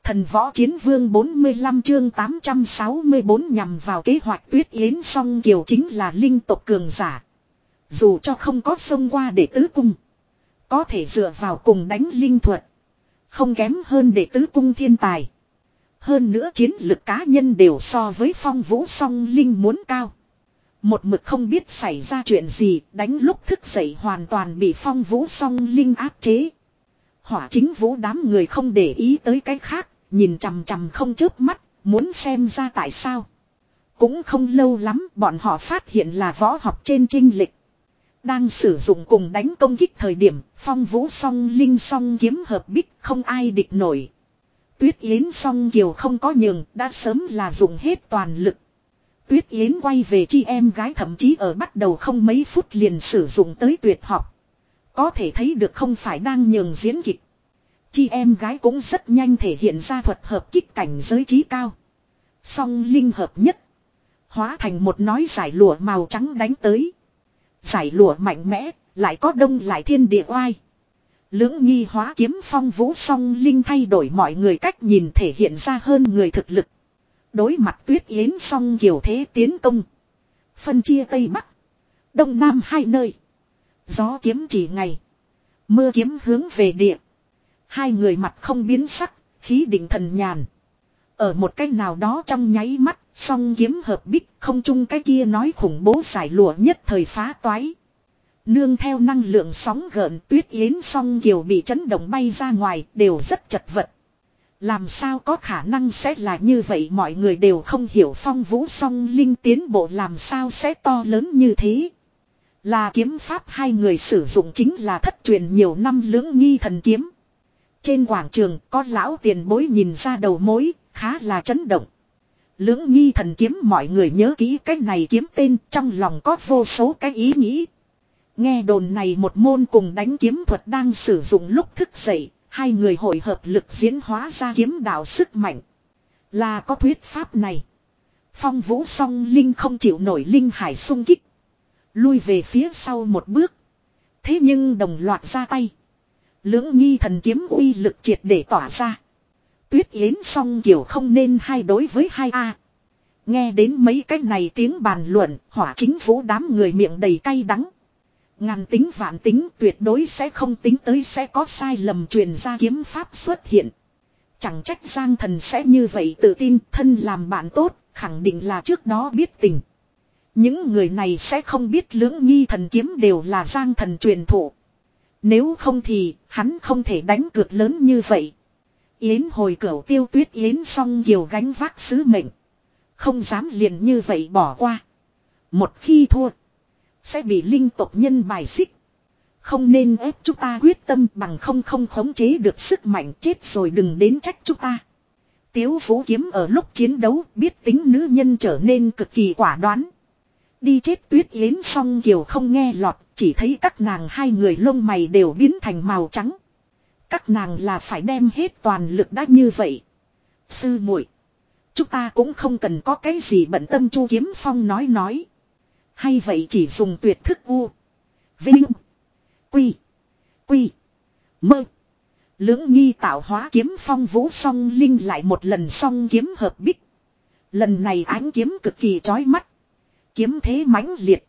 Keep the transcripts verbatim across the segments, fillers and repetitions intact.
Thần võ chiến vương bốn mươi lăm chương tám trăm sáu mươi bốn nhằm vào kế hoạch Tuyết Yến Song Kiều chính là linh tộc cường giả. Dù cho không có xông qua đệ tứ cung. Có thể dựa vào cùng đánh linh thuật. Không kém hơn đệ tứ cung thiên tài. Hơn nữa chiến lực cá nhân đều so với Phong Vũ Song Linh muốn cao. Một mực không biết xảy ra chuyện gì, đánh lúc thức dậy hoàn toàn bị Phong Vũ Song Linh áp chế. Hỏa Chính Vũ đám người không để ý tới cái khác, nhìn chằm chằm không chớp mắt, muốn xem ra tại sao. Cũng không lâu lắm bọn họ phát hiện là võ học trên trinh lịch. Đang sử dụng cùng đánh công kích thời điểm, Phong Vũ Song Linh song kiếm hợp bích không ai địch nổi. Tuyết Yến Song Kiều không có nhường, đã sớm là dùng hết toàn lực. Tuyết Yến quay về chi em gái thậm chí ở bắt đầu không mấy phút liền sử dụng tới tuyệt học. Có thể thấy được không phải đang nhường diễn kịch. Chi em gái cũng rất nhanh thể hiện ra thuật hợp kích cảnh giới trí cao. Song linh hợp nhất. Hóa thành một nói giải lụa màu trắng đánh tới. Giải lụa mạnh mẽ, lại có đông lại thiên địa oai. Lưỡng nghi hóa kiếm Phong Vũ Song Linh thay đổi mọi người cách nhìn thể hiện ra hơn người thực lực. Đối mặt Tuyết Yến Song Kiều thế tiến công. Phân chia Tây Bắc, Đông Nam hai nơi. Gió kiếm chỉ ngày. Mưa kiếm hướng về địa. Hai người mặt không biến sắc, khí định thần nhàn. Ở một cái nào đó trong nháy mắt, song kiếm hợp bích không chung cái kia nói khủng bố giải lụa nhất thời phá toái. Nương theo năng lượng sóng gợn Tuyết Yến Song Kiều bị chấn động bay ra ngoài đều rất chật vật. Làm sao có khả năng sẽ là như vậy mọi người đều không hiểu Phong Vũ Song Linh tiến bộ làm sao sẽ to lớn như thế. Là kiếm pháp hai người sử dụng chính là thất truyền nhiều năm lưỡng nghi thần kiếm. Trên quảng trường có lão tiền bối nhìn ra đầu mối, khá là chấn động. Lưỡng nghi thần kiếm mọi người nhớ kỹ cái này kiếm tên trong lòng có vô số cái ý nghĩ. Nghe đồn này một môn cùng đánh kiếm thuật đang sử dụng lúc thức dậy, hai người hội hợp lực diễn hóa ra kiếm đạo sức mạnh. Là có thuyết pháp này. Phong Vũ Song Linh không chịu nổi linh hải xung kích. Lui về phía sau một bước. Thế nhưng đồng loạt ra tay. Lưỡng nghi thần kiếm uy lực triệt để tỏa ra. Tuyết Yến Song Kiều không nên hai đối với hai a. Nghe đến mấy cái này tiếng bàn luận, Hỏa Chính Vũ đám người miệng đầy cay đắng. Ngàn tính vạn tính tuyệt đối sẽ không tính tới sẽ có sai lầm truyền ra kiếm pháp xuất hiện. Chẳng trách Giang Thần sẽ như vậy tự tin thân làm bạn tốt, khẳng định là trước đó biết tình. Những người này sẽ không biết lưỡng nghi thần kiếm đều là Giang Thần truyền thụ. Nếu không thì hắn không thể đánh cược lớn như vậy. Yến hồi cửu tiêu Tuyết Yến Song Kiều gánh vác sứ mệnh. Không dám liền như vậy bỏ qua. Một khi thua. Sẽ bị linh tộc nhân bài xích. Không nên ép chúng ta quyết tâm bằng không không khống chế được sức mạnh chết rồi đừng đến trách chúng ta. Tiếu Vũ Kiếm ở lúc chiến đấu biết tính nữ nhân trở nên cực kỳ quả đoán. Đi chết Tuyết Yến Song Kiều không nghe lọt, chỉ thấy các nàng hai người lông mày đều biến thành màu trắng. Các nàng là phải đem hết toàn lực đã như vậy. Sư muội, chúng ta cũng không cần có cái gì bận tâm. Chu Kiếm Phong nói nói. Hay vậy chỉ dùng tuyệt thức U, Vinh, Quy, Quy, Mơ. Lưỡng nghi tạo hóa kiếm Phong Vũ Song Linh lại một lần song kiếm hợp bích. Lần này ánh kiếm cực kỳ chói mắt. Kiếm thế mãnh liệt.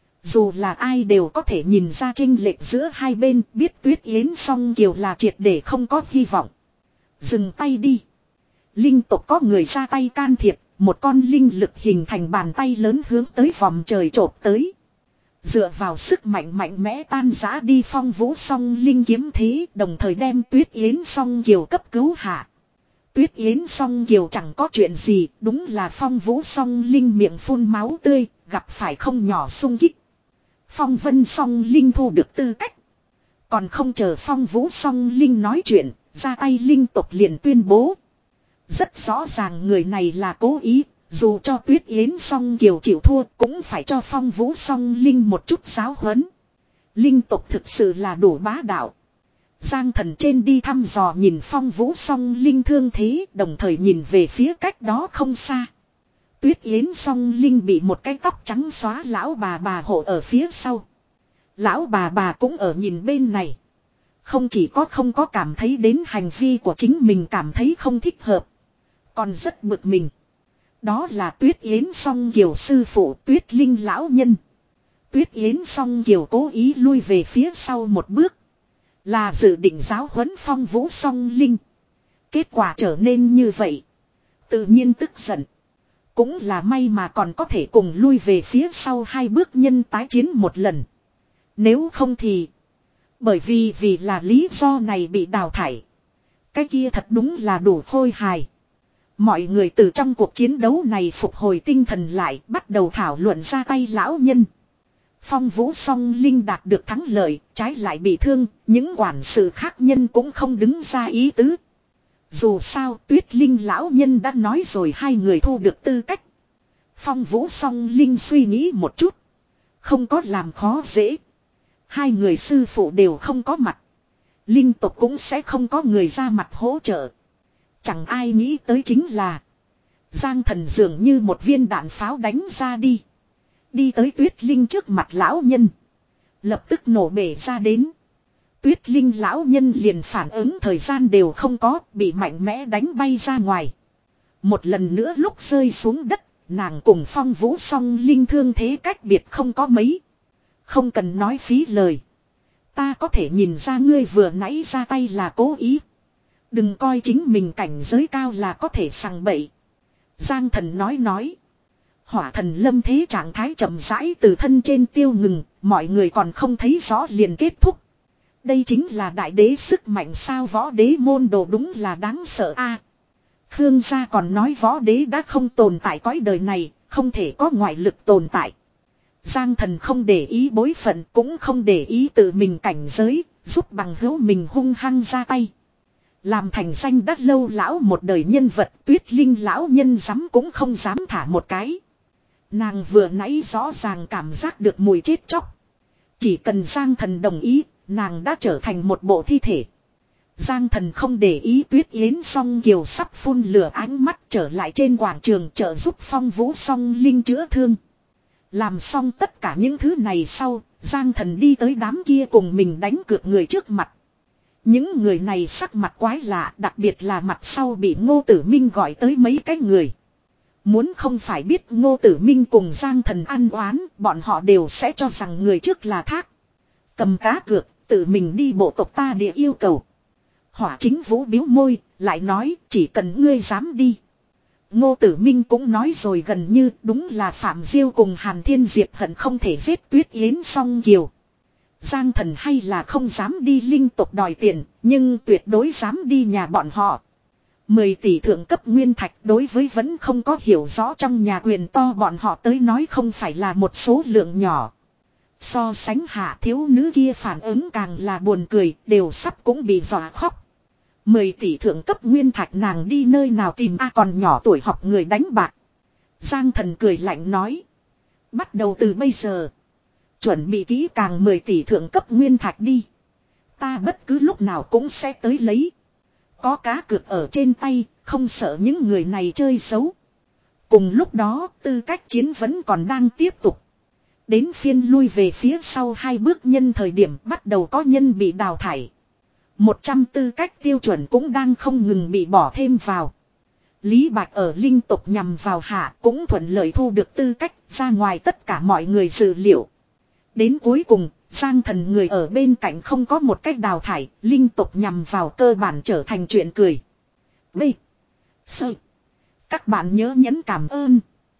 Dù là ai đều có thể nhìn ra chênh lệch giữa hai bên, biết Tuyết Yến Song Kiều là triệt để không có hy vọng. Dừng tay đi. Linh tộc có người ra tay can thiệp, một con linh lực hình thành bàn tay lớn hướng tới vòng trời chộp tới. Dựa vào sức mạnh mạnh mẽ tan rã đi Phong Vũ Song Linh kiếm thế, đồng thời đem Tuyết Yến Song Kiều cấp cứu hạ. Tuyết Yến Song Kiều chẳng có chuyện gì, đúng là Phong Vũ Song Linh miệng phun máu tươi, gặp phải không nhỏ xung kích. Phong Vân Song Linh thu được tư cách. Còn không chờ Phong Vũ Song Linh nói chuyện, ra tay linh tộc liền tuyên bố. Rất rõ ràng người này là cố ý, dù cho Tuyết Yến Song Kiều chịu thua cũng phải cho Phong Vũ Song Linh một chút giáo huấn. Linh tộc thực sự là đủ bá đạo. Giang Thần trên đi thăm dò nhìn Phong Vũ Song Linh thương thế, đồng thời nhìn về phía cách đó không xa. Tuyết Yến Song Linh bị một cái tóc trắng xóa lão bà bà hộ ở phía sau. Lão bà bà cũng ở nhìn bên này. Không chỉ có không có cảm thấy đến hành vi của chính mình cảm thấy không thích hợp. Còn rất bực mình. Đó là Tuyết Yến Song Kiều sư phụ Tuyết Linh lão nhân. Tuyết Yến Song Kiều cố ý lui về phía sau một bước. Là dự định giáo huấn Phong Vũ Song Linh. Kết quả trở nên như vậy. Tự nhiên tức giận. Cũng là may mà còn có thể cùng lui về phía sau hai bước nhân tái chiến một lần. Nếu không thì. Bởi vì vì là lý do này bị đào thải. Cái kia thật đúng là đủ khôi hài. Mọi người từ trong cuộc chiến đấu này phục hồi tinh thần lại, bắt đầu thảo luận ra tay lão nhân. Phong Vũ Song Linh đạt được thắng lợi, trái lại bị thương, những quản sự khác nhân cũng không đứng ra ý tứ. Dù sao Tuyết Linh lão nhân đã nói rồi hai người thu được tư cách. Phong Vũ Song Linh suy nghĩ một chút. Không có làm khó dễ. Hai người sư phụ đều không có mặt. Linh tộc cũng sẽ không có người ra mặt hỗ trợ. Chẳng ai nghĩ tới chính là. Giang Thần dường như một viên đạn pháo đánh ra đi. Đi tới Tuyết Linh trước mặt lão nhân. Lập tức nổ bể ra đến. Tuyết Linh lão nhân liền phản ứng thời gian đều không có, bị mạnh mẽ đánh bay ra ngoài. Một lần nữa lúc rơi xuống đất, nàng cùng Phong Vũ Song Linh thương thế cách biệt không có mấy. Không cần nói phí lời. Ta có thể nhìn ra ngươi vừa nãy ra tay là cố ý. Đừng coi chính mình cảnh giới cao là có thể sằng bậy. Giang Thần nói nói. Hỏa thần lâm thế trạng thái chậm rãi từ thân trên tiêu ngừng, mọi người còn không thấy rõ liền kết thúc. Đây chính là đại đế sức mạnh sao, võ đế môn đồ đúng là đáng sợ a. Khương gia còn nói võ đế đã không tồn tại cõi đời này, không thể có ngoại lực tồn tại. Giang Thần không để ý bối phận, cũng không để ý tự mình cảnh giới, giúp bằng hữu mình hung hăng ra tay. Làm thành danh đắt lâu lão một đời nhân vật, Tuyết Linh lão nhân dám cũng không dám thả một cái. Nàng vừa nãy rõ ràng cảm giác được mùi chết chóc. Chỉ cần Giang Thần đồng ý, nàng đã trở thành một bộ thi thể. Giang Thần không để ý Tuyết Yến Song Kiều sắp phun lửa ánh mắt trở lại trên quảng trường trợ giúp Phong Vũ Song Linh chữa thương. Làm xong tất cả những thứ này sau, Giang Thần đi tới đám kia cùng mình đánh cược người trước mặt. Những người này sắc mặt quái lạ, đặc biệt là mặt sau bị Ngô Tử Minh gọi tới mấy cái người. Muốn không phải biết Ngô Tử Minh cùng Giang Thần ăn oán, bọn họ đều sẽ cho rằng người trước là Thác. Cầm cá cược, tự mình đi bộ tộc ta địa yêu cầu. Hỏa Chính Vũ biếu môi, lại nói chỉ cần ngươi dám đi. Ngô Tử Minh cũng nói rồi gần như đúng là Phạm Diêu cùng Hàn Thiên Diệp hận không thể giết Tuyết Yến Song Kiều. Giang Thần hay là không dám đi linh tộc đòi tiền, nhưng tuyệt đối dám đi nhà bọn họ. mười tỷ thượng cấp nguyên thạch đối với vẫn không có hiểu rõ trong nhà quyền to bọn họ tới nói không phải là một số lượng nhỏ. So sánh hạ thiếu nữ kia phản ứng càng là buồn cười, đều sắp cũng bị dọa khóc. mười tỷ thượng cấp nguyên thạch nàng đi nơi nào tìm a, còn nhỏ tuổi học người đánh bạc. Giang Thần cười lạnh nói. Bắt đầu từ bây giờ. Chuẩn bị kỹ càng mười tỷ thượng cấp nguyên thạch đi. Ta bất cứ lúc nào cũng sẽ tới lấy. Có cá cược ở trên tay, không sợ những người này chơi xấu. Cùng lúc đó, tư cách chiến vẫn còn đang tiếp tục. Đến phiên lui về phía sau hai bước nhân thời điểm bắt đầu có nhân bị đào thải. Một trăm tư cách tiêu chuẩn cũng đang không ngừng bị bỏ thêm vào. Lý Bạch ở linh tục nhằm vào hạ cũng thuận lợi thu được tư cách ra ngoài tất cả mọi người dự liệu. Đến cuối cùng, Giang Thần người ở bên cạnh không có một cách đào thải, linh tục nhằm vào cơ bản trở thành chuyện cười. B. Sơ. Các bạn nhớ nhấn cảm ơn.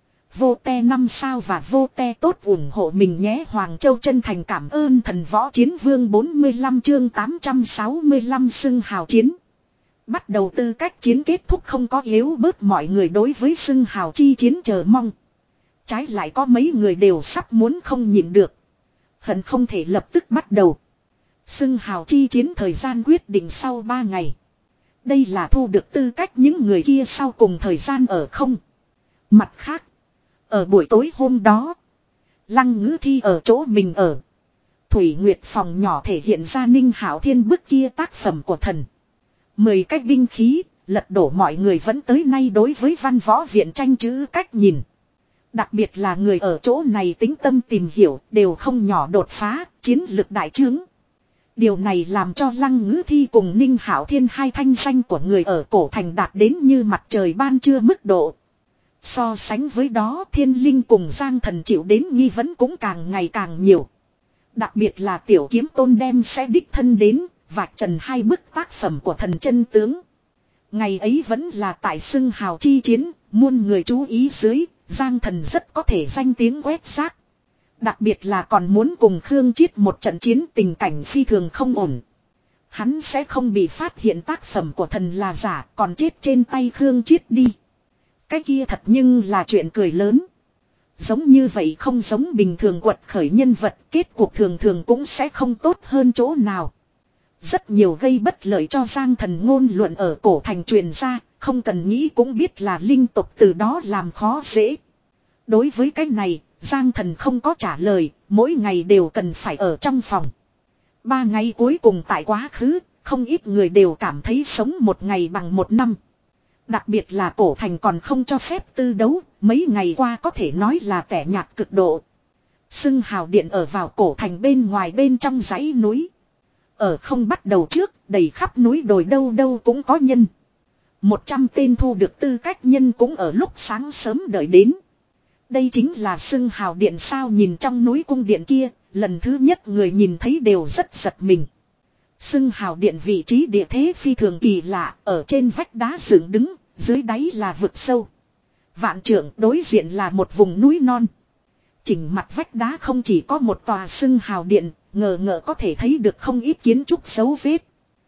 Vô te năm sao và vô te tốt ủng hộ mình nhé. Hoàng Châu chân thành cảm ơn thần võ chiến vương bốn mươi lăm chương tám trăm sáu mươi lăm xưng hào chiến. Bắt đầu tư cách chiến kết thúc không có yếu bớt mọi người đối với xưng hào chi chiến chờ mong. Trái lại có mấy người đều sắp muốn không nhịn được. Hận không thể lập tức bắt đầu. Xưng hào chi chiến thời gian quyết định sau ba ngày. Đây là thu được tư cách những người kia sau cùng thời gian ở không. Mặt khác. Ở buổi tối hôm đó. Lăng Ngữ Thi ở chỗ mình ở. Thủy Nguyệt phòng nhỏ thể hiện ra Ninh Hạo Thiên bức kia tác phẩm của thần. Mười cách binh khí, lật đổ mọi người vẫn tới nay đối với văn võ viện tranh chữ cách nhìn. Đặc biệt là người ở chỗ này tính tâm tìm hiểu đều không nhỏ đột phá, chiến lực đại trướng. Điều này làm cho Lăng Ngữ Thi cùng Ninh Hạo Thiên hai thanh danh của người ở cổ thành đạt đến như mặt trời ban trưa mức độ. So sánh với đó, Thiên Linh cùng Giang Thần chịu đến nghi vấn cũng càng ngày càng nhiều. Đặc biệt là Tiểu Kiếm Tôn đem sẽ đích thân đến, vạch trần hai bức tác phẩm của thần chân tướng. Ngày ấy vẫn là tại xưng hào chi chiến, muôn người chú ý dưới, Giang Thần rất có thể danh tiếng quét rác. Đặc biệt là còn muốn cùng Khương Chiết một trận chiến, tình cảnh phi thường không ổn. Hắn sẽ không bị phát hiện tác phẩm của thần là giả, còn chết trên tay Khương Chiết đi. Cái kia thật nhưng là chuyện cười lớn. Giống như vậy không giống bình thường quật khởi nhân vật, kết cuộc thường thường cũng sẽ không tốt hơn chỗ nào. Rất nhiều gây bất lợi cho Giang Thần ngôn luận ở cổ thành truyền ra, không cần nghĩ cũng biết là linh tục từ đó làm khó dễ. Đối với cái này, Giang Thần không có trả lời, mỗi ngày đều cần phải ở trong phòng. Ba ngày cuối cùng tại quá khứ, không ít người đều cảm thấy sống một ngày bằng một năm. Đặc biệt là cổ thành còn không cho phép tư đấu, mấy ngày qua có thể nói là tẻ nhạt cực độ. Xưng hào điện ở vào cổ thành bên ngoài bên trong dãy núi. Ở không bắt đầu trước, đầy khắp núi đồi đâu đâu cũng có nhân. Một trăm tên thu được tư cách nhân cũng ở lúc sáng sớm đợi đến. Đây chính là xưng hào điện sao, nhìn trong núi cung điện kia, lần thứ nhất người nhìn thấy đều rất giật mình. Xưng hào điện vị trí địa thế phi thường kỳ lạ, ở trên vách đá dựng đứng, dưới đáy là vực sâu. Vạn trượng đối diện là một vùng núi non. Chỉnh mặt vách đá không chỉ có một tòa xưng hào điện, ngờ ngợ có thể thấy được không ít kiến trúc dấu vết.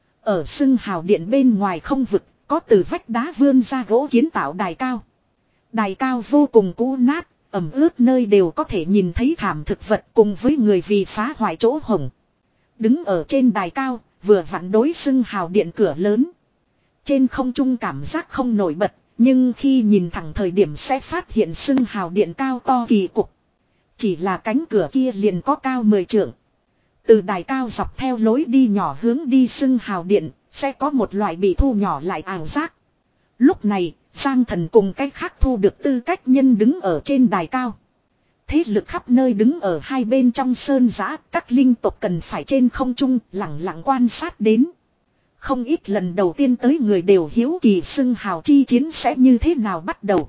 Ở xưng hào điện bên ngoài không vực, có từ vách đá vươn ra gỗ kiến tạo đài cao. Đài cao vô cùng cũ nát, ẩm ướt nơi đều có thể nhìn thấy thảm thực vật cùng với người vì phá hoại chỗ hổng. Đứng ở trên đài cao, vừa vặn đối xưng hào điện cửa lớn. Trên không trung cảm giác không nổi bật, nhưng khi nhìn thẳng thời điểm sẽ phát hiện xưng hào điện cao to kỳ cục. Chỉ là cánh cửa kia liền có cao mười trượng. Từ đài cao dọc theo lối đi nhỏ hướng đi xưng hào điện, sẽ có một loại bị thu nhỏ lại ảo giác. Lúc này, Giang Thần cùng cách khác thu được tư cách nhân đứng ở trên đài cao. Thế lực khắp nơi đứng ở hai bên trong sơn giã, các linh tộc cần phải trên không trung lặng lặng quan sát đến. Không ít lần đầu tiên tới người đều hiếu kỳ xưng hào chi chiến sẽ như thế nào bắt đầu.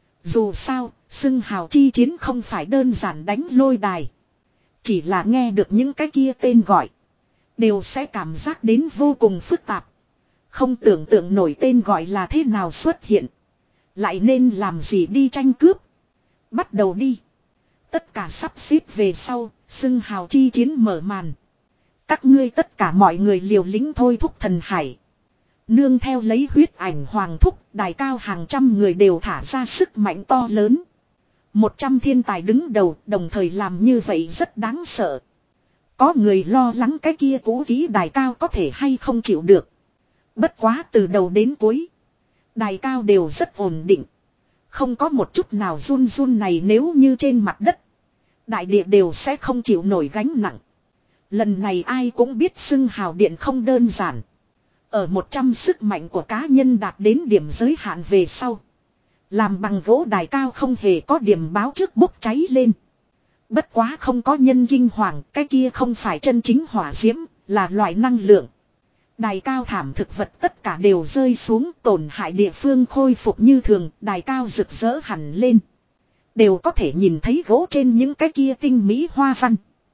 Dù sao, xưng hào chi chiến không phải đơn giản đánh lôi đài. Chỉ là nghe được những cái kia tên gọi, đều sẽ cảm giác đến vô cùng phức tạp. Không tưởng tượng nổi tên gọi là thế nào xuất hiện. Lại nên làm gì đi tranh cướp. Bắt đầu đi. Tất cả sắp xếp về sau, xưng hào chi chiến mở màn. Các ngươi tất cả mọi người liều lĩnh thôi thúc thần hải. Nương theo lấy huyết ảnh hoàng thúc, đài cao hàng trăm người đều thả ra sức mạnh to lớn. Một trăm thiên tài đứng đầu, đồng thời làm như vậy rất đáng sợ. Có người lo lắng cái kia cũ kỹ đài cao có thể hay không chịu được. Bất quá từ đầu đến cuối, đài cao đều rất ổn định. Không có một chút nào run run này, nếu như trên mặt đất, đại địa đều sẽ không chịu nổi gánh nặng. Lần này ai cũng biết xưng hào điện không đơn giản. Ở một trăm sức mạnh của cá nhân đạt đến điểm giới hạn về sau, làm bằng gỗ đài cao không hề có điểm báo trước bốc cháy lên. Bất quá không có nhân kinh hoàng, cái kia không phải chân chính hỏa diễm, là loại năng lượng. Đài cao thảm thực vật tất cả đều rơi xuống, tổn hại địa phương khôi phục như thường, đài cao rực rỡ hẳn lên. Đều có thể nhìn thấy gỗ trên những cái kia tinh mỹ hoa văn.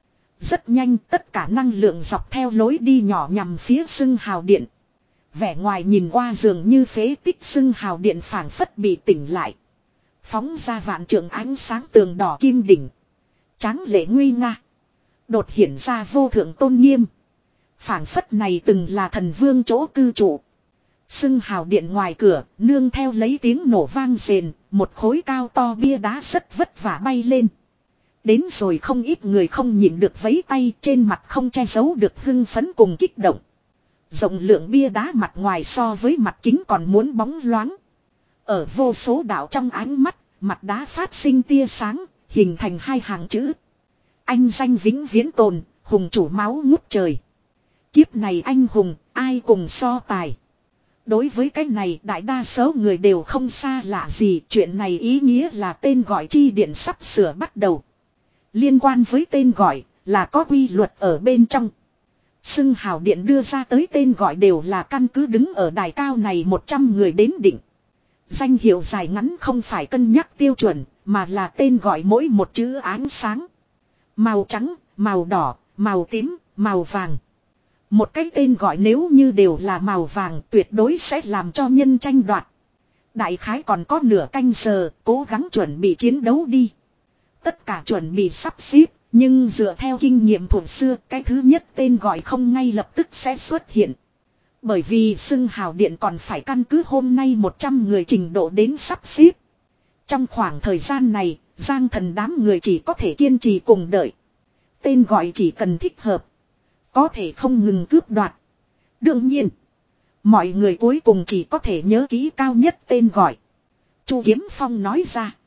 Rất nhanh tất cả năng lượng dọc theo lối đi nhỏ nhằm phía xưng hào điện. Vẻ ngoài nhìn qua dường như phế tích xưng hào điện phảng phất bị tỉnh lại. Phóng ra vạn trượng ánh sáng tường đỏ kim đỉnh. Tráng lệ nguy nga. Đột hiện ra vô thượng tôn nghiêm. Phảng phất này từng là thần vương chỗ cư trụ. Xưng hào điện ngoài cửa, nương theo lấy tiếng nổ vang rền, một khối cao to bia đá rất vất vả bay lên. Đến rồi không ít người không nhịn được vẫy tay, trên mặt không che giấu được hưng phấn cùng kích động. Rộng lượng bia đá mặt ngoài so với mặt kính còn muốn bóng loáng. Ở vô số đạo trong ánh mắt, mặt đá phát sinh tia sáng, hình thành hai hàng chữ. Anh danh vĩnh viễn tồn, hùng chủ máu ngút trời. Kiếp này anh hùng, ai cùng so tài. Đối với cái này đại đa số người đều không xa lạ gì. Chuyện này ý nghĩa là tên gọi chi điện sắp sửa bắt đầu. Liên quan với tên gọi là có quy luật ở bên trong. Xưng hào điện đưa ra tới tên gọi đều là căn cứ đứng ở đài cao này một trăm người đến định. Danh hiệu dài ngắn không phải cân nhắc tiêu chuẩn, mà là tên gọi mỗi một chữ ánh sáng. Màu trắng, màu đỏ, màu tím, màu vàng. Một cái tên gọi nếu như đều là màu vàng tuyệt đối sẽ làm cho nhân tranh đoạt. Đại khái còn có nửa canh giờ, cố gắng chuẩn bị chiến đấu đi. Tất cả chuẩn bị sắp xếp, nhưng dựa theo kinh nghiệm thuở xưa, cái thứ nhất tên gọi không ngay lập tức sẽ xuất hiện. Bởi vì xưng hào điện còn phải căn cứ hôm nay một trăm người trình độ đến sắp xếp. Trong khoảng thời gian này, Giang Thần đám người chỉ có thể kiên trì cùng đợi. Tên gọi chỉ cần thích hợp, có thể không ngừng cướp đoạt. Đương nhiên, mọi người cuối cùng chỉ có thể nhớ kỹ cao nhất tên gọi. Chu Kiếm Phong nói ra.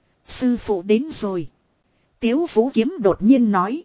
Sư phụ đến rồi. Tiếu Vũ Kiếm đột nhiên nói.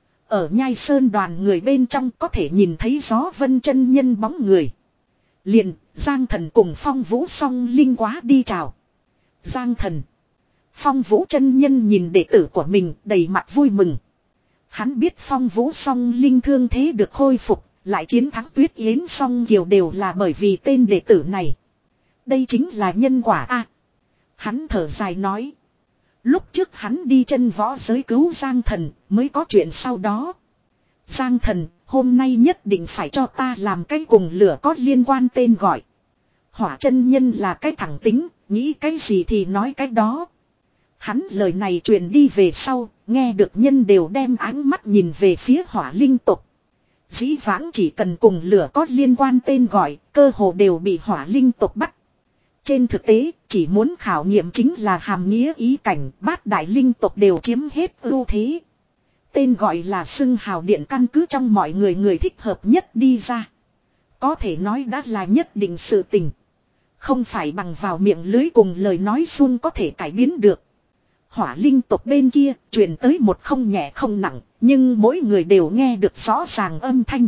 Ở Nhai Sơn đoàn người bên trong có thể nhìn thấy Gió Vân chân nhân bóng người. Liền, Giang Thần cùng Phong Vũ song linh quá đi chào. Giang Thần. Phong Vũ chân nhân nhìn đệ tử của mình đầy mặt vui mừng. Hắn biết Phong Vũ song linh thương thế được khôi phục, lại chiến thắng Tuyết Yến song kiều đều là bởi vì tên đệ tử này. Đây chính là nhân quả a. Hắn thở dài nói. Lúc trước hắn đi chân võ giới cứu Giang Thần mới có chuyện sau đó. Giang Thần, hôm nay nhất định phải cho ta làm cái cùng lửa có liên quan tên gọi. Hỏa chân nhân là cái thẳng tính, nghĩ cái gì thì nói cái đó. Hắn lời này truyền đi về sau, nghe được nhân đều đem ánh mắt nhìn về phía hỏa linh tục. Dĩ vãng chỉ cần cùng lửa có liên quan tên gọi, cơ hồ đều bị hỏa linh tục bắt. Trên thực tế, chỉ muốn khảo nghiệm chính là hàm nghĩa ý cảnh, bát đại linh tộc đều chiếm hết ưu thế. Tên gọi là xưng hào điện căn cứ trong mọi người người thích hợp nhất đi ra. Có thể nói đã là nhất định sự tình. Không phải bằng vào miệng lưới cùng lời nói suông có thể cải biến được. Hỏa linh tộc bên kia truyền tới một không nhẹ không nặng, nhưng mỗi người đều nghe được rõ ràng âm thanh.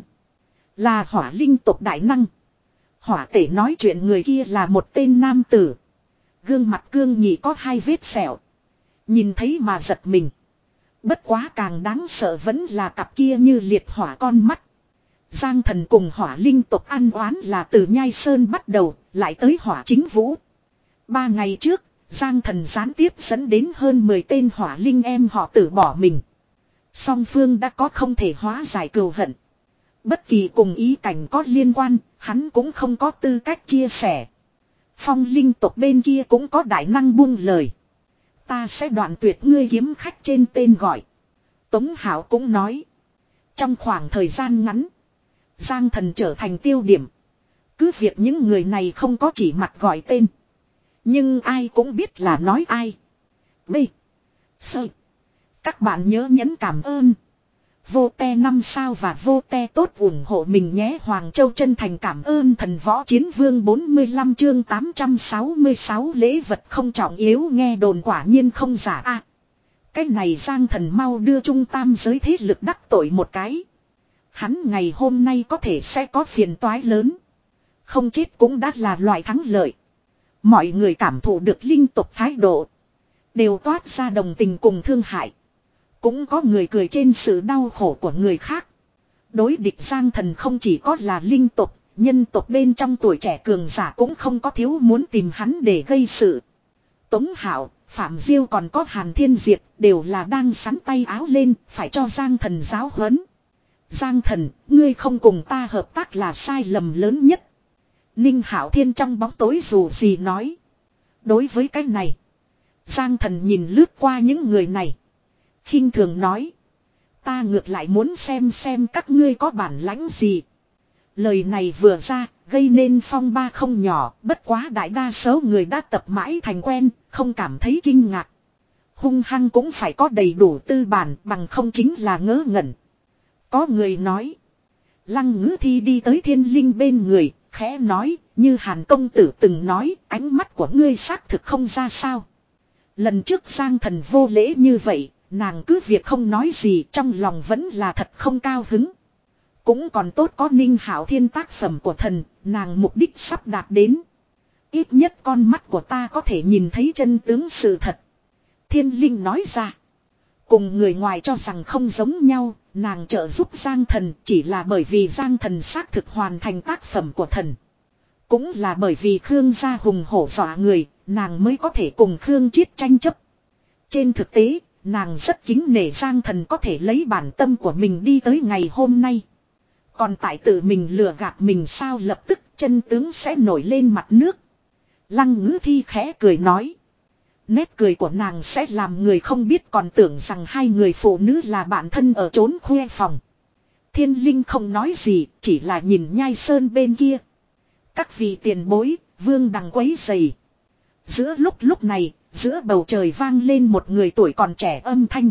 Là hỏa linh tộc đại năng. Hỏa tể nói chuyện người kia là một tên nam tử. Gương mặt cương nhị có hai vết sẹo. Nhìn thấy mà giật mình. Bất quá càng đáng sợ vẫn là cặp kia như liệt hỏa con mắt. Giang Thần cùng hỏa linh tộc ăn oán là từ Nhai Sơn bắt đầu, lại tới hỏa chính vũ. Ba ngày trước, Giang Thần gián tiếp dẫn đến hơn mười tên hỏa linh em họ tử bỏ mình. Song phương đã có không thể hóa giải cừu hận. Bất kỳ cùng ý cảnh có liên quan, hắn cũng không có tư cách chia sẻ. Phong linh tộc bên kia cũng có đại năng buông lời. Ta sẽ đoạn tuyệt ngươi kiếm khách trên tên gọi. Tống Hảo cũng nói. Trong khoảng thời gian ngắn, Giang Thần trở thành tiêu điểm. Cứ việc những người này không có chỉ mặt gọi tên. Nhưng ai cũng biết là nói ai. B. Sơ. Các bạn nhớ nhấn cảm ơn. Vô te năm sao và vô te tốt ủng hộ mình nhé. Hoàng Châu chân thành cảm ơn thần võ chiến vương bốn mươi lăm chương tám trăm sáu mươi sáu lễ vật không trọng yếu nghe đồn quả nhiên không giả a. À, cái này Giang Thần mau đưa trung tam giới thế lực đắc tội một cái. Hắn ngày hôm nay có thể sẽ có phiền toái lớn. Không chết cũng đã là loại thắng lợi. Mọi người cảm thụ được linh tục thái độ. Đều toát ra đồng tình cùng thương hại. Cũng có người cười trên sự đau khổ của người khác. Đối địch Giang Thần không chỉ có là linh tục, nhân tục bên trong tuổi trẻ cường giả cũng không có thiếu muốn tìm hắn để gây sự. Tống Hạo, Phạm Diêu còn có Hàn Thiên Diệp đều là đang sắn tay áo lên, phải cho Giang Thần giáo huấn. Giang Thần, ngươi không cùng ta hợp tác là sai lầm lớn nhất. Ninh Hạo Thiên trong bóng tối dù gì nói. Đối với cái này, Giang Thần nhìn lướt qua những người này. Khinh thường nói. Ta ngược lại muốn xem xem các ngươi có bản lãnh gì. Lời này vừa ra, gây nên phong ba không nhỏ, bất quá đại đa số người đã tập mãi thành quen, không cảm thấy kinh ngạc. Hung hăng cũng phải có đầy đủ tư bản, bằng không chính là ngớ ngẩn. Có người nói. Lăng Ngữ Thi đi tới Thiên Linh bên người, khẽ nói, như Hàn công tử từng nói, ánh mắt của ngươi xác thực không ra sao. Lần trước Giang Thần vô lễ như vậy, nàng cứ việc không nói gì, trong lòng vẫn là thật không cao hứng. Cũng còn tốt có Ninh Hạo Thiên tác phẩm của thần, nàng mục đích sắp đạt đến. Ít nhất con mắt của ta có thể nhìn thấy chân tướng sự thật. Thiên Linh nói ra. Cùng người ngoài cho rằng không giống nhau, nàng trợ giúp Giang Thần chỉ là bởi vì Giang Thần xác thực hoàn thành tác phẩm của thần. Cũng là bởi vì Khương gia hùng hổ dọa người, nàng mới có thể cùng Khương Chiết tranh chấp. Trên thực tế, nàng rất kính nể Giang Thần có thể lấy bản tâm của mình đi tới ngày hôm nay. Còn tại tự mình lừa gạt mình sao, lập tức chân tướng sẽ nổi lên mặt nước. Lăng Ngữ Thi khẽ cười nói. Nét cười của nàng sẽ làm người không biết còn tưởng rằng hai người phụ nữ là bạn thân ở trốn khuê phòng. Thiên Linh không nói gì, chỉ là nhìn Nhai Sơn bên kia. Các vị tiền bối, Vương Đằng quấy rầy. Giữa lúc lúc này, giữa bầu trời vang lên một người tuổi còn trẻ âm thanh.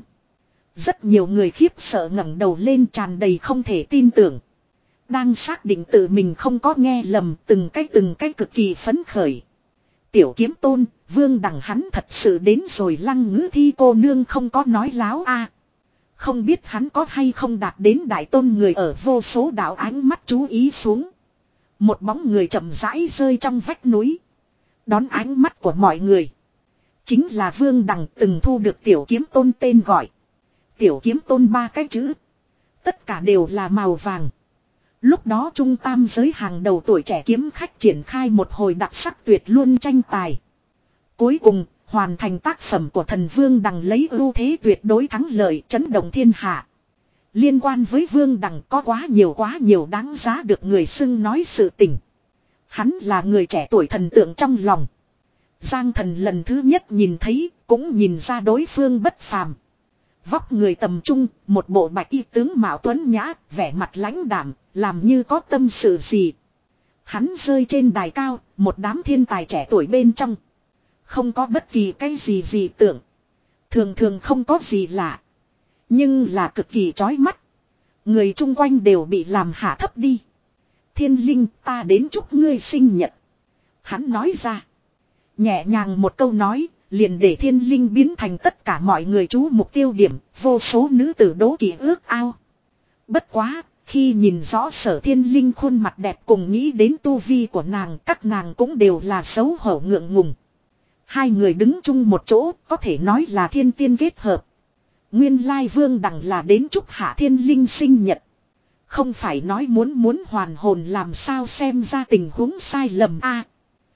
Rất nhiều người khiếp sợ ngẩng đầu lên, tràn đầy không thể tin tưởng. Đang xác định tự mình không có nghe lầm, từng cái từng cái cực kỳ phấn khởi. Tiểu Kiếm Tôn, Vương Đằng hắn thật sự đến rồi. Lăng Ngữ Thi cô nương không có nói láo a. Không biết hắn có hay không đạt đến đại tôn người ở vô số đạo ánh mắt chú ý xuống. Một bóng người chậm rãi rơi trong vách núi. Đón ánh mắt của mọi người. Chính là Vương Đằng từng thu được Tiểu Kiếm Tôn tên gọi. Tiểu Kiếm Tôn ba cái chữ. Tất cả đều là màu vàng. Lúc đó trung tam giới hàng đầu tuổi trẻ kiếm khách triển khai một hồi đặc sắc tuyệt luôn tranh tài. Cuối cùng, hoàn thành tác phẩm của thần Vương Đằng lấy ưu thế tuyệt đối thắng lợi, chấn động thiên hạ. Liên quan với Vương Đằng có quá nhiều quá nhiều đáng giá được người xưng nói sự tình. Hắn là người trẻ tuổi thần tượng trong lòng. Giang Thần lần thứ nhất nhìn thấy, cũng nhìn ra đối phương bất phàm. Vóc người tầm trung, một bộ bạch y tướng mạo tuấn nhã, vẻ mặt lãnh đạm, làm như có tâm sự gì. Hắn rơi trên đài cao, một đám thiên tài trẻ tuổi bên trong. Không có bất kỳ cái gì gì tưởng. Thường thường không có gì lạ. Nhưng là cực kỳ chói mắt. Người chung quanh đều bị làm hạ thấp đi. Thiên Linh, ta đến chúc ngươi sinh nhật. Hắn nói ra. Nhẹ nhàng một câu nói, liền để Thiên Linh biến thành tất cả mọi người chú mục tiêu điểm, vô số nữ tử đố kỵ ước ao. Bất quá, khi nhìn rõ Sở Thiên Linh khuôn mặt đẹp cùng nghĩ đến tu vi của nàng, các nàng cũng đều là xấu hổ ngượng ngùng. Hai người đứng chung một chỗ, có thể nói là thiên tiên kết hợp. Nguyên lai Vương Đằng là đến chúc Hạ Thiên Linh sinh nhật. Không phải nói muốn muốn hoàn hồn, làm sao xem ra tình huống sai lầm a.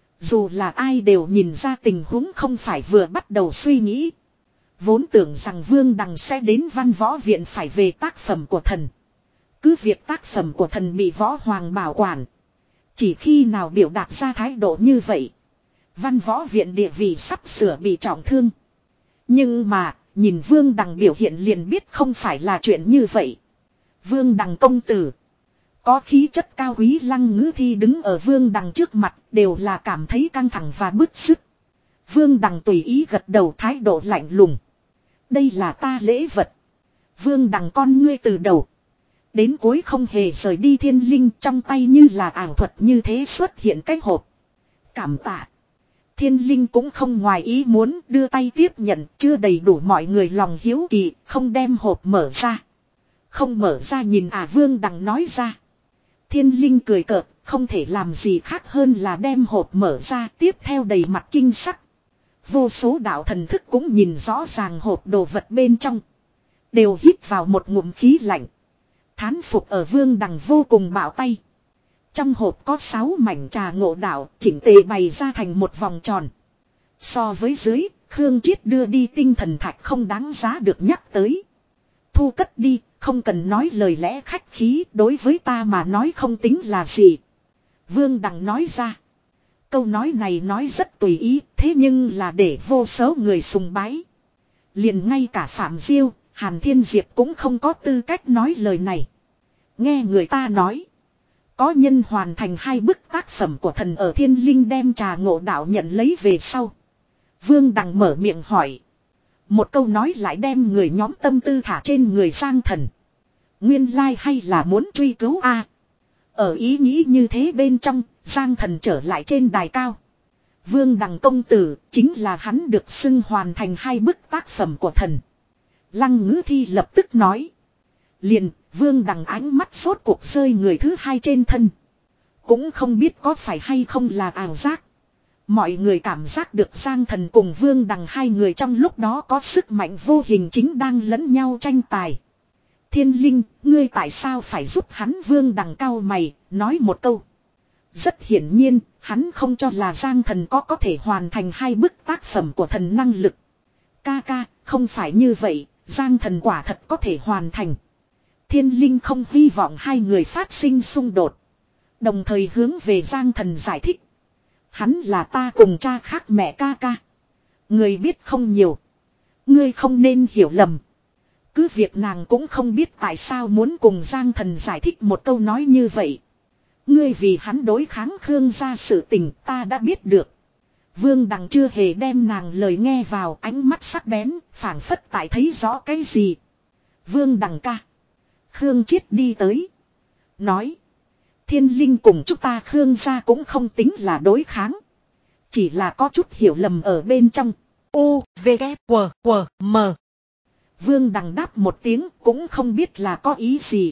Dù là ai đều nhìn ra tình huống không phải vừa bắt đầu suy nghĩ. Vốn tưởng rằng Vương Đằng sẽ đến Văn Võ Viện phải về tác phẩm của thần. Cứ việc tác phẩm của thần bị Võ Hoàng bảo quản. Chỉ khi nào biểu đạt ra thái độ như vậy, Văn Võ Viện địa vị sắp sửa bị trọng thương. Nhưng mà, nhìn Vương Đằng biểu hiện liền biết không phải là chuyện như vậy. Vương Đằng công tử, có khí chất cao quý. Lăng Ngữ Thi đứng ở Vương Đằng trước mặt, đều là cảm thấy căng thẳng và bứt rứt. Vương Đằng tùy ý gật đầu, thái độ lạnh lùng. Đây là ta lễ vật. Vương Đằng con ngươi từ đầu đến cuối không hề rời đi Thiên Linh, trong tay như là ảo thuật như thế xuất hiện cái hộp. Cảm tạ. Thiên Linh cũng không ngoài ý muốn, đưa tay tiếp nhận, chưa đầy đủ mọi người lòng hiếu kỳ, không đem hộp mở ra. Không mở ra nhìn à, Vương Đằng nói ra. Thiên Linh cười cợt, không thể làm gì khác hơn là đem hộp mở ra, tiếp theo đầy mặt kinh sắc. Vô số đạo thần thức cũng nhìn rõ ràng hộp đồ vật bên trong. Đều hít vào một ngụm khí lạnh. Thán phục ở Vương Đằng vô cùng bạo tay. Trong hộp có sáu mảnh trà ngộ đạo, chỉnh tề bày ra thành một vòng tròn. So với dưới, Khương Chiết đưa đi tinh thần thạch không đáng giá được nhắc tới. Thu cất đi, không cần nói lời lẽ khách khí, đối với ta mà nói không tính là gì. Vương Đằng nói ra. Câu nói này nói rất tùy ý, thế nhưng là để vô số người sùng bái. Liền ngay cả Phạm Diêu, Hàn Thiên Diệp cũng không có tư cách nói lời này. Nghe người ta nói, có nhân hoàn thành hai bức tác phẩm của thần ở Thiên Linh đem trà ngộ đạo nhận lấy về sau. Vương Đằng mở miệng hỏi. Một câu nói lại đem người nhóm tâm tư thả trên người Giang Thần. Nguyên lai like hay là muốn truy cứu a? Ở ý nghĩ như thế bên trong, Giang Thần trở lại trên đài cao. Vương Đằng công tử, chính là hắn được xưng hoàn thành hai bức tác phẩm của thần. Lăng Ngữ Thi lập tức nói. Liền, Vương Đằng ánh mắt sốt cuộc rơi người thứ hai trên thân. Cũng không biết có phải hay không là ảo giác. Mọi người cảm giác được Giang Thần cùng Vương Đằng hai người trong lúc đó có sức mạnh vô hình chính đang lẫn nhau tranh tài. Thiên Linh, ngươi tại sao phải giúp hắn? Vương Đằng cau mày, nói một câu. Rất hiển nhiên, hắn không cho là Giang Thần có có thể hoàn thành hai bức tác phẩm của thần năng lực. Ca ca, không phải như vậy, Giang Thần quả thật có thể hoàn thành. Thiên Linh không hy vọng hai người phát sinh xung đột. Đồng thời hướng về Giang Thần giải thích. Hắn là ta cùng cha khác mẹ ca ca. Người biết không nhiều. Ngươi không nên hiểu lầm. Cứ việc nàng cũng không biết tại sao muốn cùng Giang Thần giải thích một câu nói như vậy. Ngươi vì hắn đối kháng Khương gia sự tình ta đã biết được. Vương Đằng chưa hề đem nàng lời nghe vào, ánh mắt sắc bén, phảng phất tại thấy rõ cái gì. Vương Đằng ca. Khương Chiết đi tới. Nói. Thiên Linh cùng chúng ta Khương gia cũng không tính là đối kháng. Chỉ là có chút hiểu lầm ở bên trong. U, V, K, W, W, M. Vương Đằng đáp một tiếng cũng không biết là có ý gì.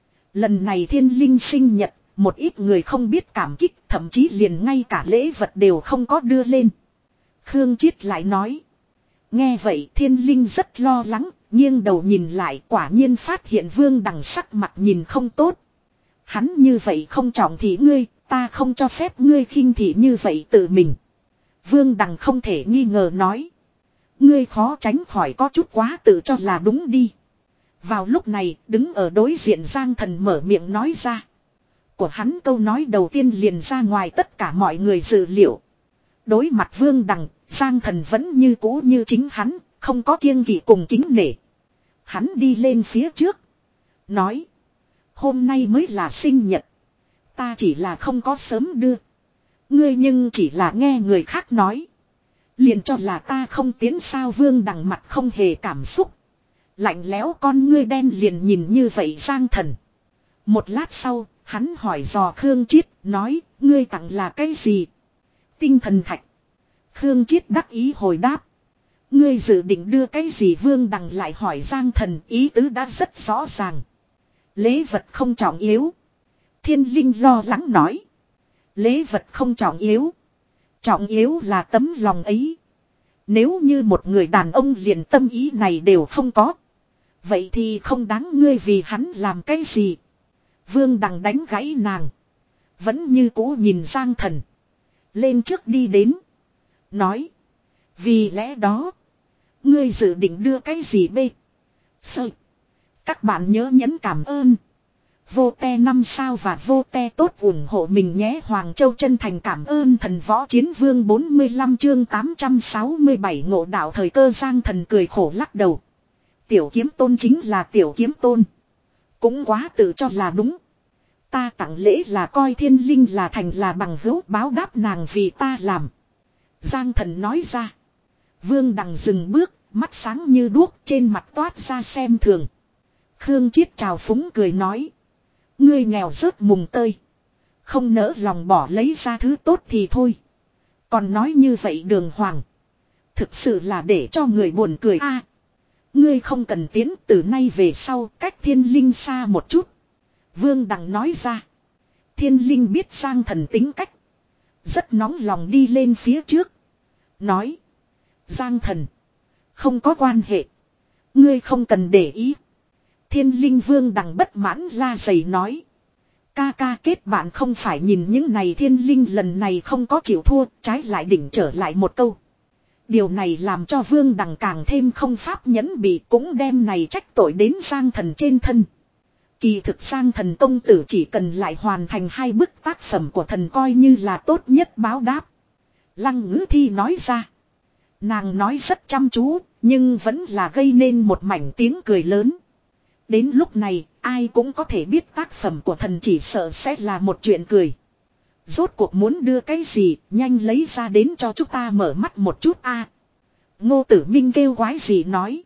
Lần này Thiên Linh sinh nhật, một ít người không biết cảm kích, thậm chí liền ngay cả lễ vật đều không có đưa lên. Khương Chiết lại nói. Nghe vậy Thiên Linh rất lo lắng, nghiêng đầu nhìn lại quả nhiên phát hiện Vương Đằng sắc mặt nhìn không tốt. Hắn như vậy không trọng thị ngươi, ta không cho phép ngươi khinh thị như vậy tự mình. Vương Đằng không thể nghi ngờ nói. Ngươi khó tránh khỏi có chút quá tự cho là đúng đi. Vào lúc này, đứng ở đối diện Giang Thần mở miệng nói ra. Của hắn câu nói đầu tiên liền ra ngoài tất cả mọi người dự liệu. Đối mặt Vương Đằng, Giang Thần vẫn như cũ như chính hắn, không có kiêng kỵ cùng kính nể. Hắn đi lên phía trước. Nói. Hôm nay mới là sinh nhật. Ta chỉ là không có sớm đưa. Ngươi nhưng chỉ là nghe người khác nói. Liền cho là ta không tiến sao? Vương Đằng mặt không hề cảm xúc. Lạnh lẽo con ngươi đen liền nhìn như vậy Giang Thần. Một lát sau, hắn hỏi dò Khương Chiết, nói, ngươi tặng là cái gì? Tinh thần thạch. Khương Chiết đắc ý hồi đáp. Ngươi dự định đưa cái gì? Vương Đằng lại hỏi Giang Thần, ý tứ đã rất rõ ràng. Lễ vật không trọng yếu. Thiên Linh lo lắng nói. Lễ vật không trọng yếu. Trọng yếu là tấm lòng ấy. Nếu như một người đàn ông liền tâm ý này đều không có. Vậy thì không đáng ngươi vì hắn làm cái gì. Vương Đằng đánh gãy nàng. Vẫn như cũ nhìn Giang Thần. Lên trước đi đến. Nói. Vì lẽ đó. Ngươi dự định đưa cái gì bê? Sơ. Các bạn nhớ nhấn cảm ơn. Vô te năm sao và vô te tốt ủng hộ mình nhé. Hoàng Châu chân thành cảm ơn thần võ chiến vương. Bốn mươi lăm chương tám trăm sáu mươi bảy ngộ đạo thời cơ. Giang Thần cười khổ lắc đầu. Tiểu kiếm tôn chính là tiểu kiếm tôn. Cũng quá tự cho là đúng. Ta tặng lễ là coi Thiên Linh là thành là bằng hữu, báo đáp nàng vì ta làm. Giang Thần nói ra. Vương Đằng dừng bước, mắt sáng như đuốc, trên mặt toát ra xem thường. Khương Chiết trào phúng cười nói. Ngươi nghèo rớt mùng tơi. Không nỡ lòng bỏ lấy ra thứ tốt thì thôi. Còn nói như vậy đường hoàng. Thực sự là để cho người buồn cười a. Ngươi không cần tiến, từ nay về sau cách Thiên Linh xa một chút. Vương Đằng nói ra. Thiên Linh biết Giang Thần tính cách. Rất nóng lòng đi lên phía trước. Nói. Giang Thần. Không có quan hệ. Ngươi không cần để ý. Thiên Linh Vương Đằng bất mãn la giày nói. Ca ca kết bạn không phải nhìn những này. Thiên Linh lần này không có chịu thua, trái lại đỉnh trở lại một câu. Điều này làm cho Vương Đằng càng thêm không pháp nhẫn bị, cũng đem này trách tội đến Giang Thần trên thân. Kỳ thực Giang Thần công tử chỉ cần lại hoàn thành hai bức tác phẩm của thần coi như là tốt nhất báo đáp. Lăng Ngữ Thi nói ra. Nàng nói rất chăm chú, nhưng vẫn là gây nên một mảnh tiếng cười lớn. Đến lúc này, ai cũng có thể biết tác phẩm của thần chỉ sợ sẽ là một chuyện cười. Rốt cuộc muốn đưa cái gì, nhanh lấy ra đến cho chúng ta mở mắt một chút a. Ngô Tử Minh kêu quái gì nói.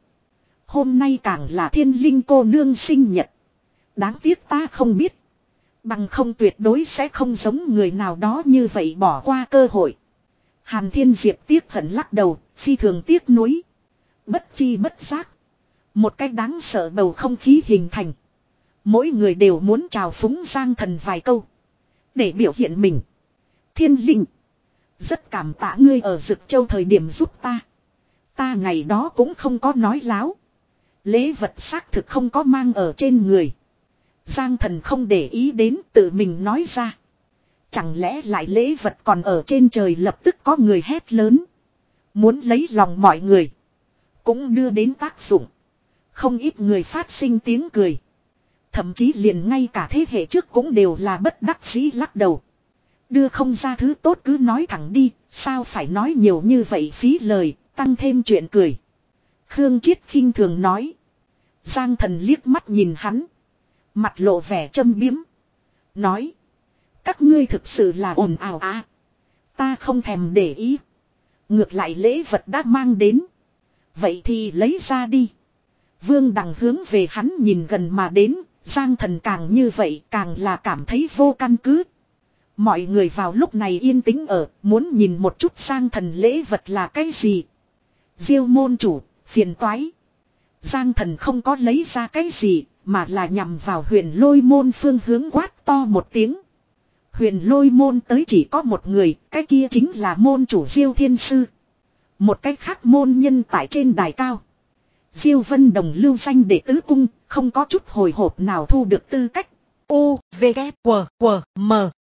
Hôm nay càng là Thiên Linh cô nương sinh nhật. Đáng tiếc ta không biết. Bằng không tuyệt đối sẽ không giống người nào đó như vậy bỏ qua cơ hội. Hàn Thiên Diệp tiếc hận lắc đầu, phi thường tiếc nuối. Bất chi bất giác. Một cách đáng sợ bầu không khí hình thành. Mỗi người đều muốn chào phúng Giang Thần vài câu. Để biểu hiện mình. Thiên Linh. Rất cảm tạ ngươi ở Dực Châu thời điểm giúp ta. Ta ngày đó cũng không có nói láo. Lễ vật xác thực không có mang ở trên người. Giang Thần không để ý đến, tự mình nói ra. Chẳng lẽ lại lễ vật còn ở trên trời, lập tức có người hét lớn. Muốn lấy lòng mọi người. Cũng đưa đến tác dụng. Không ít người phát sinh tiếng cười. Thậm chí liền ngay cả thế hệ trước cũng đều là bất đắc dĩ lắc đầu. Đưa không ra thứ tốt cứ nói thẳng đi, sao phải nói nhiều như vậy phí lời, tăng thêm chuyện cười. Khương Chiết khinh thường nói. Giang Thần liếc mắt nhìn hắn. Mặt lộ vẻ châm biếm. Nói. Các ngươi thực sự là ồn ào à. Ta không thèm để ý. Ngược lại lễ vật đã mang đến. Vậy thì lấy ra đi. Vương Đằng hướng về hắn nhìn gần mà đến. Giang Thần càng như vậy càng là cảm thấy vô căn cứ. Mọi người vào lúc này yên tĩnh ở. Muốn nhìn một chút Giang Thần lễ vật là cái gì. Diêu môn chủ, phiền toái. Giang Thần không có lấy ra cái gì. Mà là nhằm vào huyền lôi môn phương hướng quát to một tiếng. Huyền lôi môn tới chỉ có một người. Cái kia chính là môn chủ Diêu Thiên Sư. Một cái khác môn nhân tại trên đài cao. Diêu Vân Đồng lưu danh đệ tứ cung. Không có chút hồi hộp nào thu được tư cách. U, V, K, W, W, M.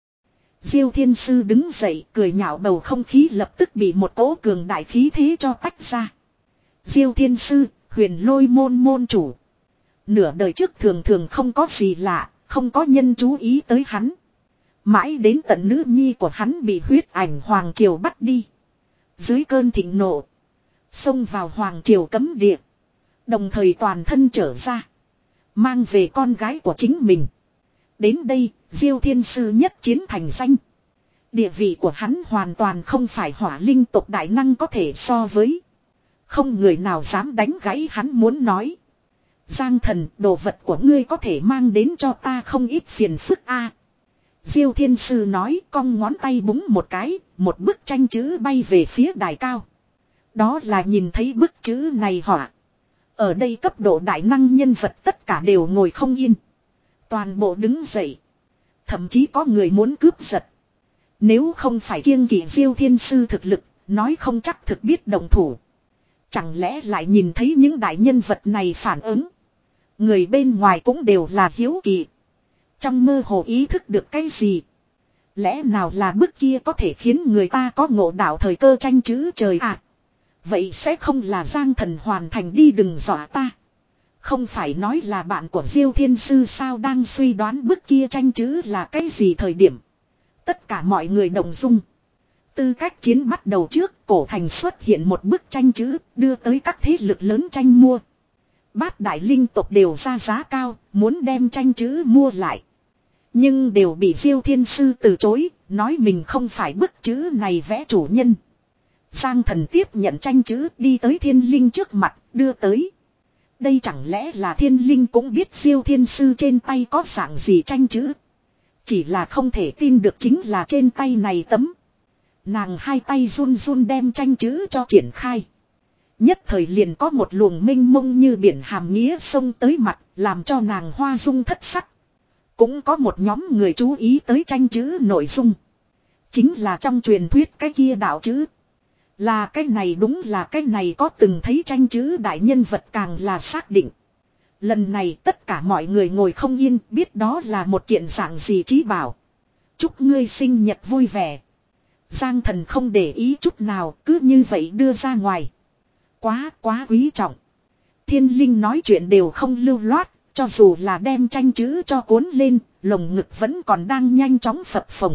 Diêu Thiên Sư đứng dậy cười nhạo, bầu không khí lập tức bị một cỗ cường đại khí thế cho tách ra. Diêu Thiên Sư, huyền lôi môn môn chủ. Nửa đời trước thường thường không có gì lạ, không có nhân chú ý tới hắn. Mãi đến tận nữ nhi của hắn bị huyết ảnh Hoàng Triều bắt đi. Dưới cơn thịnh nộ, xông vào Hoàng Triều cấm địa. Đồng thời toàn thân trở ra, mang về con gái của chính mình. Đến đây, Diêu Thiên Sư nhất chiến thành danh. Địa vị của hắn hoàn toàn không phải hỏa linh tộc đại năng có thể so với. Không người nào dám đánh gãy hắn muốn nói. Giang Thần, đồ vật của ngươi có thể mang đến cho ta không ít phiền phức a. Diêu Thiên Sư nói, cong ngón tay búng một cái, một bức tranh chữ bay về phía đài cao. Đó là nhìn thấy bức chữ này họa. Ở đây cấp độ đại năng nhân vật tất cả đều ngồi không yên. Toàn bộ đứng dậy. Thậm chí có người muốn cướp giật. Nếu không phải kiêng kỵ Diêu Thiên Sư thực lực, nói không chắc thực biết động thủ. Chẳng lẽ lại nhìn thấy những đại nhân vật này phản ứng. Người bên ngoài cũng đều là hiếu kỳ. Trong mơ hồ ý thức được cái gì. Lẽ nào là bức kia có thể khiến người ta có ngộ đạo thời cơ tranh chữ trời à. Vậy sẽ không là Giang Thần hoàn thành đi, đừng dọa ta. Không phải nói là bạn của Diêu Thiên Sư sao, đang suy đoán bức kia tranh chữ là cái gì thời điểm. Tất cả mọi người động dung. Tư cách chiến bắt đầu trước, cổ thành xuất hiện một bức tranh chữ, đưa tới các thế lực lớn tranh mua. Bát đại linh tộc đều ra giá cao, muốn đem tranh chữ mua lại. Nhưng đều bị Diêu Thiên Sư từ chối, nói mình không phải bức chữ này vẽ chủ nhân. Giang Thần tiếp nhận tranh chữ, đi tới Thiên Linh trước mặt, đưa tới. Đây chẳng lẽ là Thiên Linh cũng biết Diêu Thiên Sư trên tay có dạng gì tranh chữ. Chỉ là không thể tin được chính là trên tay này tấm. Nàng hai tay run run đem tranh chữ cho triển khai. Nhất thời liền có một luồng mênh mông như biển hàm nghĩa xông tới mặt, làm cho nàng hoa dung thất sắc. Cũng có một nhóm người chú ý tới tranh chữ nội dung. Chính là trong truyền thuyết cái kia đạo chữ. Là cái này, đúng là cái này, có từng thấy tranh chữ đại nhân vật càng là xác định. Lần này tất cả mọi người ngồi không yên, biết đó là một kiện dạng gì trí bảo. Chúc ngươi sinh nhật vui vẻ. Giang Thần không để ý chút nào, cứ như vậy đưa ra ngoài. Quá quá quý trọng. Thiên Linh nói chuyện đều không lưu loát, cho dù là đem tranh chữ cho cuốn lên, lồng ngực vẫn còn đang nhanh chóng phập phồng.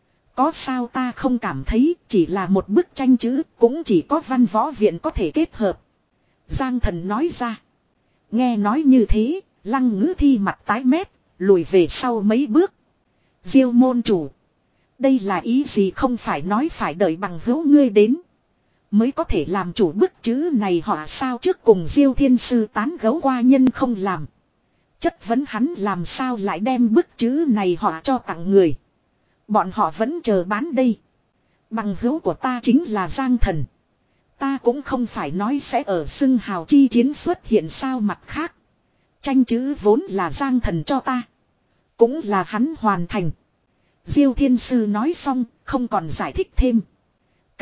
Có sao ta không cảm thấy, chỉ là một bức tranh chữ, cũng chỉ có văn võ viện có thể kết hợp. Giang Thần nói ra. Nghe nói như thế, Lăng Ngữ Thi mặt tái mét, lùi về sau mấy bước. Diêu môn chủ. Đây là ý gì, không phải nói phải đợi bằng hữu ngươi đến mới có thể làm chủ bức chữ này họ sao, trước cùng Diêu Thiên Sư tán gẫu qua nhân không làm. Chất vấn hắn làm sao lại đem bức chữ này họ cho tặng người. Bọn họ vẫn chờ bán đây. Bằng hữu của ta chính là Giang Thần. Ta cũng không phải nói sẽ ở xưng hào chi chiến xuất hiện sao, mặt khác. Tranh chữ vốn là Giang Thần cho ta. Cũng là hắn hoàn thành. Diêu Thiên Sư nói xong, không còn giải thích thêm.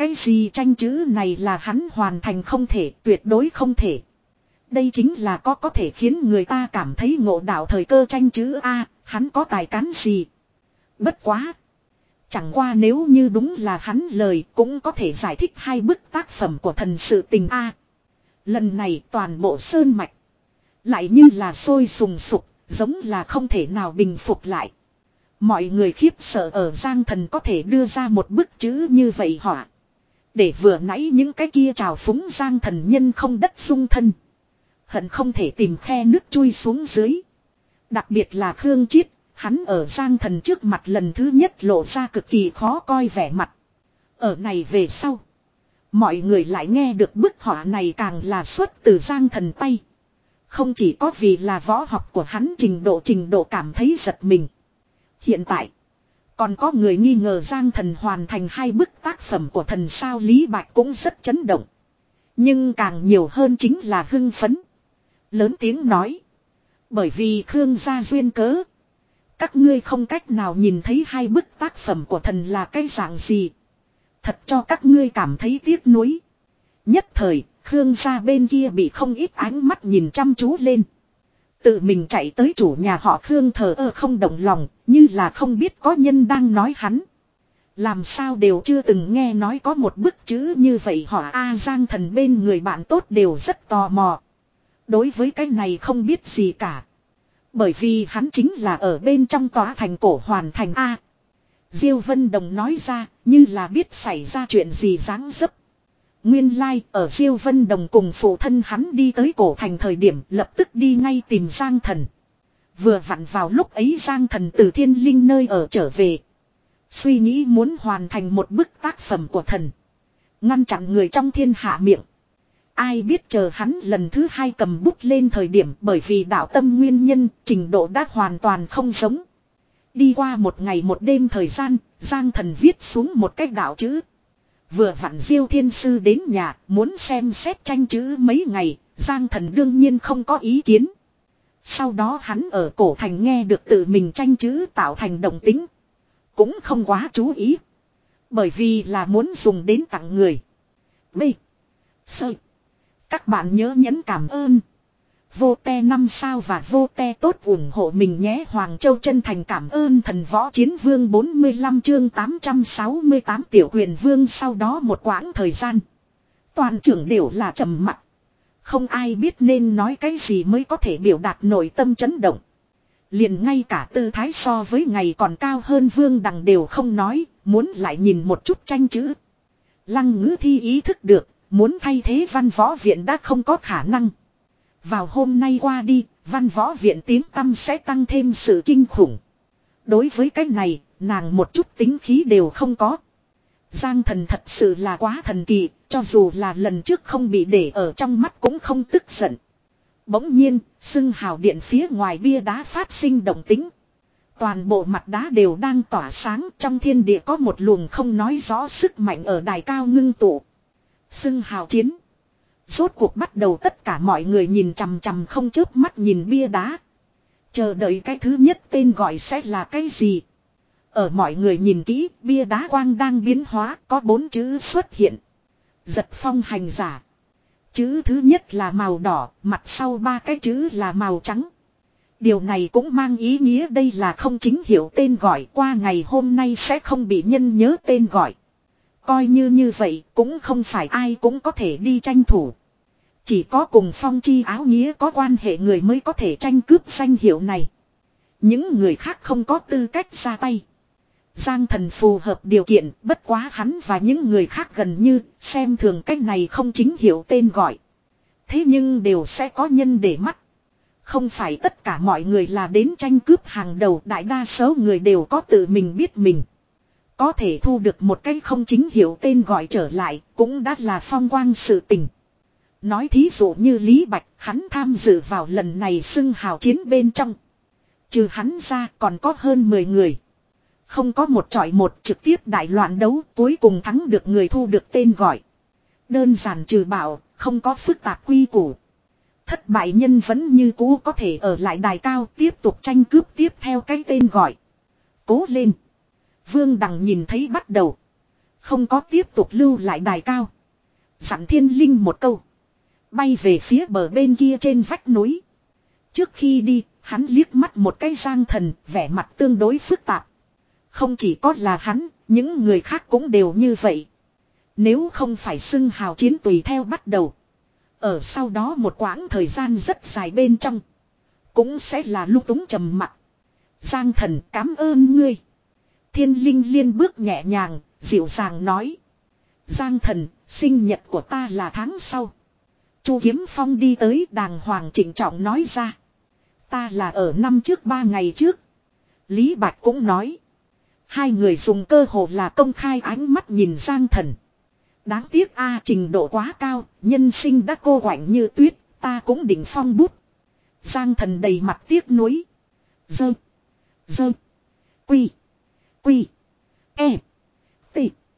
Cái gì tranh chữ này là hắn hoàn thành không thể, tuyệt đối không thể. Đây chính là có có thể khiến người ta cảm thấy ngộ đạo thời cơ tranh chữ A, hắn có tài cán gì. Bất quá. Chẳng qua nếu như đúng là hắn lời cũng có thể giải thích hai bức tác phẩm của thần sự tình A. Lần này toàn bộ sơn mạch. Lại như là sôi sùng sục, giống là không thể nào bình phục lại. Mọi người khiếp sợ ở Giang Thần có thể đưa ra một bức chữ như vậy họa. Để vừa nãy những cái kia trào phúng Giang Thần nhân không đất dung thân. Hận không thể tìm khe nước chui xuống dưới. Đặc biệt là Khương Chiết, hắn ở Giang Thần trước mặt lần thứ nhất lộ ra cực kỳ khó coi vẻ mặt. Ở này về sau. Mọi người lại nghe được bức họa này càng là xuất từ Giang Thần tay. Không chỉ có vì là võ học của hắn trình độ trình độ cảm thấy giật mình. Hiện tại, còn có người nghi ngờ Giang Thần hoàn thành hai bức tác phẩm của thần sao Lý Bạch cũng rất chấn động. Nhưng càng nhiều hơn chính là hưng phấn. Lớn tiếng nói. Bởi vì Khương gia duyên cớ. Các ngươi không cách nào nhìn thấy hai bức tác phẩm của thần là cái dạng gì. Thật cho các ngươi cảm thấy tiếc nuối. Nhất thời, Khương gia bên kia bị không ít ánh mắt nhìn chăm chú lên. Tự mình chạy tới chủ nhà họ Khương thờ ơ không động lòng, như là không biết có nhân đang nói hắn. Làm sao đều chưa từng nghe nói có một bức chữ như vậy họ A Giang Thần bên người bạn tốt đều rất tò mò. Đối với cái này không biết gì cả. Bởi vì hắn chính là ở bên trong tòa thành cổ hoàn thành A. Diêu Vân Đồng nói ra, như là biết xảy ra chuyện gì dáng dấp. Nguyên lai, like, ở Diêu Vân Đồng cùng phụ thân hắn đi tới cổ thành thời điểm lập tức đi ngay tìm Giang Thần. Vừa vặn vào lúc ấy Giang Thần từ thiên linh nơi ở trở về. Suy nghĩ muốn hoàn thành một bức tác phẩm của thần. Ngăn chặn người trong thiên hạ miệng. Ai biết chờ hắn lần thứ hai cầm bút lên thời điểm bởi vì đạo tâm nguyên nhân trình độ đã hoàn toàn không giống. Đi qua một ngày một đêm thời gian, Giang Thần viết xuống một cái đạo chữ. Vừa vặn Diêu Thiên Sư đến nhà, muốn xem xét tranh chữ mấy ngày, Giang Thần đương nhiên không có ý kiến. Sau đó hắn ở cổ thành nghe được tự mình tranh chữ tạo thành động tính. Cũng không quá chú ý. Bởi vì là muốn dùng đến tặng người. B. Sơ. Các bạn nhớ nhấn cảm ơn. Vô te năm sao và vô te tốt ủng hộ mình nhé. Hoàng Châu chân thành cảm ơn thần võ chiến vương bốn mươi lăm chương tám trăm sáu mươi tám tiểu quyền vương. Sau đó một quãng thời gian. Toàn trưởng đều là trầm mặc. Không ai biết nên nói cái gì mới có thể biểu đạt nội tâm chấn động. Liền ngay cả tư thái so với ngày còn cao hơn Vương Đằng đều không nói. Muốn lại nhìn một chút tranh chữ. Lăng Ngữ Thi ý thức được. Muốn thay thế văn võ viện đã không có khả năng. Vào hôm nay qua đi, văn võ viện tiếng tăm sẽ tăng thêm sự kinh khủng. Đối với cái này, nàng một chút tính khí đều không có. Giang Thần thật sự là quá thần kỳ, cho dù là lần trước không bị để ở trong mắt cũng không tức giận. Bỗng nhiên, xưng hào điện phía ngoài bia đá phát sinh động tính. Toàn bộ mặt đá đều đang tỏa sáng, trong thiên địa có một luồng không nói rõ sức mạnh ở đài cao ngưng tụ. Xưng hào chiến. Rốt cuộc bắt đầu tất cả mọi người nhìn chằm chằm không chớp mắt nhìn bia đá. Chờ đợi cái thứ nhất tên gọi sẽ là cái gì. Ở mọi người nhìn kỹ, bia đá quang đang biến hóa, có bốn chữ xuất hiện. Giật phong hành giả. Chữ thứ nhất là màu đỏ, mặt sau ba cái chữ là màu trắng. Điều này cũng mang ý nghĩa đây là không chính hiệu tên gọi, qua ngày hôm nay sẽ không bị nhân nhớ tên gọi. Coi như như vậy cũng không phải ai cũng có thể đi tranh thủ. Chỉ có cùng phong chi áo nghĩa có quan hệ người mới có thể tranh cướp danh hiệu này. Những người khác không có tư cách ra tay. Giang Thần phù hợp điều kiện, bất quá hắn và những người khác gần như xem thường cách này không chính hiệu tên gọi. Thế nhưng đều sẽ có nhân để mắt. Không phải tất cả mọi người là đến tranh cướp hàng đầu, đại đa số người đều có tự mình biết mình. Có thể thu được một cái không chính hiệu tên gọi trở lại cũng đã là phong quang sự tình. Nói thí dụ như Lý Bạch, hắn tham dự vào lần này xưng hào chiến bên trong. Trừ hắn ra còn có hơn mười người. Không có một chọi một trực tiếp đại loạn đấu, cuối cùng thắng được người thu được tên gọi. Đơn giản trừ bảo, không có phức tạp quy củ. Thất bại nhân vẫn như cũ có thể ở lại đài cao tiếp tục tranh cướp tiếp theo cái tên gọi. Cố lên. Vương Đằng nhìn thấy bắt đầu. Không có tiếp tục lưu lại đài cao. Dặn thiên linh một câu. Bay về phía bờ bên kia trên vách núi. Trước khi đi, hắn liếc mắt một cái Giang Thần, vẻ mặt tương đối phức tạp. Không chỉ có là hắn, những người khác cũng đều như vậy. Nếu không phải xưng hào chiến tùy theo bắt đầu. Ở sau đó một quãng thời gian rất dài bên trong. Cũng sẽ là lung túng trầm mặc. Giang Thần cảm ơn ngươi. Thiên linh liên bước nhẹ nhàng, dịu dàng nói. Giang Thần, sinh nhật của ta là tháng sau. Chu Kiếm Phong đi tới đàng hoàng trịnh trọng nói ra. Ta là ở năm trước ba ngày trước. Lý Bạch cũng nói. Hai người dùng cơ hội là công khai ánh mắt nhìn Giang Thần. Đáng tiếc a trình độ quá cao, nhân sinh đã cô quạnh như tuyết, ta cũng định phong bút. Giang Thần đầy mặt tiếc nuối. Dơ. Dơ. Quy. Quy. E. T.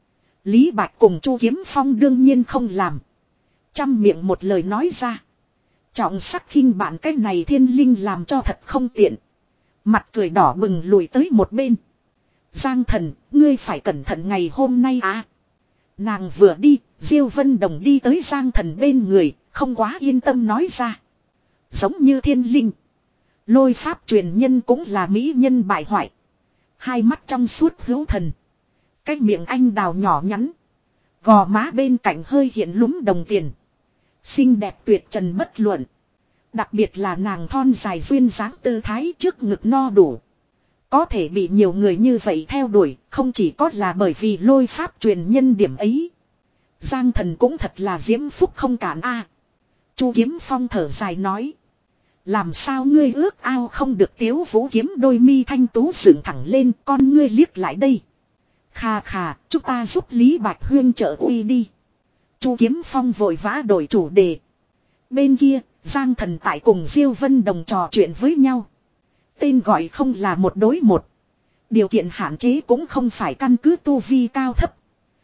Lý Bạch cùng Chu Kiếm Phong đương nhiên không làm. Trăm miệng một lời nói ra. Trọng sắc khinh bạn cái này thiên linh làm cho thật không tiện. Mặt cười đỏ bừng lùi tới một bên. Giang Thần, ngươi phải cẩn thận ngày hôm nay à. Nàng vừa đi, Diêu Vân Đồng đi tới Giang Thần bên người, không quá yên tâm nói ra. Giống như thiên linh. Lôi pháp truyền nhân cũng là mỹ nhân bại hoại. Hai mắt trong suốt hữu thần. Cái miệng anh đào nhỏ nhắn. Gò má bên cạnh hơi hiện lúm đồng tiền. Xinh đẹp tuyệt trần bất luận. Đặc biệt là nàng thon dài duyên dáng tư thái trước ngực no đủ. Có thể bị nhiều người như vậy theo đuổi, không chỉ có là bởi vì lôi pháp truyền nhân điểm ấy. Giang Thần cũng thật là diễm phúc không cản a. Chu Kiếm Phong thở dài nói. Làm sao ngươi ước ao không được Tiếu Vũ kiếm đôi mi thanh tú dựng thẳng lên, con ngươi liếc lại đây. Khà khà, chúng ta giúp Lý Bạch Huyên trợ uy đi. Chu Kiếm Phong vội vã đổi chủ đề. Bên kia, Giang Thần tại cùng Diêu Vân Đồng trò chuyện với nhau. Tên gọi không là một đối một. Điều kiện hạn chế cũng không phải căn cứ tu vi cao thấp.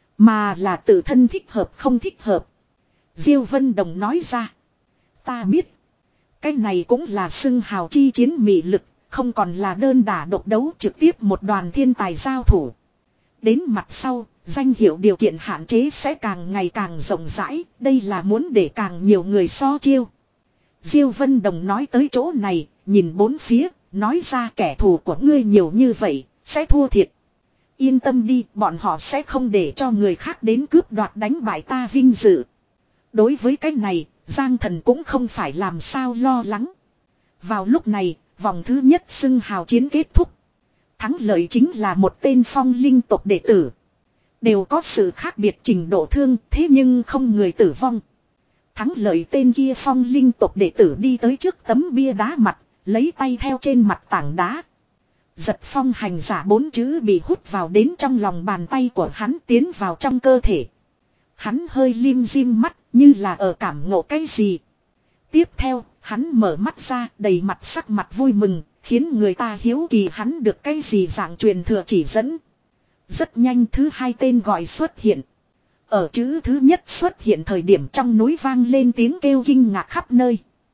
Mà là tự thân thích hợp không thích hợp. Diêu Vân Đồng nói ra. Ta biết. Cái này cũng là xưng hào chi chiến mị lực. Không còn là đơn đả độc đấu trực tiếp một đoàn thiên tài giao thủ. Đến mặt sau, danh hiệu điều kiện hạn chế sẽ càng ngày càng rộng rãi. Đây là muốn để càng nhiều người so chiêu. Diêu Vân Đồng nói tới chỗ này, nhìn bốn phía, nói ra kẻ thù của ngươi nhiều như vậy, sẽ thua thiệt. Yên tâm đi, bọn họ sẽ không để cho người khác đến cướp đoạt đánh bại ta vinh dự. Đối với cái này, Giang Thần cũng không phải làm sao lo lắng. Vào lúc này, vòng thứ nhất xưng hào chiến kết thúc. Thắng lợi chính là một tên phong linh tộc đệ tử. Đều có sự khác biệt trình độ thương, thế nhưng không người tử vong. Thắng lợi tên kia phong linh tộc đệ tử đi tới trước tấm bia đá mặt, lấy tay theo trên mặt tảng đá. Giật phong hành giả bốn chữ bị hút vào đến trong lòng bàn tay của hắn tiến vào trong cơ thể. Hắn hơi lim dim mắt như là ở cảm ngộ cái gì. Tiếp theo, hắn mở mắt ra đầy mặt sắc mặt vui mừng, khiến người ta hiếu kỳ hắn được cái gì dạng truyền thừa chỉ dẫn. Rất nhanh thứ hai tên gọi xuất hiện. Ở chữ thứ nhất xuất hiện thời điểm trong núi vang lên tiếng kêu kinh ngạc khắp nơi.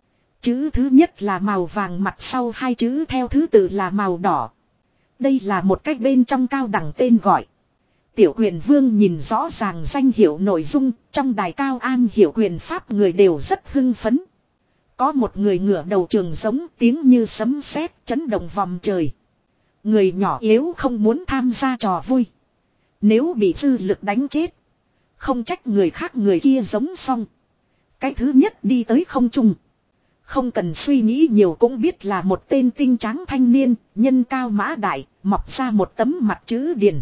Chữ thứ nhất là màu vàng, mặt sau hai chữ theo thứ tự là màu đỏ. Đây là một cách bên trong cao đẳng tên gọi. Tiểu Quyền Vương nhìn rõ ràng danh hiệu nội dung, trong đài cao an hiểu quyền pháp người đều rất hưng phấn. Có một người ngửa đầu trường giống tiếng như sấm sét chấn động vòng trời. Người nhỏ yếu không muốn tham gia trò vui. Nếu bị dư lực đánh chết, không trách người khác người kia giống xong. Cái thứ nhất đi tới không trung. Không cần suy nghĩ nhiều cũng biết là một tên tinh tráng thanh niên, nhân cao mã đại, mọc ra một tấm mặt chữ điền.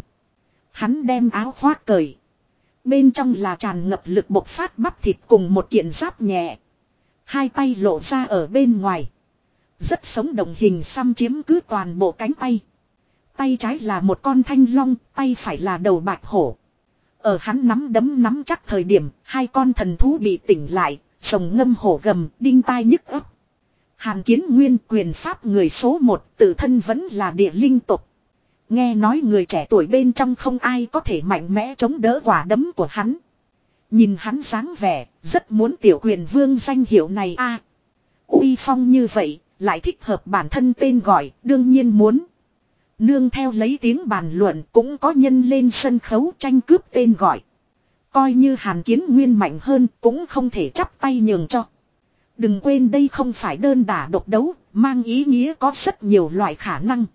Hắn đem áo khoác cởi. Bên trong là tràn ngập lực bộc phát bắp thịt cùng một kiện giáp nhẹ. Hai tay lộ ra ở bên ngoài. Rất sống động, hình xăm chiếm cứ toàn bộ cánh tay. Tay trái là một con thanh long, tay phải là đầu bạch hổ. Ở hắn nắm đấm nắm chắc thời điểm, hai con thần thú bị tỉnh lại, rồng ngâm hổ gầm, đinh tai nhức ấp. Hàn Kiến Nguyên quyền pháp người số một, tự thân vẫn là địa linh tộc. Nghe nói người trẻ tuổi bên trong không ai có thể mạnh mẽ chống đỡ quả đấm của hắn. Nhìn hắn dáng vẻ, rất muốn Tiểu Quyền Vương danh hiệu này a. Uy phong như vậy, lại thích hợp bản thân tên gọi, đương nhiên muốn. Nương theo lấy tiếng bàn luận cũng có nhân lên sân khấu tranh cướp tên gọi. Coi như Hàn Kiến Nguyên mạnh hơn cũng không thể chắp tay nhường cho. Đừng quên đây không phải đơn đả độc đấu, mang ý nghĩa có rất nhiều loại khả năng.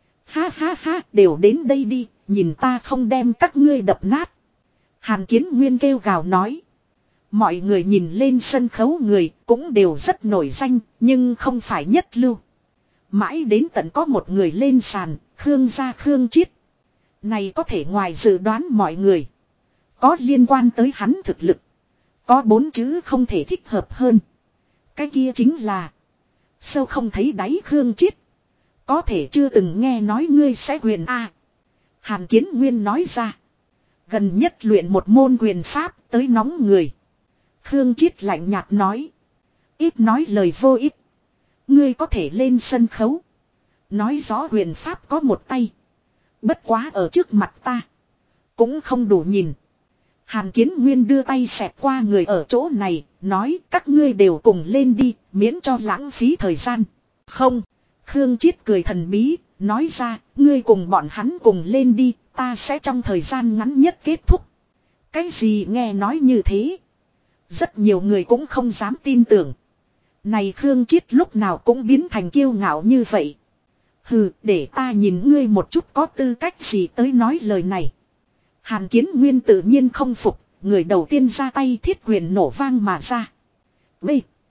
Ha ha ha, đều đến đây đi, nhìn ta không đem các ngươi đập nát. Hàn Kiến Nguyên kêu gào nói. Mọi người nhìn lên sân khấu người cũng đều rất nổi danh, nhưng không phải nhất lưu. Mãi đến tận có một người lên sàn, Khương gia Khương Chiết. Này có thể ngoài dự đoán mọi người. Có liên quan tới hắn thực lực. Có bốn chữ không thể thích hợp hơn. Cái kia chính là sâu không thấy đáy Khương Chiết. Có thể chưa từng nghe nói ngươi sẽ quyền A. Hàn Kiến Nguyên nói ra. Gần nhất luyện một môn quyền pháp tới nóng người. Khương Chiết lạnh nhạt nói. Ít nói lời vô ích. Ngươi có thể lên sân khấu. Nói rõ quyền pháp có một tay. Bất quá ở trước mặt ta. Cũng không đủ nhìn. Hàn Kiến Nguyên đưa tay xẹt qua người ở chỗ này. Nói các ngươi đều cùng lên đi. Miễn cho lãng phí thời gian. Không. Khương Chiết cười thần bí. Nói ra ngươi cùng bọn hắn cùng lên đi. Ta sẽ trong thời gian ngắn nhất kết thúc. Cái gì nghe nói như thế. Rất nhiều người cũng không dám tin tưởng. Này Khương Chiết lúc nào cũng biến thành kiêu ngạo như vậy. Hừ, để ta nhìn ngươi một chút có tư cách gì tới nói lời này. Hàn Kiến Nguyên tự nhiên không phục, người đầu tiên ra tay thiết quyền nổ vang mà ra. B.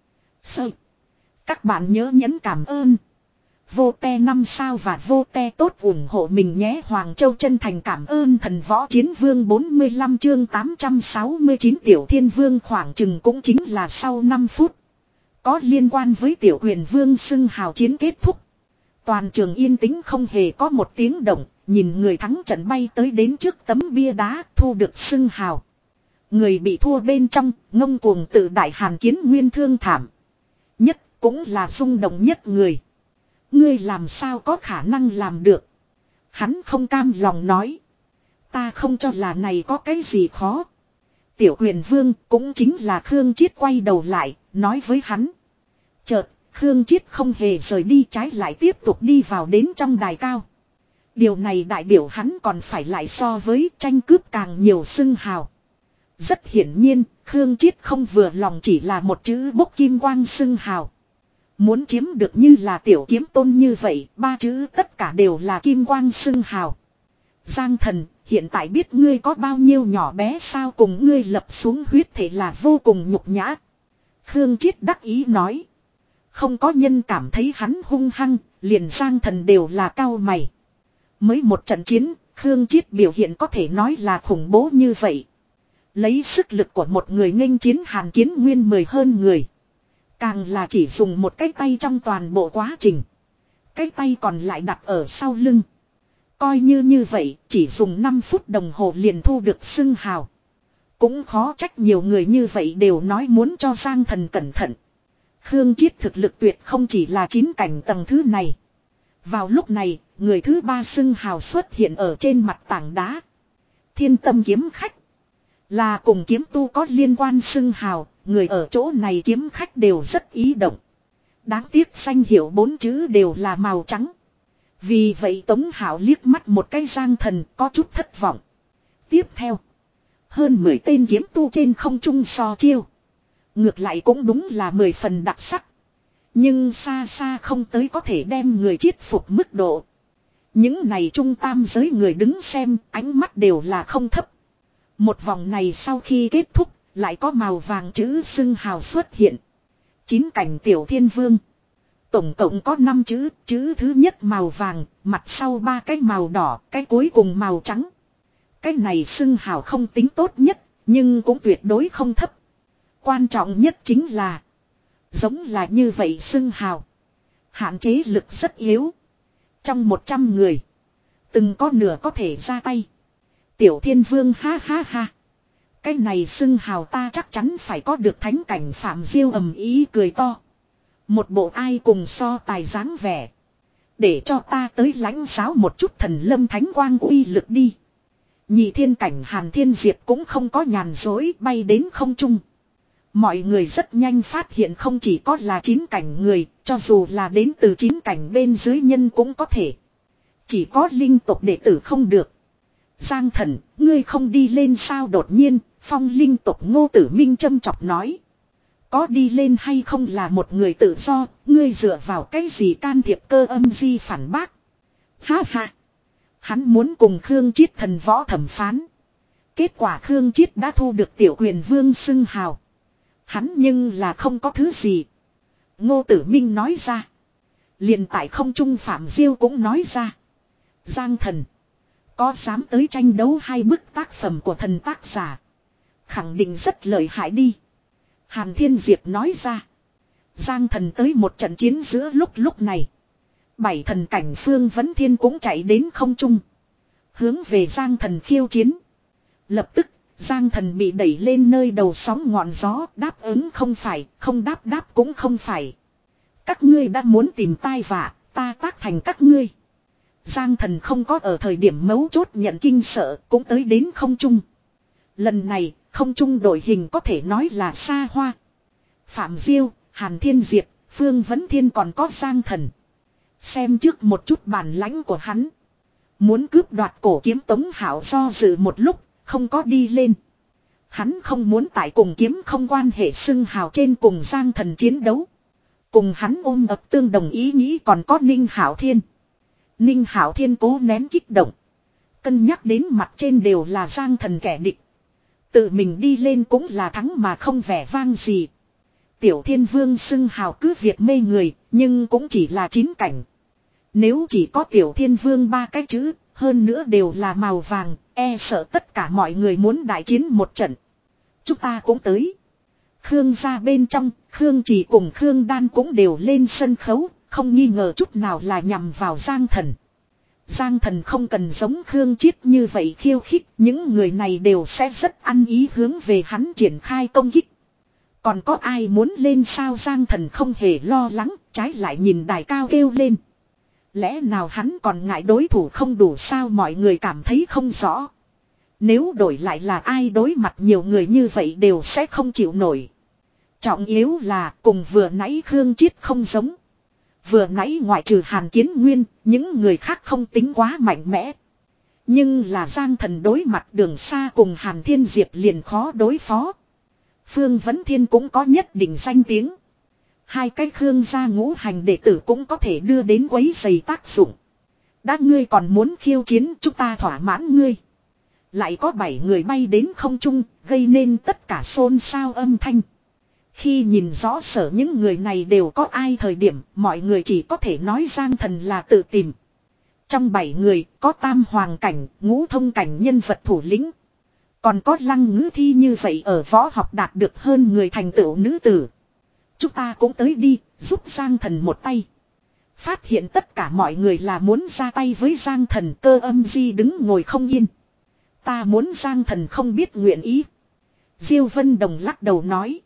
Sơ. Các bạn nhớ nhấn cảm ơn. Vô te năm sao và vô te tốt ủng hộ mình nhé. Hoàng Châu chân thành cảm ơn thần võ chiến vương bốn mươi lăm chương tám trăm sáu mươi chín Tiểu Thiên Vương khoảng chừng cũng chính là sau năm phút. Có liên quan với Tiểu Huyền Vương xưng hào chiến kết thúc. Toàn trường yên tĩnh không hề có một tiếng động, nhìn người thắng trận bay tới đến trước tấm bia đá thu được xưng hào. Người bị thua bên trong, ngông cuồng tự đại Hàn Kiến Nguyên thương thảm. Nhất cũng là rung động nhất người. Ngươi làm sao có khả năng làm được. Hắn không cam lòng nói. Ta không cho là này có cái gì khó. Tiểu Huyền Vương cũng chính là Khương Chiết quay đầu lại, nói với hắn. Chợt, Khương Chiết không hề rời đi trái lại tiếp tục đi vào đến trong đài cao. Điều này đại biểu hắn còn phải lại so với tranh cướp càng nhiều xưng hào. Rất hiển nhiên, Khương Chiết không vừa lòng chỉ là một chữ bốc kim quang xưng hào. Muốn chiếm được như là Tiểu Kiếm Tôn như vậy, ba chữ tất cả đều là kim quang xưng hào. Giang Thần, hiện tại biết ngươi có bao nhiêu nhỏ bé sao cùng ngươi lập xuống huyết thể là vô cùng nhục nhã. Khương Chiết đắc ý nói. Không có nhân cảm thấy hắn hung hăng, liền Giang Thần đều là cao mày. Mới một trận chiến, Khương Chiết biểu hiện có thể nói là khủng bố như vậy. Lấy sức lực của một người nghênh chiến Hàn Kiến Nguyên mười hơn người. Càng là chỉ dùng một cái tay trong toàn bộ quá trình. Cái tay còn lại đặt ở sau lưng. Coi như như vậy, chỉ dùng năm phút đồng hồ liền thu được xưng hào. Cũng khó trách nhiều người như vậy đều nói muốn cho Giang Thần cẩn thận. Khương Chiết thực lực tuyệt không chỉ là chín cảnh tầng thứ này. Vào lúc này, người thứ ba xưng hào xuất hiện ở trên mặt tảng đá. Thiên Tâm kiếm khách. Là cùng kiếm tu có liên quan xưng hào, người ở chỗ này kiếm khách đều rất ý động. Đáng tiếc danh hiệu bốn chữ đều là màu trắng. Vì vậy Tống Hảo liếc mắt một cái Giang Thần có chút thất vọng. Tiếp theo, hơn mười tên kiếm tu trên không trung so chiêu. Ngược lại cũng đúng là mười phần đặc sắc. Nhưng xa xa không tới có thể đem người chiết phục mức độ. Những này trung tam giới người đứng xem ánh mắt đều là không thấp. Một vòng này sau khi kết thúc lại có màu vàng chữ xưng hào xuất hiện. Chín cảnh Tiểu Thiên Vương. Tổng cộng có năm chữ, chữ thứ nhất màu vàng, mặt sau ba cái màu đỏ, cái cuối cùng màu trắng. Cái này xưng hào không tính tốt nhất, nhưng cũng tuyệt đối không thấp. Quan trọng nhất chính là giống là như vậy xưng hào. Hạn chế lực rất yếu. Trong một trăm người, từng có nửa có thể ra tay. Tiểu Thiên Vương ha ha ha. Cái này xưng hào ta chắc chắn phải có được thánh cảnh Phạm Diêu ầm ý cười to. Một bộ ai cùng so tài dáng vẻ. Để cho ta tới lãnh giáo một chút thần lâm thánh quang uy lực đi. Nhị thiên cảnh Hàn Thiên Diệp cũng không có nhàn dối bay đến không trung. Mọi người rất nhanh phát hiện không chỉ có là chín cảnh người, cho dù là đến từ chín cảnh bên dưới nhân cũng có thể. Chỉ có linh tộc đệ tử không được. Giang thần, ngươi không đi lên sao? Đột nhiên, phong linh tộc Ngô Tử Minh châm chọc nói. Có đi lên hay không là một người tự do, ngươi dựa vào cái gì can thiệp? Cơ Âm Di phản bác. Ha ha. Hắn muốn cùng Khương Chiết thần võ thẩm phán. Kết quả Khương Chiết đã thu được tiểu quyền vương xưng hào. Hắn nhưng là không có thứ gì. Ngô Tử Minh nói ra. Liền tại không trung Phạm Diêu cũng nói ra. Giang thần. Có dám tới tranh đấu hai bức tác phẩm của thần tác giả. Khẳng định rất lợi hại đi. Hàn Thiên Diệp nói ra. Giang thần tới một trận chiến giữa lúc lúc này. Bảy thần cảnh Phương Vấn Thiên cũng chạy đến không trung. Hướng về Giang thần khiêu chiến. Lập tức, Giang thần bị đẩy lên nơi đầu sóng ngọn gió. Đáp ứng không phải, không đáp đáp cũng không phải. Các ngươi đã muốn tìm tai vạ, ta tác thành các ngươi. Giang thần không có ở thời điểm mấu chốt nhận kinh sợ, cũng tới đến không trung. Lần này, không trung đội hình có thể nói là xa hoa. Phạm Diêu, Hàn Thiên Diệp, Phương Vấn Thiên còn có Giang thần. Xem trước một chút bản lãnh của hắn. Muốn cướp đoạt cổ kiếm Tống Hảo do dự một lúc, không có đi lên. Hắn không muốn tại cùng kiếm không quan hệ xưng hào trên cùng Giang thần chiến đấu. Cùng hắn ôm ập tương đồng ý nghĩ còn có Ninh Hảo Thiên. Ninh Hảo Thiên cố nén kích động. Cân nhắc đến mặt trên đều là Giang thần kẻ địch. Tự mình đi lên cũng là thắng mà không vẻ vang gì. Tiểu Thiên Vương xưng hào cứ việc mê người, nhưng cũng chỉ là chín cảnh. Nếu chỉ có Tiểu Thiên Vương ba cái chữ, hơn nữa đều là màu vàng, e sợ tất cả mọi người muốn đại chiến một trận. Chúng ta cũng tới. Khương gia bên trong, Khương Trì cùng Khương Đan cũng đều lên sân khấu, không nghi ngờ chút nào là nhằm vào Giang thần. Giang thần không cần giống Khương Chiết như vậy khiêu khích, những người này đều sẽ rất ăn ý hướng về hắn triển khai công kích. Còn có ai muốn lên sao? Giang thần không hề lo lắng, trái lại nhìn đài cao kêu lên. Lẽ nào hắn còn ngại đối thủ không đủ sao? Mọi người cảm thấy không rõ. Nếu đổi lại là ai đối mặt nhiều người như vậy đều sẽ không chịu nổi. Trọng yếu là cùng vừa nãy Khương Chiết không giống. Vừa nãy ngoại trừ Hàn Kiến Nguyên, những người khác không tính quá mạnh mẽ. Nhưng là Giang thần đối mặt Đường Sa cùng Hàn Thiên Diệp liền khó đối phó. Phương Vấn Thiên cũng có nhất định danh tiếng. Hai cái Khương gia ngũ hành đệ tử cũng có thể đưa đến quấy rầy tác dụng. Đã ngươi còn muốn khiêu chiến, chúng ta thỏa mãn ngươi. Lại có bảy người bay đến không trung, gây nên tất cả xôn xao âm thanh. Khi nhìn rõ sở những người này đều có ai thời điểm, mọi người chỉ có thể nói Giang thần là tự tìm. Trong bảy người, có tam hoàng cảnh, ngũ thông cảnh nhân vật thủ lĩnh. Còn có Lăng Ngữ Thi như vậy ở võ học đạt được hơn người thành tựu nữ tử. Chúng ta cũng tới đi, giúp Giang thần một tay. Phát hiện tất cả mọi người là muốn ra tay với Giang thần. Cơ Âm Di đứng ngồi không yên. Ta muốn Giang thần không biết nguyện ý. Diêu Vân Đồng lắc đầu nói.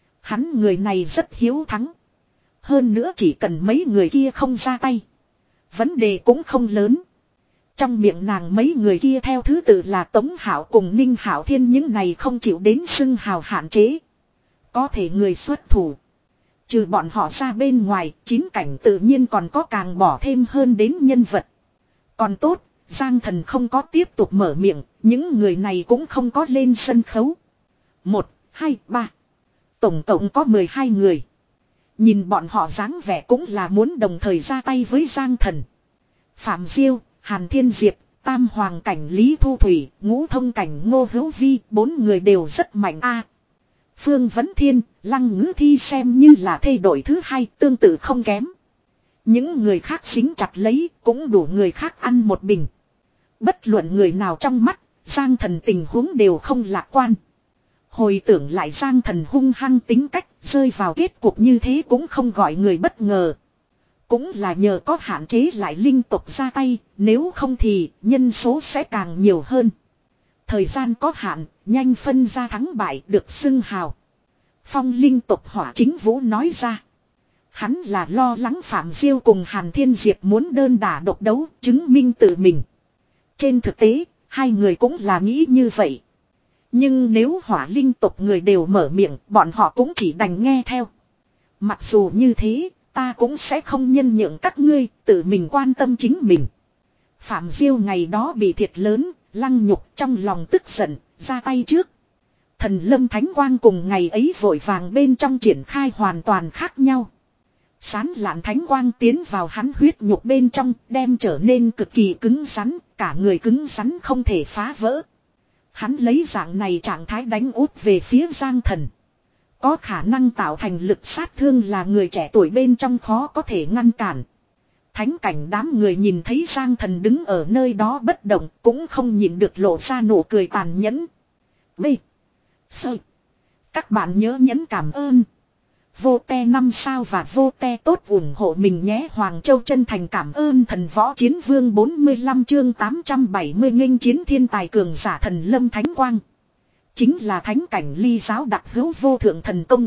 Hắn người này rất hiếu thắng. Hơn nữa chỉ cần mấy người kia không ra tay. Vấn đề cũng không lớn. Trong miệng nàng mấy người kia theo thứ tự là Tống Hảo cùng Ninh Hảo Thiên, những này không chịu đến xưng hào hạn chế. Có thể người xuất thủ. Trừ bọn họ ra bên ngoài, chín cảnh tự nhiên còn có càng bỏ thêm hơn đến nhân vật. Còn tốt, Giang thần không có tiếp tục mở miệng, những người này cũng không có lên sân khấu. Một, hai, ba. Tổng cộng có mười hai người. Nhìn bọn họ dáng vẻ cũng là muốn đồng thời ra tay với Giang thần. Phạm Diêu, Hàn Thiên Diệp, Tam Hoàng cảnh Lý Thu Thủy, Ngũ Thông cảnh Ngô Hữu Vi, bốn người đều rất mạnh a. Phương Vấn Thiên, Lăng Ngữ Thi xem như là thay đổi thứ hai, tương tự không kém. Những người khác xính chặt lấy, cũng đủ người khác ăn một bình. Bất luận người nào trong mắt, Giang thần tình huống đều không lạc quan. Hồi tưởng lại Giang thần hung hăng tính cách, rơi vào kết cục như thế cũng không gọi người bất ngờ. Cũng là nhờ có hạn chế lại linh tộc ra tay, nếu không thì nhân số sẽ càng nhiều hơn. Thời gian có hạn, nhanh phân ra thắng bại được xưng hào. Phong linh tộc Hỏa Chính Vũ nói ra. Hắn là lo lắng Phạm Diêu cùng Hàn Thiên Diệp muốn đơn đả độc đấu, chứng minh tự mình. Trên thực tế, hai người cũng là nghĩ như vậy. Nhưng nếu Hỏa linh tộc người đều mở miệng, bọn họ cũng chỉ đành nghe theo. Mặc dù như thế, ta cũng sẽ không nhân nhượng các ngươi, tự mình quan tâm chính mình. Phạm Diêu ngày đó bị thiệt lớn, lăng nhục trong lòng tức giận, ra tay trước. Thần lâm thánh quang cùng ngày ấy vội vàng bên trong triển khai hoàn toàn khác nhau. Sán lạn thánh quang tiến vào hắn huyết nhục bên trong, đem trở nên cực kỳ cứng rắn, cả người cứng rắn không thể phá vỡ. Hắn lấy dạng này trạng thái đánh úp về phía Giang Thần. Có khả năng tạo thành lực sát thương là người trẻ tuổi bên trong khó có thể ngăn cản. Thánh cảnh đám người nhìn thấy Giang Thần đứng ở nơi đó bất động, cũng không nhìn được lộ ra nụ cười tàn nhẫn. B. Sơ. Các bạn nhớ nhấn cảm ơn. Vô te năm sao và vô te tốt ủng hộ mình nhé. Hoàng Châu chân thành cảm ơn thần võ chiến vương bốn mươi lăm chương tám trăm bảy mươi nghênh chiến thiên tài cường giả thần lâm thánh quang. Chính là thánh cảnh ly giáo đặc hữu vô thượng thần công.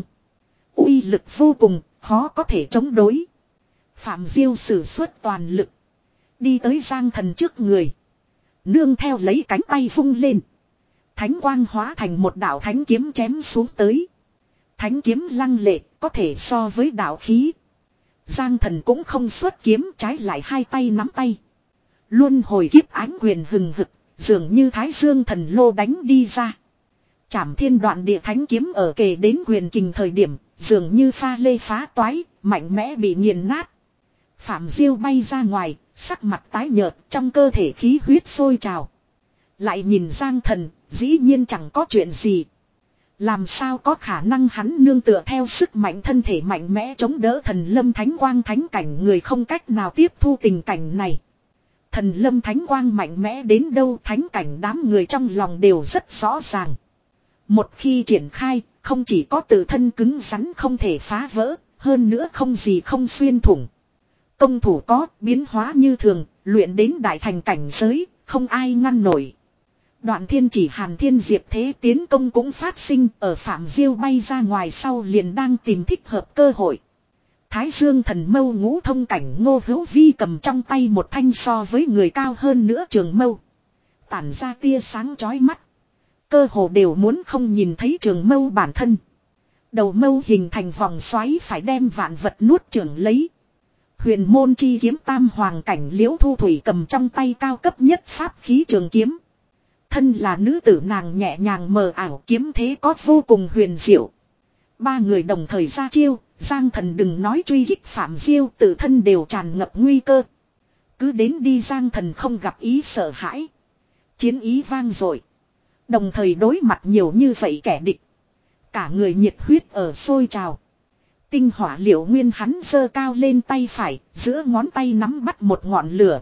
Uy lực vô cùng, khó có thể chống đối. Phạm Diêu sử xuất toàn lực. Đi tới Giang Thần trước người. Nương theo lấy cánh tay vung lên. Thánh quang hóa thành một đạo thánh kiếm chém xuống tới. Thánh kiếm lăng lệ, có thể so với đạo khí. Giang Thần cũng không xuất kiếm, trái lại hai tay nắm tay. Luân hồi kiếp ánh quyền hừng hực, dường như thái dương thần lô đánh đi ra. Trảm thiên đoạn địa thánh kiếm ở kề đến quyền kình thời điểm, dường như pha lê phá toái, mạnh mẽ bị nghiền nát. Phạm Diêu bay ra ngoài, sắc mặt tái nhợt, trong cơ thể khí huyết sôi trào. Lại nhìn Giang Thần, dĩ nhiên chẳng có chuyện gì. Làm sao có khả năng hắn nương tựa theo sức mạnh thân thể mạnh mẽ chống đỡ thần lâm thánh quang thánh cảnh, người không cách nào tiếp thu tình cảnh này. Thần lâm thánh quang mạnh mẽ đến đâu thánh cảnh đám người trong lòng đều rất rõ ràng. Một khi triển khai, không chỉ có tự thân cứng rắn không thể phá vỡ, hơn nữa không gì không xuyên thủng. Công thủ có, biến hóa như thường, luyện đến đại thành cảnh giới, không ai ngăn nổi. Đoạn thiên chỉ Hàn Thiên Diệp thế tiến công cũng phát sinh, ở Phạm Diêu bay ra ngoài sau liền đang tìm thích hợp cơ hội. Thái Dương thần mâu ngũ thông cảnh Ngô Hữu Vi cầm trong tay một thanh so với người cao hơn nữa trường mâu. Tản ra tia sáng chói mắt. Cơ hồ đều muốn không nhìn thấy trường mâu bản thân. Đầu mâu hình thành vòng xoáy phải đem vạn vật nuốt chửng lấy. Huyền môn chi kiếm tam hoàng cảnh Liễu Thu Thủy cầm trong tay cao cấp nhất pháp khí trường kiếm. Thân là nữ tử nàng nhẹ nhàng mờ ảo, kiếm thế có vô cùng huyền diệu. Ba người đồng thời ra chiêu, Giang Thần đừng nói truy kích Phạm Diêu, tự thân đều tràn ngập nguy cơ. Cứ đến đi Giang Thần không gặp ý sợ hãi. Chiến ý vang dội. Đồng thời đối mặt nhiều như vậy kẻ địch. Cả người nhiệt huyết ở sôi trào. Tinh hỏa liệu nguyên hắn giơ cao lên tay phải, giữa ngón tay nắm bắt một ngọn lửa.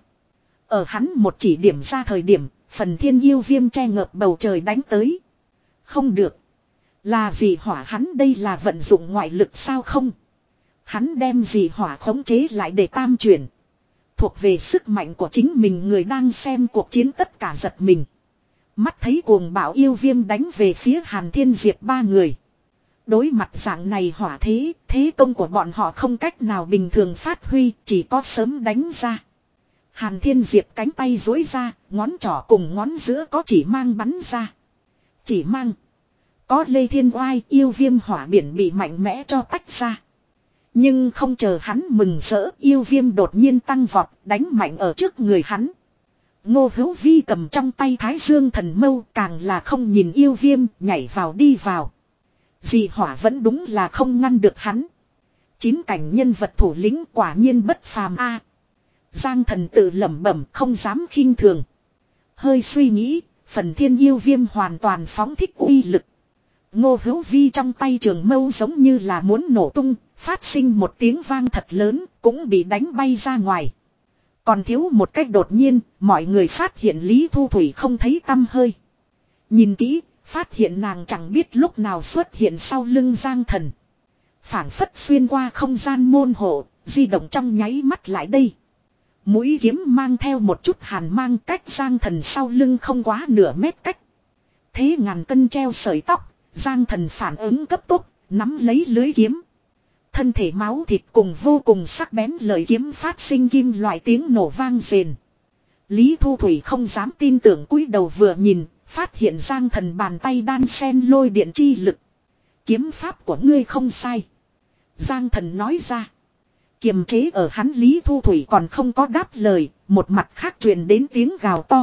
Ở hắn một chỉ điểm ra thời điểm, phần thiên yêu viêm che ngợp bầu trời đánh tới. Không được. Là gì hỏa hắn đây là vận dụng ngoại lực sao không? Hắn đem gì hỏa khống chế lại để tam chuyển. Thuộc về sức mạnh của chính mình, người đang xem cuộc chiến tất cả giật mình. Mắt thấy cuồng bạo yêu viêm đánh về phía Hàn Thiên Diệp ba người. Đối mặt dạng này hỏa thế, thế công của bọn họ không cách nào bình thường phát huy, chỉ có sớm đánh ra. Hàn Thiên Diệp cánh tay duỗi ra, ngón trỏ cùng ngón giữa có chỉ mang bắn ra. Chỉ mang. Có Lê Thiên Oai yêu viêm hỏa biển bị mạnh mẽ cho tách ra. Nhưng không chờ hắn mừng rỡ, yêu viêm đột nhiên tăng vọt, đánh mạnh ở trước người hắn. Ngô Hữu Vi cầm trong tay Thái Dương thần mâu, càng là không nhìn yêu viêm, nhảy vào đi vào. Dị hỏa vẫn đúng là không ngăn được hắn. Chín cảnh nhân vật thủ lĩnh quả nhiên bất phàm a. Giang Thần tự lẩm bẩm không dám khinh thường. Hơi suy nghĩ, phần thiên yêu viêm hoàn toàn phóng thích uy lực. Ngô Hữu Vi trong tay trường mâu giống như là muốn nổ tung, phát sinh một tiếng vang thật lớn, cũng bị đánh bay ra ngoài. Còn thiếu một cách đột nhiên, mọi người phát hiện Lý Thu Thủy không thấy tăm hơi. Nhìn kỹ, phát hiện nàng chẳng biết lúc nào xuất hiện sau lưng Giang Thần. Phảng phất xuyên qua không gian môn hộ, di động trong nháy mắt lại đây. Mũi kiếm mang theo một chút hàn mang, cách Giang Thần sau lưng không quá nửa mét cách. Thế ngàn cân treo sợi tóc, Giang Thần phản ứng cấp tốc, nắm lấy lưới kiếm. Thân thể máu thịt cùng vô cùng sắc bén lời kiếm phát sinh kim loại tiếng nổ vang rền. Lý Thu Thủy không dám tin tưởng, cúi đầu vừa nhìn, phát hiện Giang Thần bàn tay đan sen lôi điện chi lực. Kiếm pháp của ngươi không sai. Giang Thần nói ra. Kiềm chế ở hắn Lý Thu Thủy còn không có đáp lời, một mặt khác truyền đến tiếng gào to.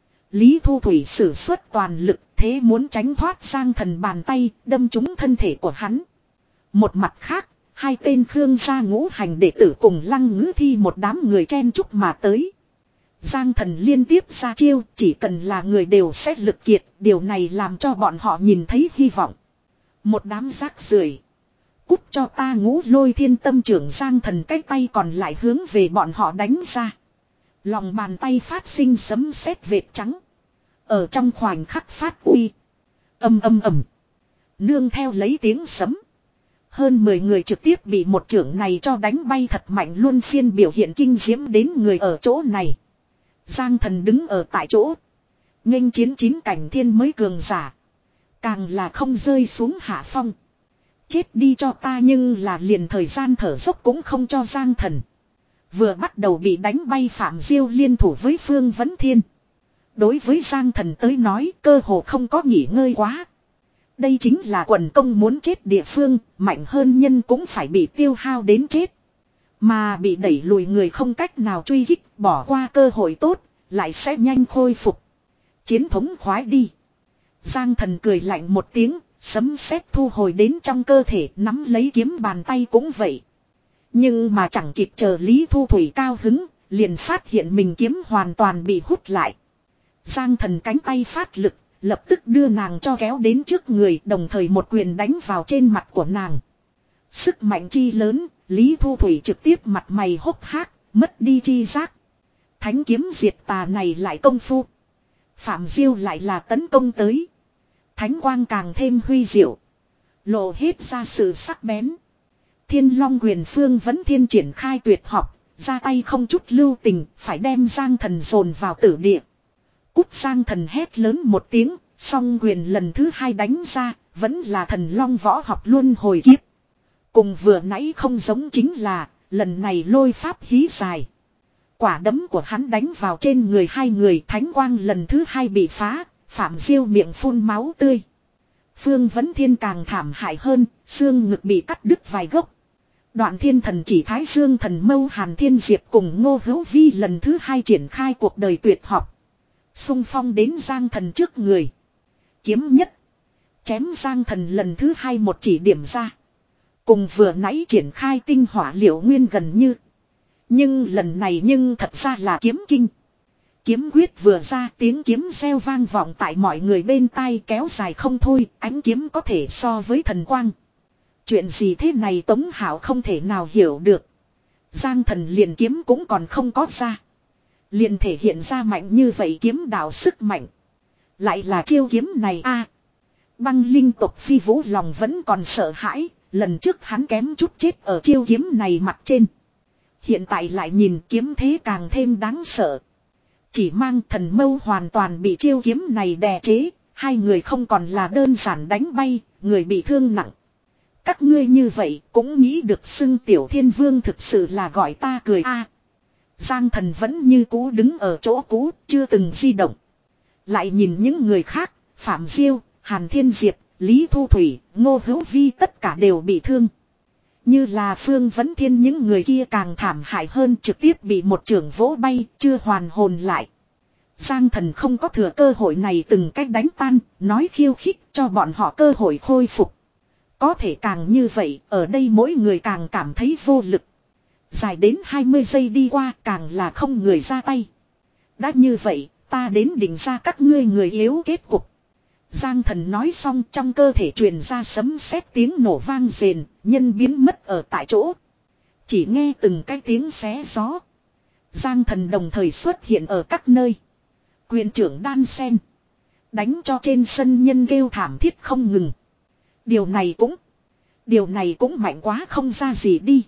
Lý Thu Thủy sử xuất toàn lực, thế muốn tránh thoát Giang Thần bàn tay, đâm trúng thân thể của hắn. Một mặt khác, hai tên Khương gia ngũ hành đệ tử cùng Lăng Ngữ Thi một đám người chen chúc mà tới. Giang Thần liên tiếp ra chiêu, chỉ cần là người đều sẽ lực kiệt, điều này làm cho bọn họ nhìn thấy hy vọng. Một đám rác rưởi, cút cho ta Ngũ Lôi Thiên Tâm trưởng. Giang Thần cái tay còn lại hướng về bọn họ đánh ra. Lòng bàn tay phát sinh sấm sét vệt trắng. Ở trong khoảnh khắc phát uy. Âm âm ầm. Nương theo lấy tiếng sấm. Hơn mười người trực tiếp bị một trưởng này cho đánh bay thật mạnh luôn, phiên biểu hiện kinh diễm đến người ở chỗ này. Giang Thần đứng ở tại chỗ. Nghênh chiến chín cảnh thiên mới cường giả. Càng là không rơi xuống hạ phong. Chết đi cho ta, nhưng là liền thời gian thở dốc cũng không cho Giang Thần. Vừa bắt đầu bị đánh bay Phạm Diêu liên thủ với Phương Vấn Thiên. Đối với Giang Thần tới nói cơ hồ không có nghỉ ngơi quá. Đây chính là quần công muốn chết địa phương, mạnh hơn nhân cũng phải bị tiêu hao đến chết. Mà bị đẩy lùi người không cách nào truy kích, bỏ qua cơ hội tốt, lại sẽ nhanh khôi phục. Chiến thống khoái đi. Giang Thần cười lạnh một tiếng, sấm sét thu hồi đến trong cơ thể, nắm lấy kiếm bàn tay cũng vậy. Nhưng mà chẳng kịp chờ Lý Thu Thủy cao hứng, liền phát hiện mình kiếm hoàn toàn bị hút lại. Giang Thần cánh tay phát lực, lập tức đưa nàng cho kéo đến trước người, đồng thời một quyền đánh vào trên mặt của nàng. Sức mạnh chi lớn, Lý Thu Thủy trực tiếp mặt mày hốc hác, mất đi chi giác. Thánh kiếm diệt tà này lại công phu. Phạm Diêu lại là tấn công tới. Thánh quang càng thêm huy diệu, lộ hết ra sự sắc bén. Thiên Long Quyền Phương Vấn Thiên triển khai tuyệt học, ra tay không chút lưu tình, phải đem Giang Thần dồn vào tử địa. Cút. Giang Thần hét lớn một tiếng, song quyền lần thứ hai đánh ra, vẫn là thần long võ học luân hồi kiếp. Cùng vừa nãy không giống chính là, lần này lôi pháp hí dài. Quả đấm của hắn đánh vào trên người hai người, thánh quang lần thứ hai bị phá, Phạm Diêu miệng phun máu tươi. Phương Vấn Thiên càng thảm hại hơn, xương ngực bị cắt đứt vài gốc. Đoạn Thiên Thần Chỉ, Thái Dương Thần Mâu, Hàn Thiên Diệp cùng Ngô Hữu Vi lần thứ hai triển khai cuộc đời tuyệt học. Xung phong đến Giang Thần trước người. Kiếm nhất. Chém Giang Thần lần thứ hai một chỉ điểm ra. Cùng vừa nãy triển khai tinh hỏa liệu nguyên gần như. Nhưng lần này nhưng thật ra là kiếm kinh. Kiếm quyết vừa ra, tiếng kiếm reo vang vọng tại mọi người bên tai, kéo dài không thôi, ánh kiếm có thể so với thần quang. Chuyện gì thế này Tống Hảo không thể nào hiểu được. Giang Thần liền kiếm cũng còn không có ra. Liền thể hiện ra mạnh như vậy kiếm đạo sức mạnh. Lại là chiêu kiếm này a. Băng linh tộc Phi Vũ lòng vẫn còn sợ hãi, lần trước hắn kém chút chết ở chiêu kiếm này mặt trên. Hiện tại lại nhìn kiếm thế càng thêm đáng sợ. Chỉ mang thần mâu hoàn toàn bị chiêu kiếm này đè chế, hai người không còn là đơn giản đánh bay, người bị thương nặng. Các ngươi như vậy cũng nghĩ được xưng Tiểu Thiên Vương, thực sự là gọi ta cười a. Giang Thần vẫn như cũ đứng ở chỗ cũ, chưa từng di động. Lại nhìn những người khác, Phạm Diêu, Hàn Thiên Diệp, Lý Thu Thủy, Ngô Hữu Vi tất cả đều bị thương. Như là Phương Vấn Thiên những người kia càng thảm hại hơn, trực tiếp bị một chưởng vỗ bay, chưa hoàn hồn lại. Giang Thần không có thừa cơ hội này từng cách đánh tan, nói khiêu khích cho bọn họ cơ hội khôi phục. Có thể càng như vậy, ở đây mỗi người càng cảm thấy vô lực. Dài đến hai mươi giây đi qua, càng là không người ra tay. Đã như vậy, ta đến định ra các ngươi người yếu kết cục. Giang Thần nói xong, trong cơ thể truyền ra sấm sét tiếng nổ vang rền, nhân biến mất ở tại chỗ. Chỉ nghe từng cái tiếng xé gió. Giang Thần đồng thời xuất hiện ở các nơi. Quyền trưởng đan sen. Đánh cho trên sân nhân kêu thảm thiết không ngừng. Điều này cũng... Điều này cũng mạnh quá không ra gì đi.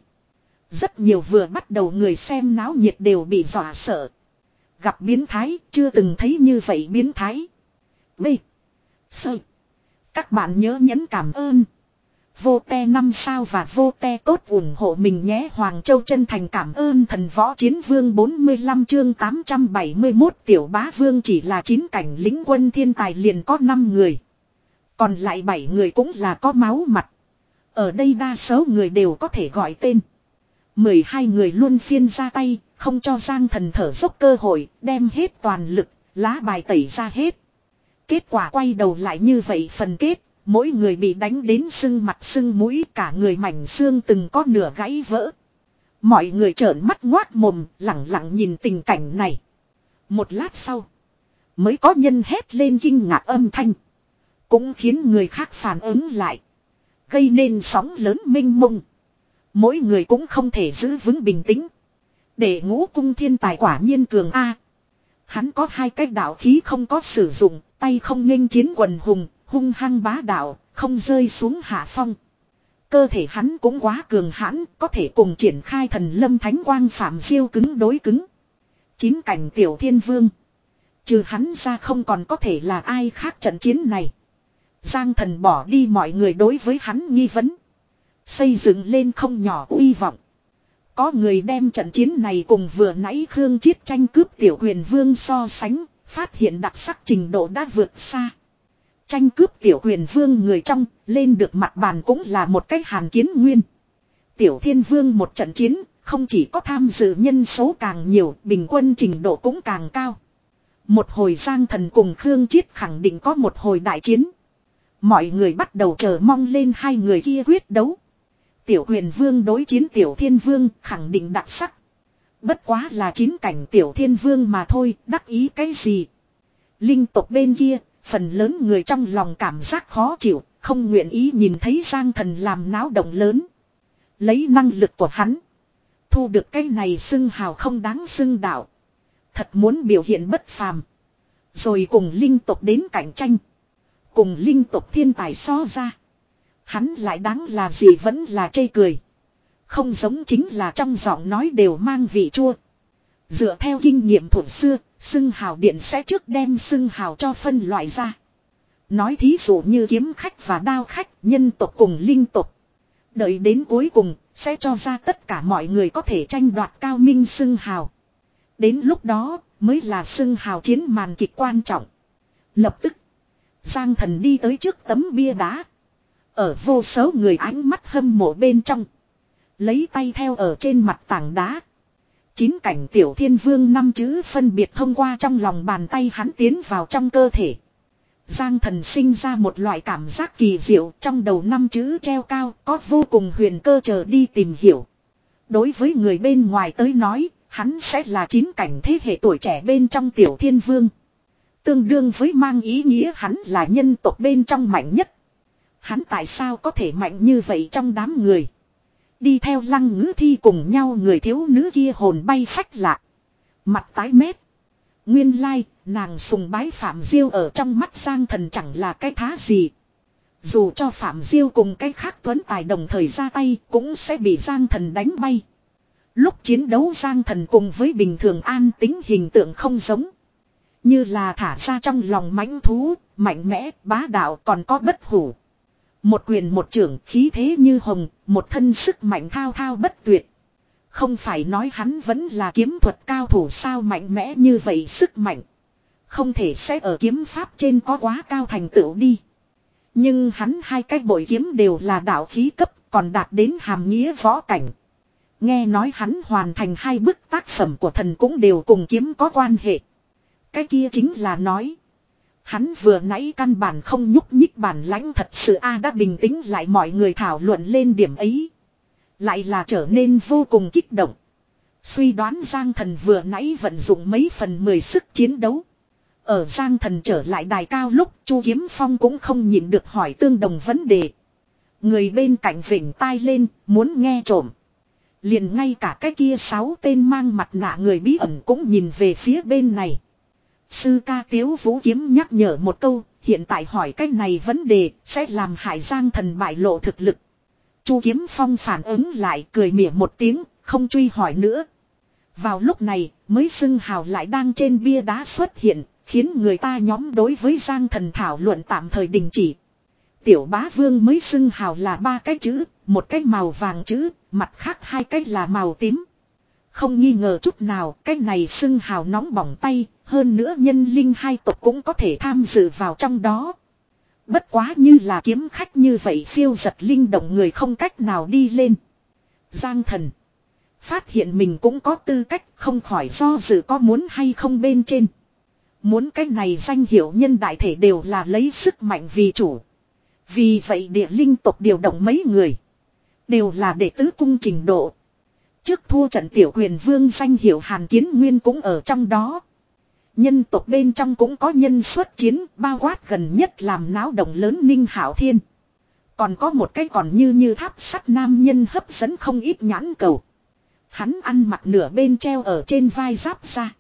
Rất nhiều vừa bắt đầu người xem náo nhiệt đều bị dọa sợ. Gặp biến thái, chưa từng thấy như vậy biến thái. B. Sơ. Các bạn nhớ nhấn cảm ơn. Vô te năm sao và vô te tốt ủng hộ mình nhé. Hoàng Châu chân thành cảm ơn thần võ chiến vương. Bốn mươi lăm chương tám trăm bảy mươi mốt tiểu bá vương chỉ là chín cảnh lính quân thiên tài liền có năm người. Còn lại bảy người cũng là có máu mặt. Ở đây đa số người đều có thể gọi tên. mười hai người luôn phiên ra tay, không cho Giang Thần thở dốc cơ hội, đem hết toàn lực, lá bài tẩy ra hết. Kết quả quay đầu lại như vậy phần kết, mỗi người bị đánh đến sưng mặt sưng mũi, cả người mảnh xương từng có nửa gãy vỡ. Mọi người trợn mắt ngoác mồm, lẳng lặng nhìn tình cảnh này. Một lát sau, mới có nhân hét lên kinh ngạc âm thanh. Cũng khiến người khác phản ứng lại. Gây nên sóng lớn mênh mông. Mỗi người cũng không thể giữ vững bình tĩnh. Để Ngũ Cung thiên tài quả nhiên cường A. Hắn có hai cái đạo khí không có sử dụng, tay không nghênh chiến quần hùng, hung hăng bá đạo, không rơi xuống hạ phong. Cơ thể hắn cũng quá cường hãn, có thể cùng triển khai thần lâm thánh quang phạm siêu cứng đối cứng. Chín cảnh tiểu thiên vương. Trừ hắn ra không còn có thể là ai khác trận chiến này. Giang Thần bỏ đi mọi người đối với hắn nghi vấn. Xây dựng lên không nhỏ uy vọng. Có người đem trận chiến này cùng vừa nãy Khương Chiết tranh cướp tiểu huyền vương so sánh, phát hiện đặc sắc trình độ đã vượt xa. Tranh cướp tiểu huyền vương người trong, lên được mặt bàn cũng là một cái hàn kiến nguyên. Tiểu thiên vương một trận chiến, không chỉ có tham dự nhân số càng nhiều, bình quân trình độ cũng càng cao. Một hồi Giang Thần cùng Khương Chiết khẳng định có một hồi đại chiến. Mọi người bắt đầu chờ mong lên hai người kia quyết đấu. Tiểu huyền vương đối chiến tiểu thiên vương khẳng định đặc sắc. Bất quá là chín cảnh tiểu thiên vương mà thôi, đắc ý cái gì. Linh tộc bên kia, phần lớn người trong lòng cảm giác khó chịu, không nguyện ý nhìn thấy Giang Thần làm náo động lớn. Lấy năng lực của hắn, thu được cái này xưng hào không đáng xưng đạo. Thật muốn biểu hiện bất phàm. Rồi cùng linh tộc đến cạnh tranh. Cùng linh tộc thiên tài so ra. Hắn lại đáng là gì vẫn là chê cười. Không giống chính là trong giọng nói đều mang vị chua. Dựa theo kinh nghiệm thủ xưa, xưng hào điện sẽ trước đem xưng hào cho phân loại ra. Nói thí dụ như kiếm khách và đao khách, nhân tộc cùng linh tộc. Đợi đến cuối cùng, sẽ cho ra tất cả mọi người có thể tranh đoạt cao minh xưng hào. Đến lúc đó, mới là xưng hào chiến màn kịch quan trọng. Lập tức, Giang Thần đi tới trước tấm bia đá. Ở vô số người ánh mắt hâm mộ bên trong. Lấy tay theo ở trên mặt tảng đá. Chín cảnh tiểu thiên vương năm chữ phân biệt thông qua trong lòng bàn tay hắn tiến vào trong cơ thể. Giang Thần sinh ra một loại cảm giác kỳ diệu, trong đầu năm chữ treo cao, có vô cùng huyền cơ chờ đi tìm hiểu. Đối với người bên ngoài tới nói, hắn sẽ là chín cảnh thế hệ tuổi trẻ bên trong tiểu thiên vương. Tương đương với mang ý nghĩa hắn là nhân tộc bên trong mạnh nhất. Hắn tại sao có thể mạnh như vậy trong đám người. Đi theo Lăng Ngữ Thi cùng nhau người thiếu nữ kia hồn bay phách lạc. Mặt tái mét. Nguyên lai, nàng sùng bái Phạm Diêu ở trong mắt Giang Thần chẳng là cái thá gì. Dù cho Phạm Diêu cùng cái khác tuấn tài đồng thời ra tay cũng sẽ bị Giang Thần đánh bay. Lúc chiến đấu Giang Thần cùng với bình thường an tính hình tượng không giống. Như là thả ra trong lòng mãnh thú, mạnh mẽ, bá đạo còn có bất hủ. Một quyền một trưởng khí thế như hồng, một thân sức mạnh thao thao bất tuyệt. Không phải nói hắn vẫn là kiếm thuật cao thủ sao mạnh mẽ như vậy sức mạnh. Không thể sẽ ở kiếm pháp trên có quá cao thành tựu đi. Nhưng hắn hai cái bội kiếm đều là đạo khí cấp còn đạt đến hàm nghĩa võ cảnh. Nghe nói hắn hoàn thành hai bức tác phẩm của thần cũng đều cùng kiếm có quan hệ. Cái kia chính là nói. Hắn vừa nãy căn bản không nhúc nhích bản lãnh thật sự a đã bình tĩnh lại mọi người thảo luận lên điểm ấy. Lại là trở nên vô cùng kích động. Suy đoán Giang Thần vừa nãy vận dụng mấy phần mười sức chiến đấu. Ở Giang Thần trở lại đài cao lúc Chu Kiếm Phong cũng không nhịn được hỏi tương đồng vấn đề. Người bên cạnh vểnh tai lên muốn nghe trộm. Liền ngay cả cái kia sáu tên mang mặt nạ người bí ẩn cũng nhìn về phía bên này. Sư ca Tiếu Vũ Kiếm nhắc nhở một câu, hiện tại hỏi cái này vấn đề sẽ làm hại Giang Thần bại lộ thực lực. Chu Kiếm Phong phản ứng lại cười mỉa một tiếng, không truy hỏi nữa. Vào lúc này, mới xưng hào lại đang trên bia đá xuất hiện, khiến người ta nhóm đối với Giang Thần thảo luận tạm thời đình chỉ. Tiểu bá vương mới xưng hào là ba cái chữ, một cái màu vàng chữ, mặt khác hai cái là màu tím. Không nghi ngờ chút nào, cái này xưng hào nóng bỏng tay, hơn nữa nhân linh hai tộc cũng có thể tham dự vào trong đó. Bất quá như là kiếm khách như vậy phiêu giật linh động người không cách nào đi lên. Giang Thần. Phát hiện mình cũng có tư cách, không khỏi do dự có muốn hay không bên trên. Muốn cái này danh hiệu nhân đại thể đều là lấy sức mạnh vì chủ. Vì vậy địa linh tộc điều động mấy người. Đều là đệ tứ cung trình độ. Trước thua trận tiểu quyền vương danh hiệu Hàn Kiến Nguyên cũng ở trong đó. Nhân tộc bên trong cũng có nhân xuất chiến, bao quát gần nhất làm náo động lớn Ninh Hạo Thiên. Còn có một cái còn như như tháp sắt nam nhân hấp dẫn không ít nhãn cầu. Hắn ăn mặc nửa bên treo ở trên vai giáp ra.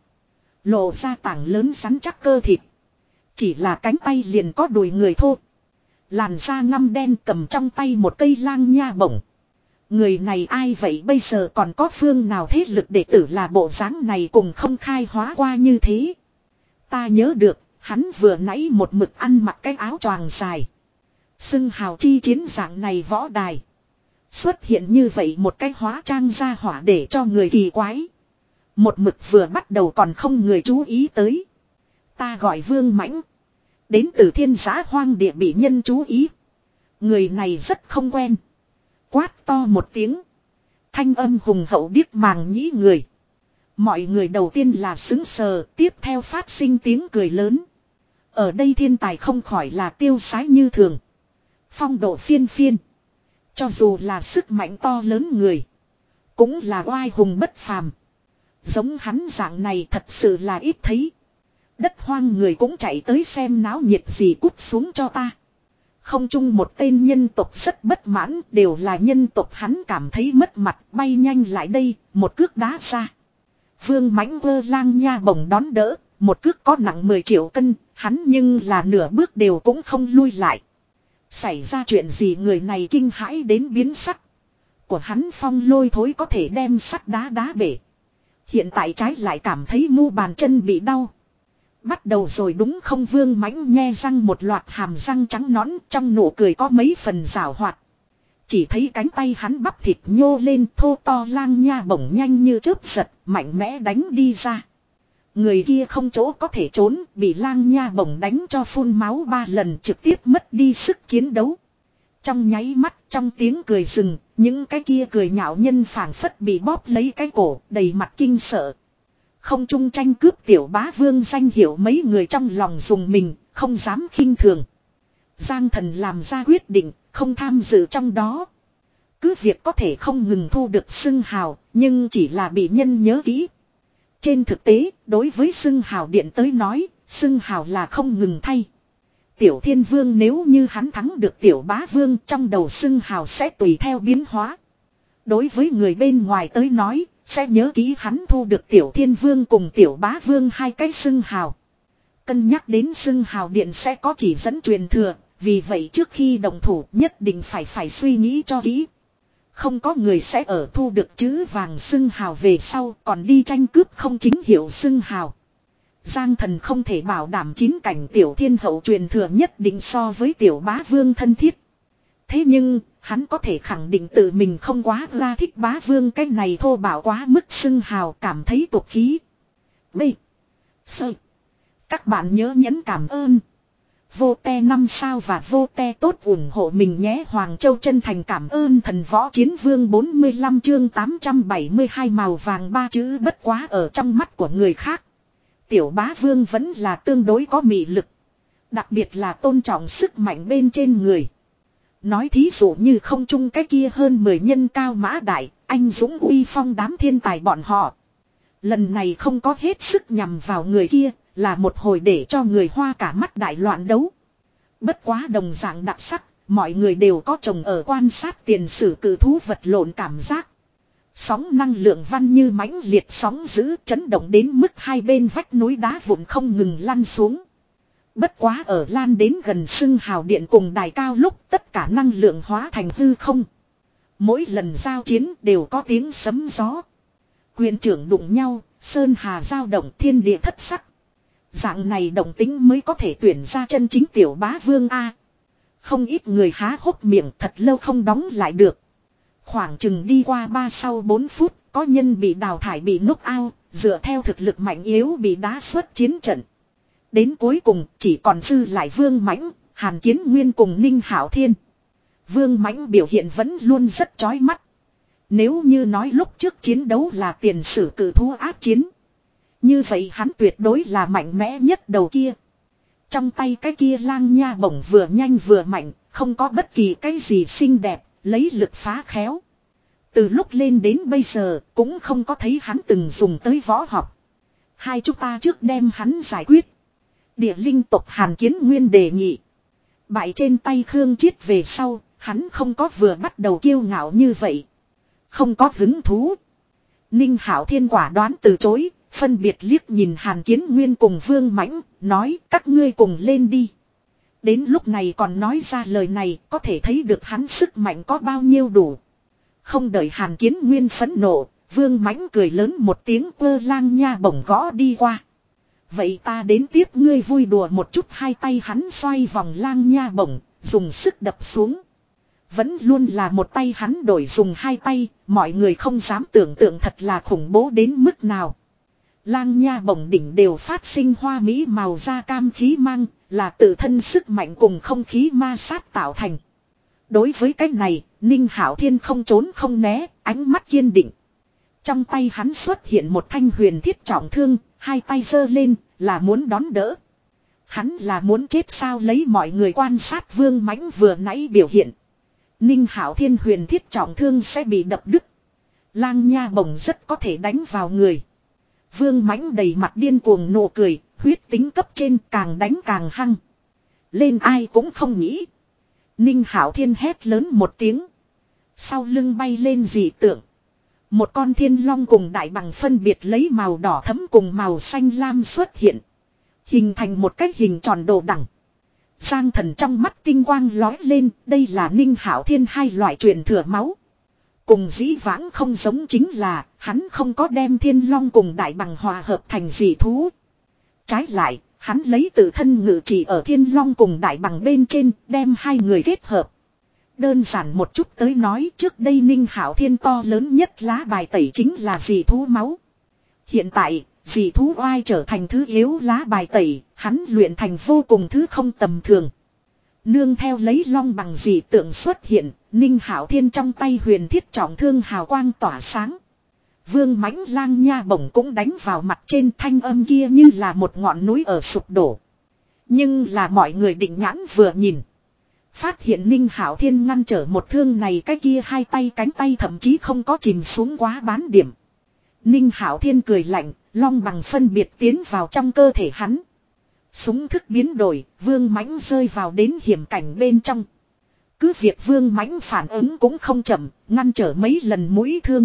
Lộ ra tảng lớn rắn chắc cơ thịt. Chỉ là cánh tay liền có đùi người thô. Làn da ngăm đen cầm trong tay một cây lang nha bổng. Người này ai vậy bây giờ còn có phương nào thế lực đệ tử là bộ dáng này cùng không khai hóa qua như thế. Ta nhớ được, hắn vừa nãy một mực ăn mặc cái áo choàng dài. Xưng hào chi chiến dạng này võ đài. Xuất hiện như vậy một cái hóa trang ra hỏa để cho người kỳ quái. Một mực vừa bắt đầu còn không người chú ý tới. Ta gọi Vương Mãnh. Đến từ thiên giá hoang địa bị nhân chú ý. Người này rất không quen. Quát to một tiếng. Thanh âm hùng hậu điếc màng nhĩ người. Mọi người đầu tiên là xứng sờ, tiếp theo phát sinh tiếng cười lớn. Ở đây thiên tài không khỏi là tiêu sái như thường. Phong độ phiên phiên. Cho dù là sức mạnh to lớn người. Cũng là oai hùng bất phàm. Giống hắn dạng này thật sự là ít thấy. Đất hoang người cũng chạy tới xem náo nhiệt gì cút xuống cho ta. Không chung một tên nhân tộc rất bất mãn, đều là nhân tộc hắn cảm thấy mất mặt, bay nhanh lại đây, một cước đá ra. Vương Mãnh vơ lang nha bổng đón đỡ, một cước có nặng mười triệu cân, hắn nhưng là nửa bước đều cũng không lui lại. Xảy ra chuyện gì người này kinh hãi đến biến sắc. Của hắn phong lôi thối có thể đem sắt đá đá bể. Hiện tại trái lại cảm thấy mu bàn chân bị đau. Bắt đầu rồi đúng không? Vương Mãnh nhe răng một loạt hàm răng trắng nõn, trong nụ cười có mấy phần giảo hoạt. Chỉ thấy cánh tay hắn bắp thịt nhô lên, thô to lang nha bổng nhanh như chớp giật, mạnh mẽ đánh đi ra. Người kia không chỗ có thể trốn, bị lang nha bổng đánh cho phun máu ba lần, trực tiếp mất đi sức chiến đấu. Trong nháy mắt, trong tiếng cười rừng, những cái kia cười nhạo nhân phảng phất bị bóp lấy cái cổ, đầy mặt kinh sợ. Không chung tranh cướp tiểu bá vương danh hiệu mấy người trong lòng dùng mình, không dám khinh thường. Giang Thần làm ra quyết định, không tham dự trong đó. Cứ việc có thể không ngừng thu được xưng hào, nhưng chỉ là bị nhân nhớ kỹ. Trên thực tế, đối với xưng hào điện tới nói, xưng hào là không ngừng thay. Tiểu Thiên Vương nếu như hắn thắng được tiểu bá vương, trong đầu xưng hào sẽ tùy theo biến hóa. Đối với người bên ngoài tới nói, sẽ nhớ kỹ hắn thu được tiểu Thiên Vương cùng tiểu bá vương hai cái xưng hào. Cân nhắc đến xưng hào điện sẽ có chỉ dẫn truyền thừa, vì vậy trước khi đồng thủ nhất định phải phải suy nghĩ cho kỹ. Không có người sẽ ở thu được chữ vàng xưng hào về sau còn đi tranh cướp không chính hiệu xưng hào. Giang Thần không thể bảo đảm chín cảnh tiểu thiên hậu truyền thừa nhất định so với tiểu bá vương thân thiết. Thế nhưng, hắn có thể khẳng định tự mình không quá ra thích bá vương cái này thô bạo quá mức xưng hào, cảm thấy tục khí. B. Sơ. Các bạn nhớ nhấn cảm ơn. Vô te năm sao và vô te tốt ủng hộ mình nhé. Hoàng Châu chân thành cảm ơn thần võ chiến vương bốn mươi lăm chương tám trăm bảy mươi hai màu vàng ba chữ bất quá ở trong mắt của người khác. Tiểu bá vương vẫn là tương đối có mị lực. Đặc biệt là tôn trọng sức mạnh bên trên người. Nói thí dụ như không chung cái kia hơn mười nhân cao mã đại, anh dũng uy phong đám thiên tài bọn họ. Lần này không có hết sức nhằm vào người kia, là một hồi để cho người hoa cả mắt đại loạn đấu. Bất quá đồng dạng đặc sắc, mọi người đều có chồng ở quan sát tiền sử cử thú vật lộn cảm giác. Sóng năng lượng văn như mãnh liệt sóng dữ chấn động đến mức hai bên vách núi đá vụn không ngừng lăn xuống. Bất quá ở lan đến gần xưng hào điện cùng đài cao lúc tất cả năng lượng hóa thành hư không. Mỗi lần giao chiến đều có tiếng sấm gió. Quyền trưởng đụng nhau, sơn hà giao động thiên địa thất sắc. Dạng này động tính mới có thể tuyển ra chân chính tiểu bá vương A. Không ít người há hốc miệng thật lâu không đóng lại được. Khoảng chừng đi qua ba sau bốn phút, có nhân bị đào thải bị knock out, dựa theo thực lực mạnh yếu bị đá xuất chiến trận. Đến cuối cùng chỉ còn dư lại Vương Mãnh, Hàn Kiến Nguyên cùng Ninh Hạo Thiên. Vương Mãnh biểu hiện vẫn luôn rất chói mắt. Nếu như nói lúc trước chiến đấu là tiền sử cử thú ác chiến. Như vậy hắn tuyệt đối là mạnh mẽ nhất đầu kia. Trong tay cái kia lang nha bổng vừa nhanh vừa mạnh, không có bất kỳ cái gì xinh đẹp, lấy lực phá khéo. Từ lúc lên đến bây giờ cũng không có thấy hắn từng dùng tới võ học. Hai chúng ta trước đem hắn giải quyết. Địa linh tộc Hàn Kiến Nguyên đề nghị. Bại trên tay Khương Chiết về sau, hắn không có vừa bắt đầu kiêu ngạo như vậy. Không có hứng thú. Ninh Hạo Thiên quả đoán từ chối, phân biệt liếc nhìn Hàn Kiến Nguyên cùng Vương Mãnh, nói các ngươi cùng lên đi. Đến lúc này còn nói ra lời này, có thể thấy được hắn sức mạnh có bao nhiêu đủ. Không đợi Hàn Kiến Nguyên phẫn nộ, Vương Mãnh cười lớn một tiếng, ơ lang nha bổng gõ đi qua. Vậy ta đến tiếp ngươi vui đùa một chút. Hai tay hắn xoay vòng lang nha bổng, dùng sức đập xuống. Vẫn luôn là một tay hắn đổi dùng hai tay, mọi người không dám tưởng tượng thật là khủng bố đến mức nào. Lang nha bổng đỉnh đều phát sinh hoa mỹ màu da cam khí mang, là tự thân sức mạnh cùng không khí ma sát tạo thành. Đối với cái này, Ninh Hạo Thiên không trốn không né, ánh mắt kiên định. Trong tay hắn xuất hiện một thanh huyền thiết trọng thương, hai tay giơ lên, là muốn đón đỡ. Hắn là muốn chết sao? Lấy mọi người quan sát Vương Mãnh vừa nãy biểu hiện. Ninh Hạo Thiên huyền thiết trọng thương sẽ bị đập đứt. Lang nha bổng rất có thể đánh vào người. Vương Mãnh đầy mặt điên cuồng nụ cười, huyết tính cấp trên càng đánh càng hăng. Lên ai cũng không nghĩ. Ninh Hạo Thiên hét lớn một tiếng. Sau lưng bay lên dị tượng. Một con thiên long cùng đại bằng phân biệt lấy màu đỏ thẫm cùng màu xanh lam xuất hiện. Hình thành một cái hình tròn đồ đẳng. Giang Thần trong mắt tinh quang lói lên, đây là Ninh Hạo Thiên hai loại truyền thừa máu. Cùng dĩ vãng không giống chính là, hắn không có đem thiên long cùng đại bằng hòa hợp thành dị thú. Trái lại, hắn lấy tự thân ngự chỉ ở thiên long cùng đại bằng bên trên, đem hai người kết hợp. Đơn giản một chút tới nói, trước đây Ninh Hạo Thiên to lớn nhất lá bài tẩy chính là dị thú máu. Hiện tại, dị thú oai trở thành thứ yếu lá bài tẩy, hắn luyện thành vô cùng thứ không tầm thường. Nương theo lấy long bằng dị tượng xuất hiện, Ninh Hạo Thiên trong tay huyền thiết trọng thương hào quang tỏa sáng. Vương Mãnh lang nha bổng cũng đánh vào mặt trên, thanh âm kia như là một ngọn núi ở sụp đổ. Nhưng là mọi người định nhãn vừa nhìn. Phát hiện Ninh Hạo Thiên ngăn trở một thương này, cái kia hai tay cánh tay thậm chí không có chìm xuống quá bán điểm. Ninh Hạo Thiên cười lạnh, long bằng phân biệt tiến vào trong cơ thể hắn. Súng thức biến đổi, Vương Mãnh rơi vào đến hiểm cảnh bên trong. Cứ việc Vương Mãnh phản ứng cũng không chậm, ngăn trở mấy lần mũi thương.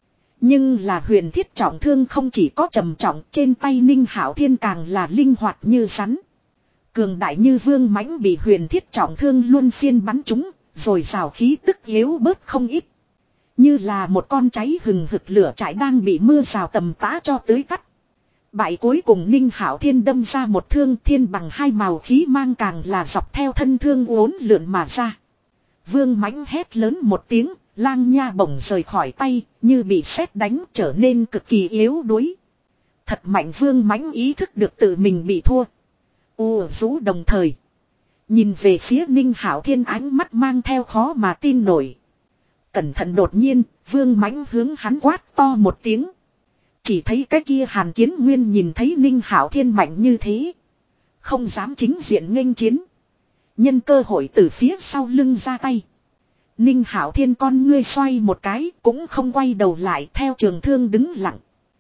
Nhưng là huyền thiết trọng thương không chỉ có trầm trọng, trên tay Ninh Hạo Thiên càng là linh hoạt như rắn. Cường đại như Vương Mãnh bị huyền thiết trọng thương luôn phiên bắn trúng, rồi rào khí tức yếu bớt không ít. Như là một con cháy hừng hực lửa trại đang bị mưa rào tầm tã cho tưới cắt. Bại cuối cùng Ninh Hạo Thiên đâm ra một thương, thiên bằng hai màu khí mang càng là dọc theo thân thương uốn lượn mà ra. Vương Mãnh hét lớn một tiếng, lang nha bổng rời khỏi tay, như bị sét đánh, trở nên cực kỳ yếu đuối. Thật mạnh. Vương Mãnh ý thức được tự mình bị thua. U rũ đồng thời nhìn về phía Ninh Hạo Thiên, ánh mắt mang theo khó mà tin nổi. Cẩn thận. Đột nhiên Vương Mãnh hướng hắn quát to một tiếng. Chỉ thấy cái kia Hàn Kiến Nguyên nhìn thấy Ninh Hạo Thiên mạnh như thế, không dám chính diện nghênh chiến, nhân cơ hội từ phía sau lưng ra tay. Ninh Hạo Thiên con ngươi xoay một cái, cũng không quay đầu lại, theo trường thương đứng lặng.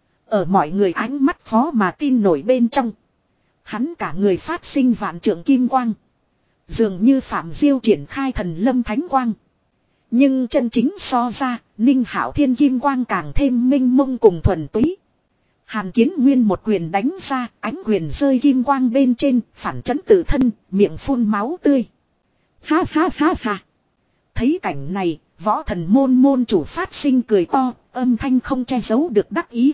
Ở mọi người ánh mắt khó mà tin nổi bên trong, hắn cả người phát sinh vạn trượng kim quang, dường như Phạm Diêu triển khai thần lâm thánh quang. Nhưng chân chính so ra, Ninh Hạo Thiên kim quang càng thêm minh mông cùng thuần túy. Hàn Kiến Nguyên một quyền đánh ra, ánh quyền rơi kim quang bên trên, phản chấn tự thân, miệng phun máu tươi. Ha ha ha ha. Thấy cảnh này, võ thần môn môn chủ phát sinh cười to, âm thanh không che giấu được đắc ý.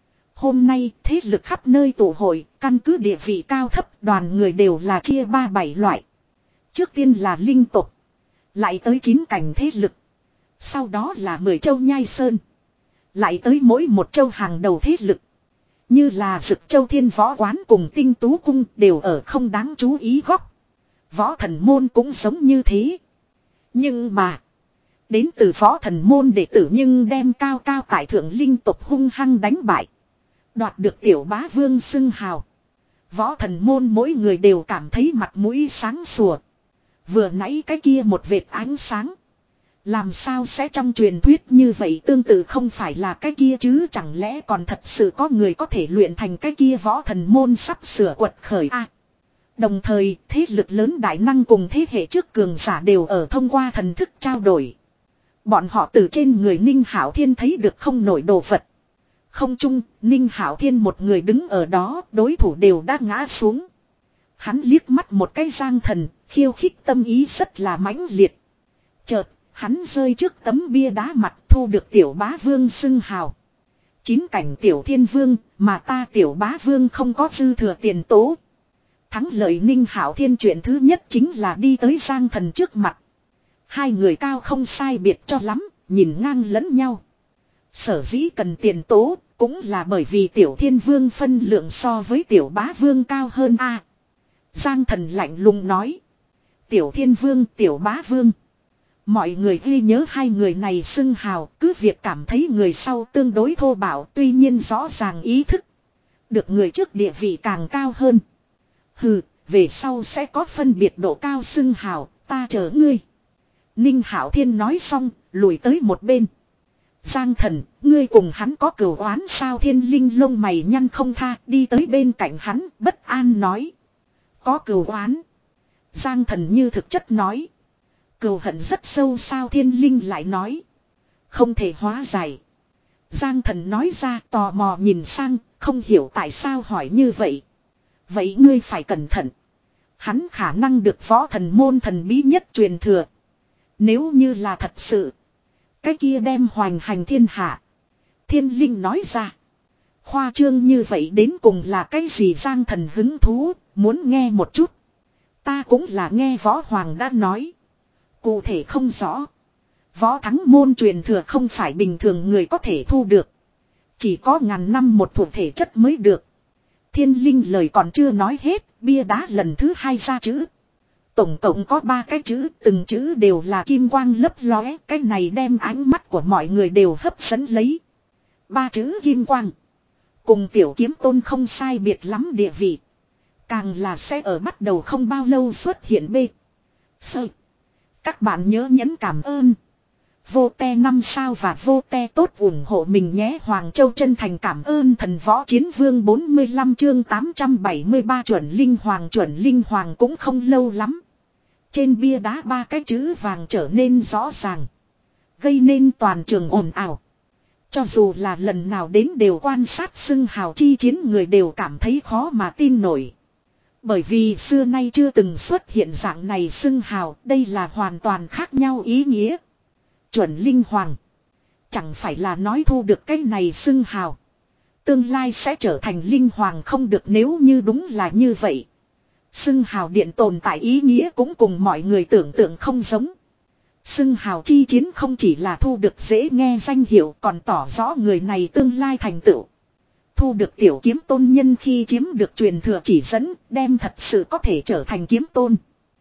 Hôm nay thế lực khắp nơi tụ hội, căn cứ địa vị cao thấp, đoàn người đều là chia ba bảy loại. Trước tiên là linh tộc, lại tới chín cảnh thế lực, sau đó là mười châu nhai sơn, lại tới mỗi một châu hàng đầu thế lực. Như là Dực Châu Thiên Võ Quán cùng Tinh Tú Cung đều ở không đáng chú ý góc. Võ thần môn cũng giống như thế. Nhưng mà Đến từ võ thần môn đệ tử nhưng đem cao cao tại thượng linh tộc hung hăng đánh bại. Đoạt được tiểu bá vương xưng hào. Võ thần môn mỗi người đều cảm thấy mặt mũi sáng sủa. Vừa nãy cái kia một vệt ánh sáng. Làm sao sẽ trong truyền thuyết như vậy tương tự không phải là cái kia chứ, chẳng lẽ còn thật sự có người có thể luyện thành cái kia võ thần môn sắp sửa quật khởi a. À, đồng thời thế lực lớn đại năng cùng thế hệ trước cường giả đều ở thông qua thần thức trao đổi. Bọn họ từ trên người Ninh Hạo Thiên thấy được không nổi đồ vật. Không chung, Ninh Hạo Thiên một người đứng ở đó, đối thủ đều đã ngã xuống. Hắn liếc mắt một cái Giang Thần, khiêu khích tâm ý rất là mãnh liệt. Chợt, hắn rơi trước tấm bia đá mặt thu được tiểu bá vương xưng hào. Chín cảnh tiểu thiên vương, mà ta tiểu bá vương không có dư thừa tiền tố. Thắng lợi Ninh Hạo Thiên chuyện thứ nhất chính là đi tới Giang Thần trước mặt. Hai người cao không sai biệt cho lắm, nhìn ngang lẫn nhau. Sở dĩ cần tiền tố, cũng là bởi vì tiểu thiên vương phân lượng so với tiểu bá vương cao hơn a. À, Giang Thần lạnh lùng nói. Tiểu thiên vương, tiểu bá vương. Mọi người ghi nhớ hai người này xưng hào, cứ việc cảm thấy người sau tương đối thô bạo, tuy nhiên rõ ràng ý thức. Được người trước địa vị càng cao hơn. Hừ, về sau sẽ có phân biệt độ cao xưng hào, ta chờ ngươi. Ninh Hạo Thiên nói xong, lùi tới một bên. Giang Thần, ngươi cùng hắn có cừu oán sao? Thiên Linh lông mày nhăn không tha, đi tới bên cạnh hắn, bất an nói. Có cừu oán. Giang Thần như thực chất nói. Cừu hận rất sâu sao? Thiên Linh lại nói. Không thể hóa giải. Giang Thần nói ra, tò mò nhìn sang, không hiểu tại sao hỏi như vậy. Vậy ngươi phải cẩn thận. Hắn khả năng được võ thần môn thần bí nhất truyền thừa. Nếu như là thật sự, cái kia đem hoành hành thiên hạ. Thiên Linh nói ra. Khoa trương như vậy đến cùng là cái gì? Giang Thần hứng thú, muốn nghe một chút. Ta cũng là nghe võ hoàng đã nói. Cụ thể không rõ. Võ thắng môn truyền thừa không phải bình thường người có thể thu được. Chỉ có ngàn năm một thuộc thể chất mới được. Thiên Linh lời còn chưa nói hết, bia đá lần thứ hai ra chữ. Tổng cộng có ba cái chữ, từng chữ đều là kim quang lấp lóe, cái này đem ánh mắt của mọi người đều hấp dẫn lấy. Ba chữ kim quang. Cùng tiểu kiếm tôn không sai biệt lắm địa vị. Càng là sẽ ở bắt đầu không bao lâu xuất hiện B. Sơ. Các bạn nhớ nhấn cảm ơn. Vô te năm sao và vô te tốt ủng hộ mình nhé. Hoàng Châu chân thành cảm ơn thần võ chiến vương bốn mươi lăm chương tám trăm bảy mươi ba chuẩn linh hoàng. Chuẩn linh hoàng cũng không lâu lắm. Trên bia đá ba cái chữ vàng trở nên rõ ràng. Gây nên toàn trường ồn ào. Cho dù là lần nào đến đều quan sát xưng hào chi chiến người đều cảm thấy khó mà tin nổi. Bởi vì xưa nay chưa từng xuất hiện dạng này xưng hào, đây là hoàn toàn khác nhau ý nghĩa. Chuẩn linh hoàng. Chẳng phải là nói thu được cái này xưng hào. Tương lai sẽ trở thành linh hoàng không được, nếu như đúng là như vậy. Xưng hào điện tồn tại ý nghĩa cũng cùng mọi người tưởng tượng không giống. Xưng hào chi chiến không chỉ là thu được dễ nghe danh hiệu, còn tỏ rõ người này tương lai thành tựu. Thu được tiểu kiếm tôn nhân khi chiếm được truyền thừa chỉ dẫn, đem thật sự có thể trở thành kiếm tôn.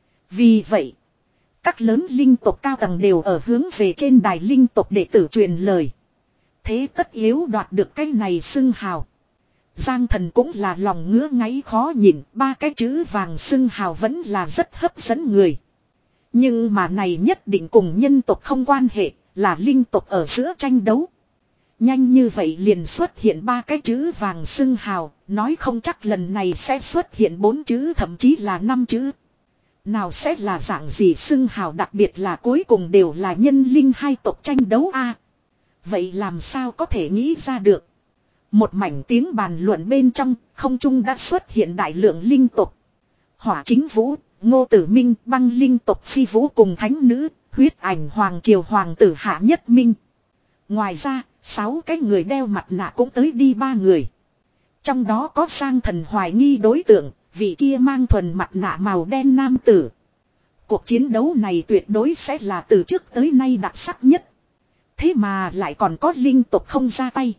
Vì vậy, các lớn linh tộc cao tầng đều ở hướng về trên đài linh tộc đệ tử truyền lời. Thế tất yếu đoạt được cái này xưng hào. Giang Thần cũng là lòng ngứa ngáy khó nhìn, ba cái chữ vàng xưng hào vẫn là rất hấp dẫn người. Nhưng mà này nhất định cùng nhân tộc không quan hệ, là linh tộc ở giữa tranh đấu. Nhanh như vậy liền xuất hiện ba cái chữ vàng xưng hào, nói không chắc lần này sẽ xuất hiện bốn chữ thậm chí là năm chữ. Nào sẽ là dạng gì xưng hào, đặc biệt là cuối cùng đều là nhân linh hai tộc tranh đấu a. Vậy làm sao có thể nghĩ ra được? Một mảnh tiếng bàn luận bên trong, không trung đã xuất hiện đại lượng linh tộc. Hỏa Chính Vũ, Ngô Tử Minh, Băng linh tộc Phi Vũ cùng thánh nữ, Huyết Ảnh Hoàng Triều hoàng tử Hạ Nhất Minh. Ngoài ra, sáu cái người đeo mặt nạ cũng tới đi ba người. Trong đó có Giang Thần hoài nghi đối tượng, vị kia mang thuần mặt nạ màu đen nam tử. Cuộc chiến đấu này tuyệt đối sẽ là từ trước tới nay đặc sắc nhất. Thế mà lại còn có linh tộc không ra tay.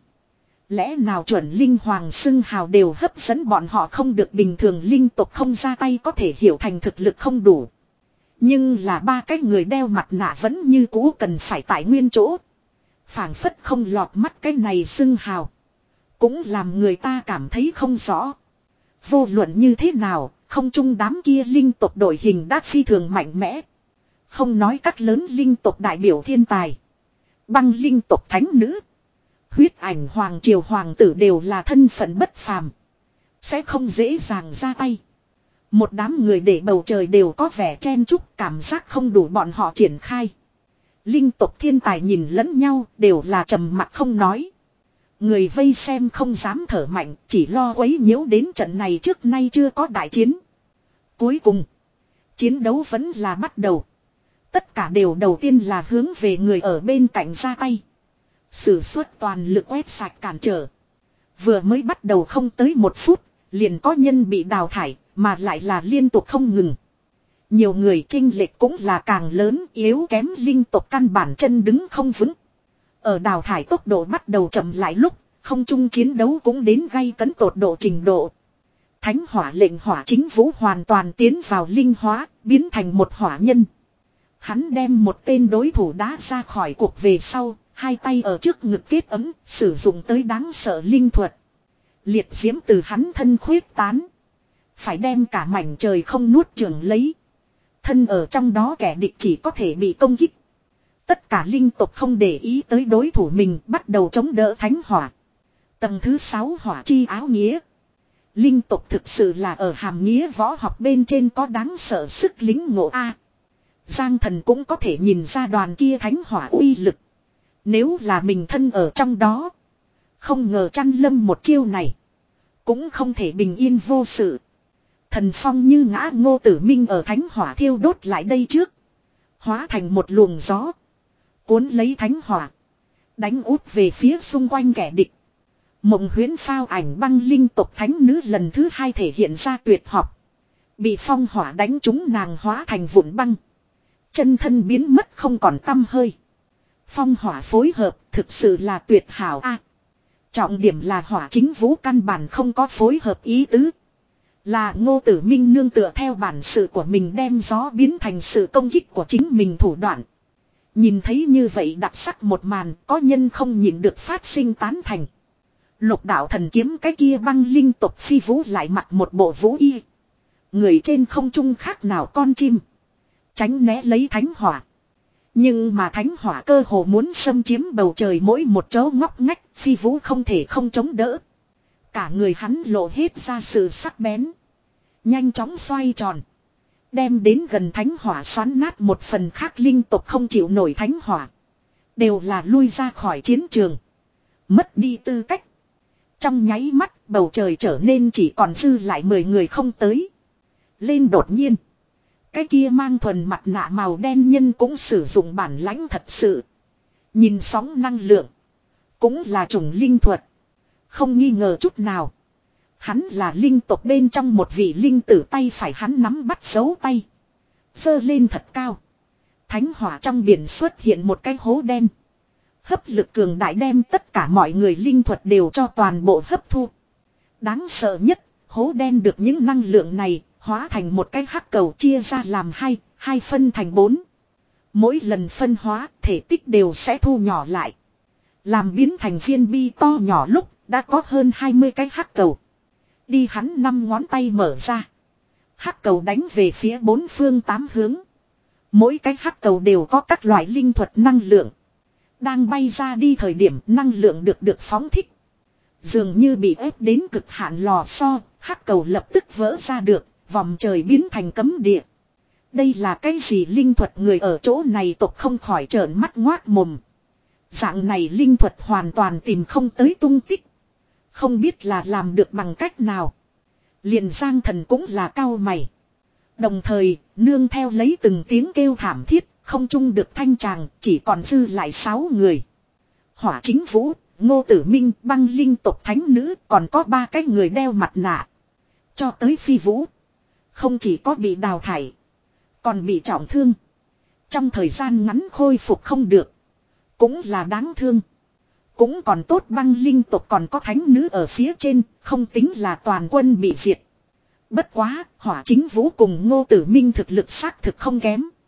Lẽ nào chuẩn linh hoàng xưng hào đều hấp dẫn bọn họ không được, bình thường linh tộc không ra tay có thể hiểu thành thực lực không đủ. Nhưng là ba cái người đeo mặt nạ vẫn như cũ cần phải tại nguyên chỗ. Phảng phất không lọt mắt cái này xưng hào. Cũng làm người ta cảm thấy không rõ. Vô luận như thế nào, không chung đám kia linh tộc đội hình đã phi thường mạnh mẽ. Không nói các lớn linh tộc đại biểu thiên tài. Băng linh tộc thánh nữ. Huyết ảnh hoàng triều hoàng tử đều là thân phận bất phàm. Sẽ không dễ dàng ra tay. Một đám người để bầu trời đều có vẻ chen chúc, cảm giác không đủ bọn họ triển khai. Linh tộc thiên tài nhìn lẫn nhau đều là trầm mặc không nói. Người vây xem không dám thở mạnh, chỉ lo quấy nhiễu đến trận này trước nay chưa có đại chiến. Cuối cùng, chiến đấu vẫn là bắt đầu. Tất cả đều đầu tiên là hướng về người ở bên cạnh ra tay. Sử xuất toàn lực quét sạch cản trở. Vừa mới bắt đầu không tới một phút, liền có nhân bị đào thải, mà lại là liên tục không ngừng. Nhiều người chênh lệch cũng là càng lớn, yếu kém linh tộc căn bản chân đứng không vững. Ở đào thải tốc độ bắt đầu chậm lại lúc, không chung chiến đấu cũng đến gay cấn tột độ trình độ. Thánh hỏa lệnh hỏa chính vũ hoàn toàn tiến vào linh hóa, biến thành một hỏa nhân. Hắn đem một tên đối thủ đá ra khỏi cuộc về sau, hai tay ở trước ngực kết ấm, sử dụng tới đáng sợ linh thuật. Liệt diễm từ hắn thân khuyết tán. Phải đem cả mảnh trời không nuốt chửng lấy. Thân ở trong đó kẻ địch chỉ có thể bị công kích. Tất cả linh tộc không để ý tới đối thủ mình, bắt đầu chống đỡ thánh hỏa. Tầng thứ sáu hỏa chi áo nghĩa. Linh tộc thực sự là ở hàm nghĩa võ học bên trên có đáng sợ sức lính ngộ A. Giang thần cũng có thể nhìn ra đoàn kia thánh hỏa uy lực. Nếu là mình thân ở trong đó. Không ngờ chăn lâm một chiêu này. Cũng không thể bình yên vô sự. Thần phong như ngã Ngô Tử Minh ở thánh hỏa thiêu đốt lại đây trước. Hóa thành một luồng gió. Cuốn lấy thánh hỏa. Đánh út về phía xung quanh kẻ địch. Mộng huyễn phao ảnh băng linh tộc thánh nữ lần thứ hai thể hiện ra tuyệt học. Bị phong hỏa đánh trúng nàng hóa thành vụn băng. Chân thân biến mất không còn tăm hơi. Phong hỏa phối hợp thực sự là tuyệt hảo a. Trọng điểm là hỏa chính vũ căn bản không có phối hợp ý tứ. Là Ngô Tử Minh nương tựa theo bản sự của mình đem gió biến thành sự công kích của chính mình thủ đoạn. Nhìn thấy như vậy đặc sắc một màn, có nhân không nhìn được phát sinh tán thành. Lục đạo thần kiếm cái kia băng linh tộc phi vũ lại mặc một bộ vũ y. Người trên không trung khác nào con chim. Tránh né lấy thánh hỏa. Nhưng mà thánh hỏa cơ hồ muốn xâm chiếm bầu trời mỗi một chỗ ngóc ngách, phi vũ không thể không chống đỡ. Cả người hắn lộ hết ra sự sắc bén. Nhanh chóng xoay tròn. Đem đến gần thánh hỏa xoắn nát một phần khác linh tộc không chịu nổi thánh hỏa. Đều là lui ra khỏi chiến trường. Mất đi tư cách. Trong nháy mắt bầu trời trở nên chỉ còn dư lại mười người không tới. Lên đột nhiên. Cái kia mang thuần mặt nạ màu đen nhân cũng sử dụng bản lãnh thật sự. Nhìn sóng năng lượng. Cũng là chủng linh thuật. Không nghi ngờ chút nào. Hắn là linh tộc bên trong một vị linh tử tay phải hắn nắm bắt dấu tay. Giơ lên thật cao. Thánh hỏa trong biển xuất hiện một cái hố đen. Hấp lực cường đại đem tất cả mọi người linh thuật đều cho toàn bộ hấp thu. Đáng sợ nhất, hố đen được những năng lượng này hóa thành một cái hắc cầu chia ra làm hai, hai phân thành bốn. Mỗi lần phân hóa, thể tích đều sẽ thu nhỏ lại. Làm biến thành viên bi to nhỏ lúc, đã có hơn hai mươi cái hắc cầu. Đi hắn năm ngón tay mở ra. Hắc cầu đánh về phía bốn phương tám hướng. Mỗi cái hắc cầu đều có các loại linh thuật năng lượng. Đang bay ra đi thời điểm năng lượng được được phóng thích. Dường như bị ép đến cực hạn lò xo, hắc cầu lập tức vỡ ra được, vòng trời biến thành cấm địa. Đây là cái gì linh thuật người ở chỗ này tộc không khỏi trợn mắt ngoác mồm. Dạng này linh thuật hoàn toàn tìm không tới tung tích. Không biết là làm được bằng cách nào. Liền Giang Thần cũng là cao mày. Đồng thời, nương theo lấy từng tiếng kêu thảm thiết, không chung được thanh tràng, chỉ còn dư lại sáu người. Hỏa chính vũ, Ngô Tử Minh, băng linh tộc thánh nữ, còn có ba cái người đeo mặt nạ. Cho tới phi vũ. Không chỉ có bị đào thải, còn bị trọng thương. Trong thời gian ngắn khôi phục không được. Cũng là đáng thương. Cũng còn tốt băng linh tộc còn có thánh nữ ở phía trên, không tính là toàn quân bị diệt. Bất quá, hỏa chính vũ cùng Ngô Tử Minh thực lực xác thực không kém.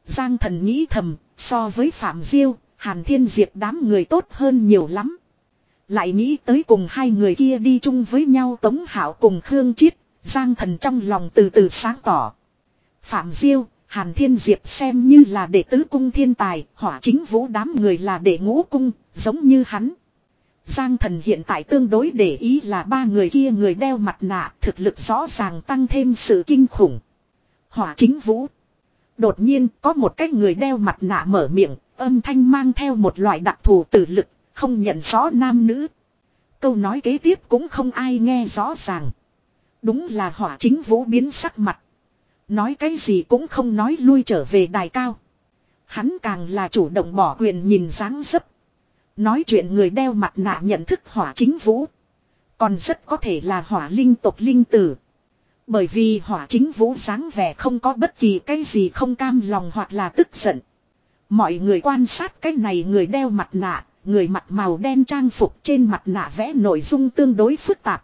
Giang Thần nghĩ thầm, so với Phạm Diêu, Hàn Thiên Diệp đám người tốt hơn nhiều lắm. Lại nghĩ tới cùng hai người kia đi chung với nhau Tống Hạo cùng Khương Chiết, Giang Thần trong lòng từ từ sáng tỏ. Phạm Diêu, Hàn Thiên Diệp xem như là đệ tứ cung thiên tài, Hỏa Chính Vũ đám người là đệ ngũ cung, giống như hắn. Giang Thần hiện tại tương đối để ý là ba người kia người đeo mặt nạ, thực lực rõ ràng tăng thêm sự kinh khủng. Hỏa Chính Vũ. Đột nhiên có một cái người đeo mặt nạ mở miệng, âm thanh mang theo một loại đặc thù tử lực, không nhận rõ nam nữ. Câu nói kế tiếp cũng không ai nghe rõ ràng. Đúng là Hỏa Chính Vũ biến sắc mặt. Nói cái gì cũng không nói lui trở về đài cao. Hắn càng là chủ động bỏ quyền nhìn dáng dấp. Nói chuyện người đeo mặt nạ nhận thức Hỏa Chính Vũ. Còn rất có thể là hỏa linh tộc linh tử. Bởi vì Hỏa Chính Vũ dáng vẻ không có bất kỳ cái gì không cam lòng hoặc là tức giận. Mọi người quan sát cái này người đeo mặt nạ, người mặc màu đen trang phục trên mặt nạ vẽ nội dung tương đối phức tạp.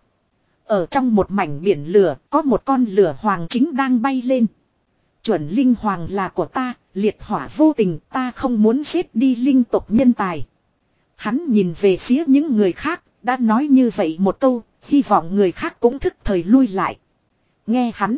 Ở trong một mảnh biển lửa có một con lửa hoàng chính đang bay lên. Chuẩn linh hoàng là của ta, liệt hỏa vô tình, ta không muốn giết đi linh tộc nhân tài. Hắn nhìn về phía những người khác, đã nói như vậy một câu, hy vọng người khác cũng thức thời lui lại. Nghe hắn,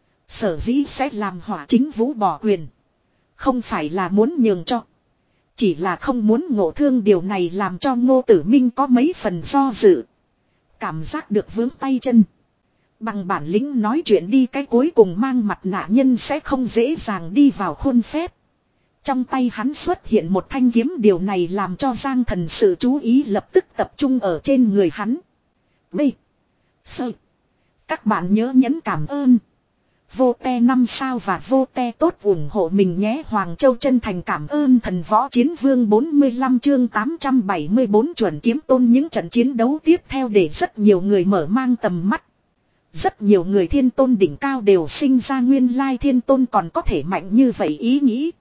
sở dĩ sẽ làm Hỏa Chính Vũ bỏ quyền. Không phải là muốn nhường cho. Chỉ là không muốn ngộ thương, điều này làm cho Ngô Tử Minh có mấy phần do dự. Cảm giác được vướng tay chân. Bằng bản lĩnh nói chuyện đi, cái cuối cùng mang mặt nạ nhân sẽ không dễ dàng đi vào khuôn phép. Trong tay hắn xuất hiện một thanh kiếm, điều này làm cho Giang Thần sự chú ý lập tức tập trung ở trên người hắn. B. Sơ. Các bạn nhớ nhấn cảm ơn. Vô te năm sao và vô te tốt ủng hộ mình nhé. Hoàng Châu chân thành cảm ơn Thần Võ Chiến Vương. Bốn mươi lăm chương tám trăm bảy mươi bốn chuẩn kiếm tôn. Những trận chiến đấu tiếp theo để rất nhiều người mở mang tầm mắt. Rất nhiều người thiên tôn đỉnh cao đều sinh ra nguyên lai thiên tôn còn có thể mạnh như vậy ý nghĩ.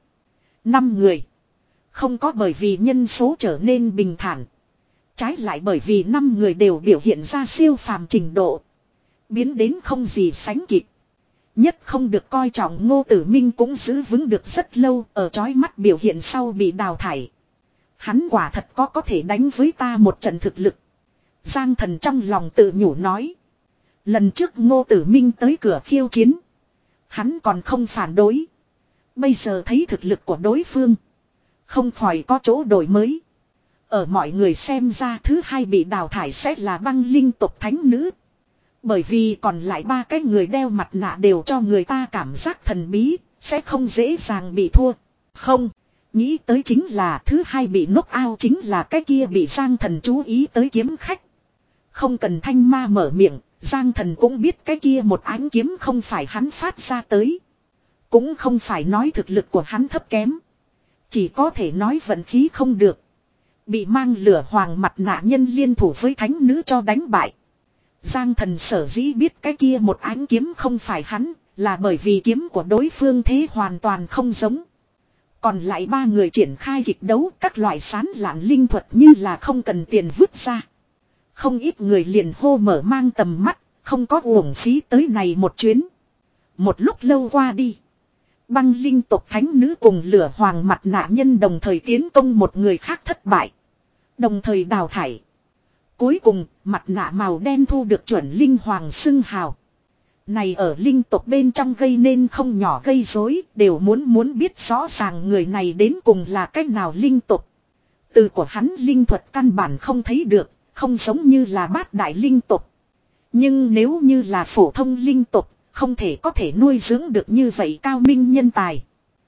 Năm người. Không có bởi vì nhân số trở nên bình thản. Trái lại bởi vì năm người đều biểu hiện ra siêu phàm trình độ. Biến đến không gì sánh kịp. Nhất không được coi trọng Ngô Tử Minh cũng giữ vững được rất lâu, ở chói mắt biểu hiện sau bị đào thải. Hắn quả thật có có thể đánh với ta một trận thực lực. Giang Thần trong lòng tự nhủ nói. Lần trước Ngô Tử Minh tới cửa khiêu chiến. Hắn còn không phản đối. Bây giờ thấy thực lực của đối phương. Không khỏi có chỗ đổi mới. Ở mọi người xem ra thứ hai bị đào thải sẽ là băng linh tộc thánh nữ. Bởi vì còn lại ba cái người đeo mặt nạ đều cho người ta cảm giác thần bí, sẽ không dễ dàng bị thua. Không, nghĩ tới chính là thứ hai bị knock out chính là cái kia bị Giang Thần chú ý tới kiếm khách. Không cần Thanh Ma mở miệng, Giang Thần cũng biết cái kia một ánh kiếm không phải hắn phát ra tới. Cũng không phải nói thực lực của hắn thấp kém. Chỉ có thể nói vận khí không được. Bị mang lửa hoàng mặt nạ nhân liên thủ với thánh nữ cho đánh bại. Giang Thần sở dĩ biết cái kia một ánh kiếm không phải hắn, là bởi vì kiếm của đối phương thế hoàn toàn không giống. Còn lại ba người triển khai kịch đấu, các loại sán lạn linh thuật như là không cần tiền vứt ra. Không ít người liền hô mở mang tầm mắt, không có uổng phí tới này một chuyến. Một lúc lâu qua đi. Băng linh tộc thánh nữ cùng lửa hoàng mặt nạ nhân đồng thời tiến công một người khác thất bại. Đồng thời đào thải. Cuối cùng, mặt nạ màu đen thu được chuẩn linh hoàng xưng hào. Này ở linh tộc bên trong gây nên không nhỏ gây rối, đều muốn muốn biết rõ ràng người này đến cùng là cách nào linh tộc. Từ của hắn linh thuật căn bản không thấy được, không giống như là bát đại linh tộc. Nhưng nếu như là phổ thông linh tộc, không thể có thể nuôi dưỡng được như vậy cao minh nhân tài.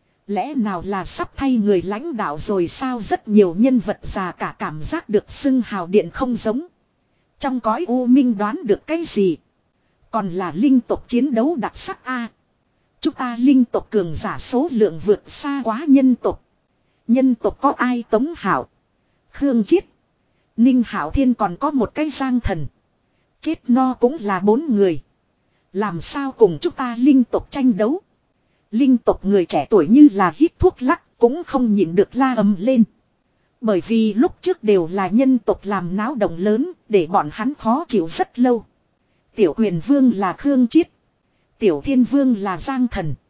Lẽ nào là sắp thay người lãnh đạo rồi sao? Rất nhiều nhân vật già cả cảm giác được xưng hào điện không giống. Trong cõi u minh đoán được cái gì? Còn là linh tộc chiến đấu đặc sắc a. Chúng ta linh tộc cường giả số lượng vượt xa quá nhân tộc. Nhân tộc có ai? Tống Hạo, Khương Chiết, Ninh Hạo Thiên, còn có một cái Giang Thần. Chết no cũng là bốn người. Làm sao cùng chúng ta linh tộc tranh đấu? Linh tộc người trẻ tuổi như là hít thuốc lắc cũng không nhịn được la ầm lên. Bởi vì lúc trước đều là nhân tộc làm náo động lớn, để bọn hắn khó chịu rất lâu. Tiểu Quyền Vương là Khương Chiết, Tiểu Thiên Vương là Giang Thần,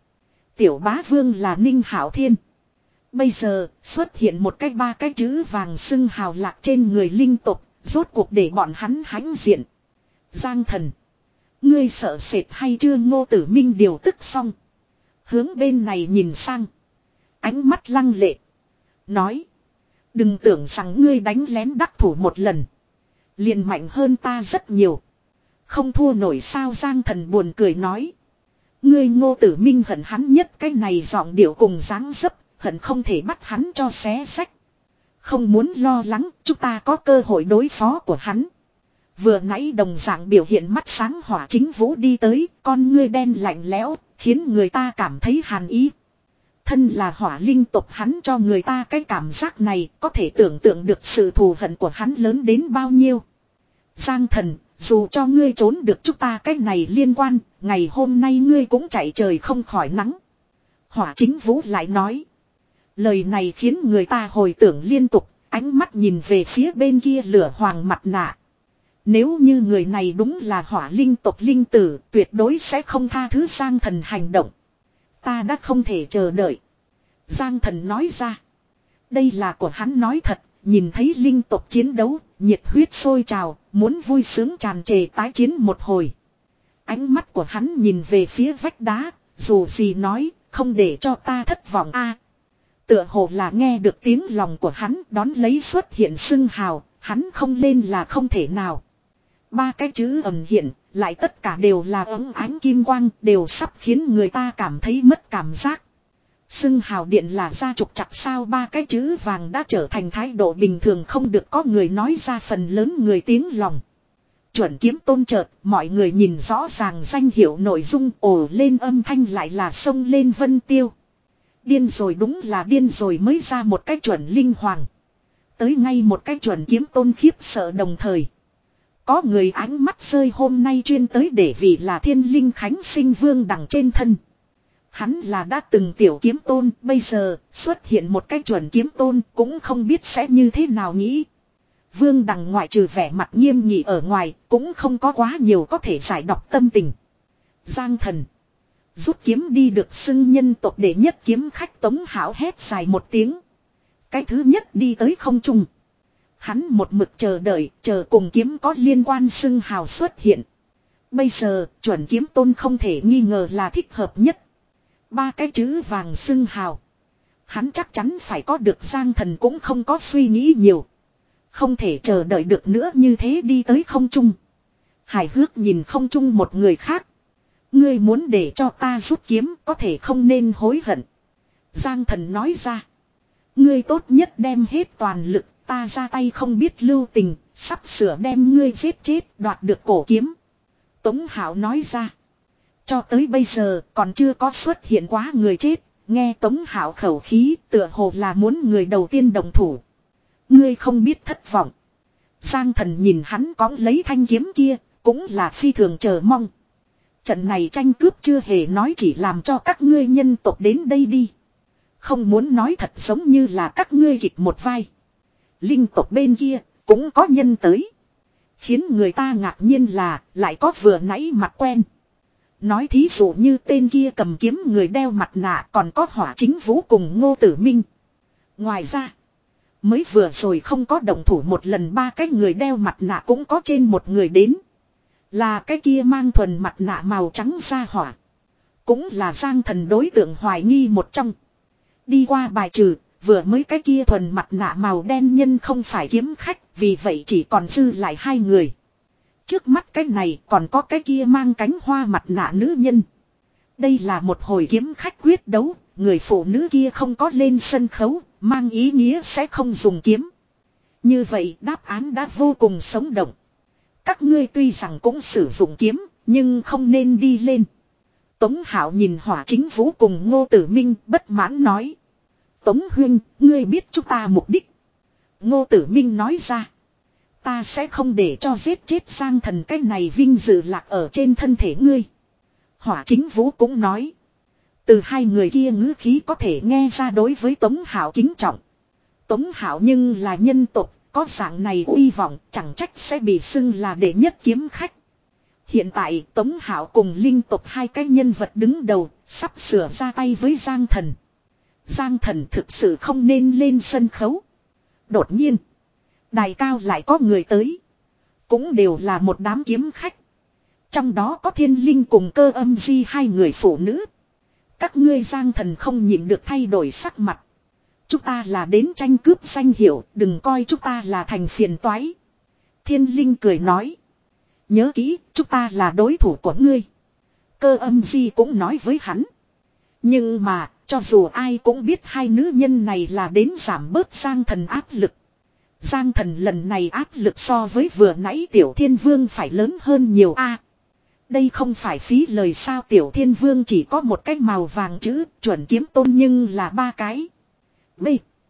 Tiểu bá vương là Ninh Hạo Thiên. Bây giờ xuất hiện một cái ba cái chữ vàng xưng hào lạc trên người linh tục, rốt cuộc để bọn hắn hãnh diện. Giang thần. Ngươi sợ sệt hay chưa? Ngô Tử Minh điều tức xong. Hướng bên này nhìn sang. Ánh mắt lăng lệ. Nói. Đừng tưởng rằng ngươi đánh lén đắc thủ một lần. Liền mạnh hơn ta rất nhiều. Không thua nổi sao? Giang thần buồn cười nói. Ngươi Ngô Tử Minh hận hắn nhất cái này giọng điệu cùng dáng dấp. Hận không thể bắt hắn cho xé sách. Không muốn lo lắng, chúng ta có cơ hội đối phó của hắn. Vừa nãy đồng dạng biểu hiện mắt sáng Hỏa Chính Vũ đi tới, con ngươi đen lạnh lẽo, khiến người ta cảm thấy hàn ý. Thân là hỏa linh tộc, hắn cho người ta cái cảm giác này, có thể tưởng tượng được sự thù hận của hắn lớn đến bao nhiêu. Giang thần, dù cho ngươi trốn được chúng ta cái này liên quan, ngày hôm nay ngươi cũng chạy trời không khỏi nắng. Hỏa Chính Vũ lại nói. Lời này khiến người ta hồi tưởng liên tục, ánh mắt nhìn về phía bên kia lửa hoàng mặt nạ. Nếu như người này đúng là hỏa linh tộc linh tử, tuyệt đối sẽ không tha thứ Giang thần hành động. Ta đã không thể chờ đợi. Giang thần nói ra. Đây là của hắn nói thật, nhìn thấy linh tộc chiến đấu, nhiệt huyết sôi trào, muốn vui sướng tràn trề tái chiến một hồi. Ánh mắt của hắn nhìn về phía vách đá, dù gì nói, không để cho ta thất vọng a. Tựa hồ là nghe được tiếng lòng của hắn, đón lấy xuất hiện xưng hào, hắn không lên là không thể nào. Ba cái chữ ẩn hiện, lại tất cả đều là ống ánh kim quang, đều sắp khiến người ta cảm thấy mất cảm giác. Xưng hào điện là ra trục chặt sao? Ba cái chữ vàng đã trở thành thái độ bình thường, không được có người nói ra phần lớn người tiếng lòng. Chuẩn kiếm tôn chợt, mọi người nhìn rõ ràng danh hiệu nội dung, ồ lên âm thanh lại là sông lên vân tiêu. Điên rồi, đúng là điên rồi, mới ra một cái chuẩn linh hoàng. Tới ngay một cái chuẩn kiếm tôn, khiếp sợ đồng thời. Có người ánh mắt rơi hôm nay chuyên tới để vì là thiên linh khánh sinh Vương Đằng trên thân. Hắn là đã từng tiểu kiếm tôn, bây giờ xuất hiện một cái chuẩn kiếm tôn, cũng không biết sẽ như thế nào nghĩ. Vương Đằng ngoại trừ vẻ mặt nghiêm nghị ở ngoài, cũng không có quá nhiều có thể giải đọc tâm tình. Giang thần. Rút kiếm đi được xưng nhân tộc đệ nhất kiếm khách Tống Hảo hét dài một tiếng. Cái thứ nhất đi tới không trung. Hắn một mực chờ đợi, chờ cùng kiếm có liên quan xưng hào xuất hiện. Bây giờ, chuẩn kiếm tôn không thể nghi ngờ là thích hợp nhất. Ba cái chữ vàng xưng hào. Hắn chắc chắn phải có được. Giang thần cũng không có suy nghĩ nhiều. Không thể chờ đợi được nữa, như thế đi tới không trung. Hài hước nhìn không trung một người khác. Ngươi muốn để cho ta rút kiếm, có thể không nên hối hận. Giang thần nói ra. Ngươi tốt nhất đem hết toàn lực, ta ra tay không biết lưu tình, sắp sửa đem ngươi giết chết, đoạt được cổ kiếm. Tống Hảo nói ra. Cho tới bây giờ còn chưa có xuất hiện quá người chết, nghe Tống Hảo khẩu khí tựa hồ là muốn người đầu tiên đồng thủ. Ngươi không biết thất vọng. Giang thần nhìn hắn cõng lấy thanh kiếm kia, cũng là phi thường chờ mong. Trận này tranh cướp chưa hề nói, chỉ làm cho các ngươi nhân tộc đến đây đi. Không muốn nói thật giống như là các ngươi kịch một vai. Linh tộc bên kia cũng có nhân tới. Khiến người ta ngạc nhiên là lại có vừa nãy mặt quen. Nói thí dụ như tên kia cầm kiếm người đeo mặt nạ, còn có Hỏa Chính Vũ cùng Ngô Tử Minh. Ngoài ra, mới vừa rồi không có động thủ một lần, ba cái người đeo mặt nạ cũng có trên một người đến. Là cái kia mang thuần mặt nạ màu trắng ra hỏa. Cũng là Giang thần đối tượng hoài nghi một trong. Đi qua bài trừ, vừa mới cái kia thuần mặt nạ màu đen nhân không phải kiếm khách, vì vậy chỉ còn dư lại hai người. Trước mắt cái này còn có cái kia mang cánh hoa mặt nạ nữ nhân. Đây là một hồi kiếm khách quyết đấu, người phụ nữ kia không có lên sân khấu, mang ý nghĩa sẽ không dùng kiếm. Như vậy đáp án đã vô cùng sống động. Các ngươi tuy rằng cũng sử dụng kiếm, nhưng không nên đi lên. Tống Hảo nhìn Hỏa Chính Vũ cùng Ngô Tử Minh bất mãn nói. Tống huynh, ngươi biết chúng ta mục đích. Ngô Tử Minh nói ra. Ta sẽ không để cho giết chết Giang thần, cái này vinh dự lạc ở trên thân thể ngươi. Hỏa Chính Vũ cũng nói. Từ hai người kia ngữ khí có thể nghe ra đối với Tống Hảo kính trọng. Tống Hảo nhưng là nhân tộc, có dạng này uy vọng, chẳng trách sẽ bị xưng là đệ nhất kiếm khách. Hiện tại Tống Hạo cùng Linh tộc hai cái nhân vật đứng đầu, sắp sửa ra tay với Giang Thần. Giang Thần thực sự không nên lên sân khấu. Đột nhiên, đài cao lại có người tới. Cũng đều là một đám kiếm khách. Trong đó có Thiên Linh cùng Cơ Âm Di hai người phụ nữ. Các ngươi Giang Thần không nhịn được thay đổi sắc mặt. Chúng ta là đến tranh cướp danh hiệu, đừng coi chúng ta là thành phiền toái. Thiên Linh cười nói. Nhớ kỹ, chúng ta là đối thủ của ngươi. Cơ Âm Di cũng nói với hắn. Nhưng mà, cho dù ai cũng biết hai nữ nhân này là đến giảm bớt Giang Thần áp lực. Giang Thần lần này áp lực so với vừa nãy Tiểu Thiên Vương phải lớn hơn nhiều a. Đây không phải phí lời sao, Tiểu Thiên Vương chỉ có một cái màu vàng chữ chuẩn kiếm tôn nhưng là ba cái. B.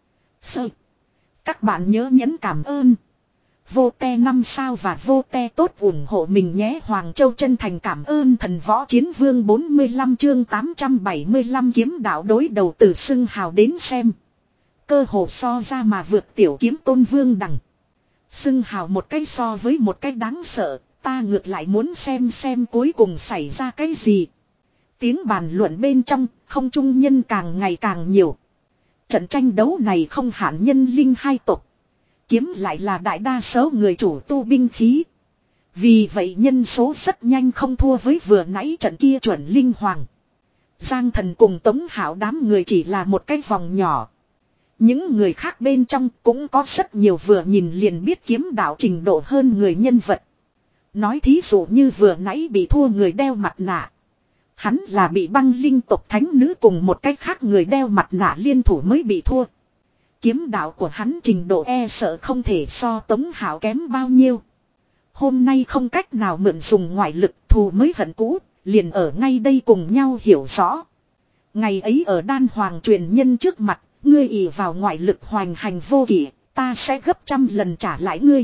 Sơ. Các bạn nhớ nhấn cảm ơn. Vô te năm sao và vô te tốt ủng hộ mình nhé. Hoàng Châu chân thành cảm ơn thần võ chiến vương bốn mươi lăm chương tám trăm bảy mươi lăm kiếm đạo đối đầu từ xưng hào đến xem. Cơ hồ so ra mà vượt Tiểu Kiếm Tôn Vương đẳng. Xưng hào một cái so với một cái đáng sợ, ta ngược lại muốn xem xem cuối cùng xảy ra cái gì. Tiếng bàn luận bên trong, không trung nhân càng ngày càng nhiều. Trận tranh đấu này không hạn nhân linh hai tộc. Kiếm lại là đại đa số người chủ tu binh khí. Vì vậy nhân số rất nhanh không thua với vừa nãy trận kia chuẩn linh hoàng. Giang Thần cùng Tống Hạo đám người chỉ là một cái vòng nhỏ. Những người khác bên trong cũng có rất nhiều vừa nhìn liền biết kiếm đạo trình độ hơn người nhân vật. Nói thí dụ như vừa nãy bị thua người đeo mặt nạ. Hắn là bị băng linh tộc thánh nữ cùng một cách khác người đeo mặt nạ liên thủ mới bị thua. Kiếm đạo của hắn trình độ e sợ không thể so Tống Hạo kém bao nhiêu. Hôm nay không cách nào mượn dùng ngoại lực, thù mới hận cũ, liền ở ngay đây cùng nhau hiểu rõ. Ngày ấy ở đan hoàng truyền nhân trước mặt, ngươi ỷ vào ngoại lực hoành hành vô kỷ, ta sẽ gấp trăm lần trả lại ngươi.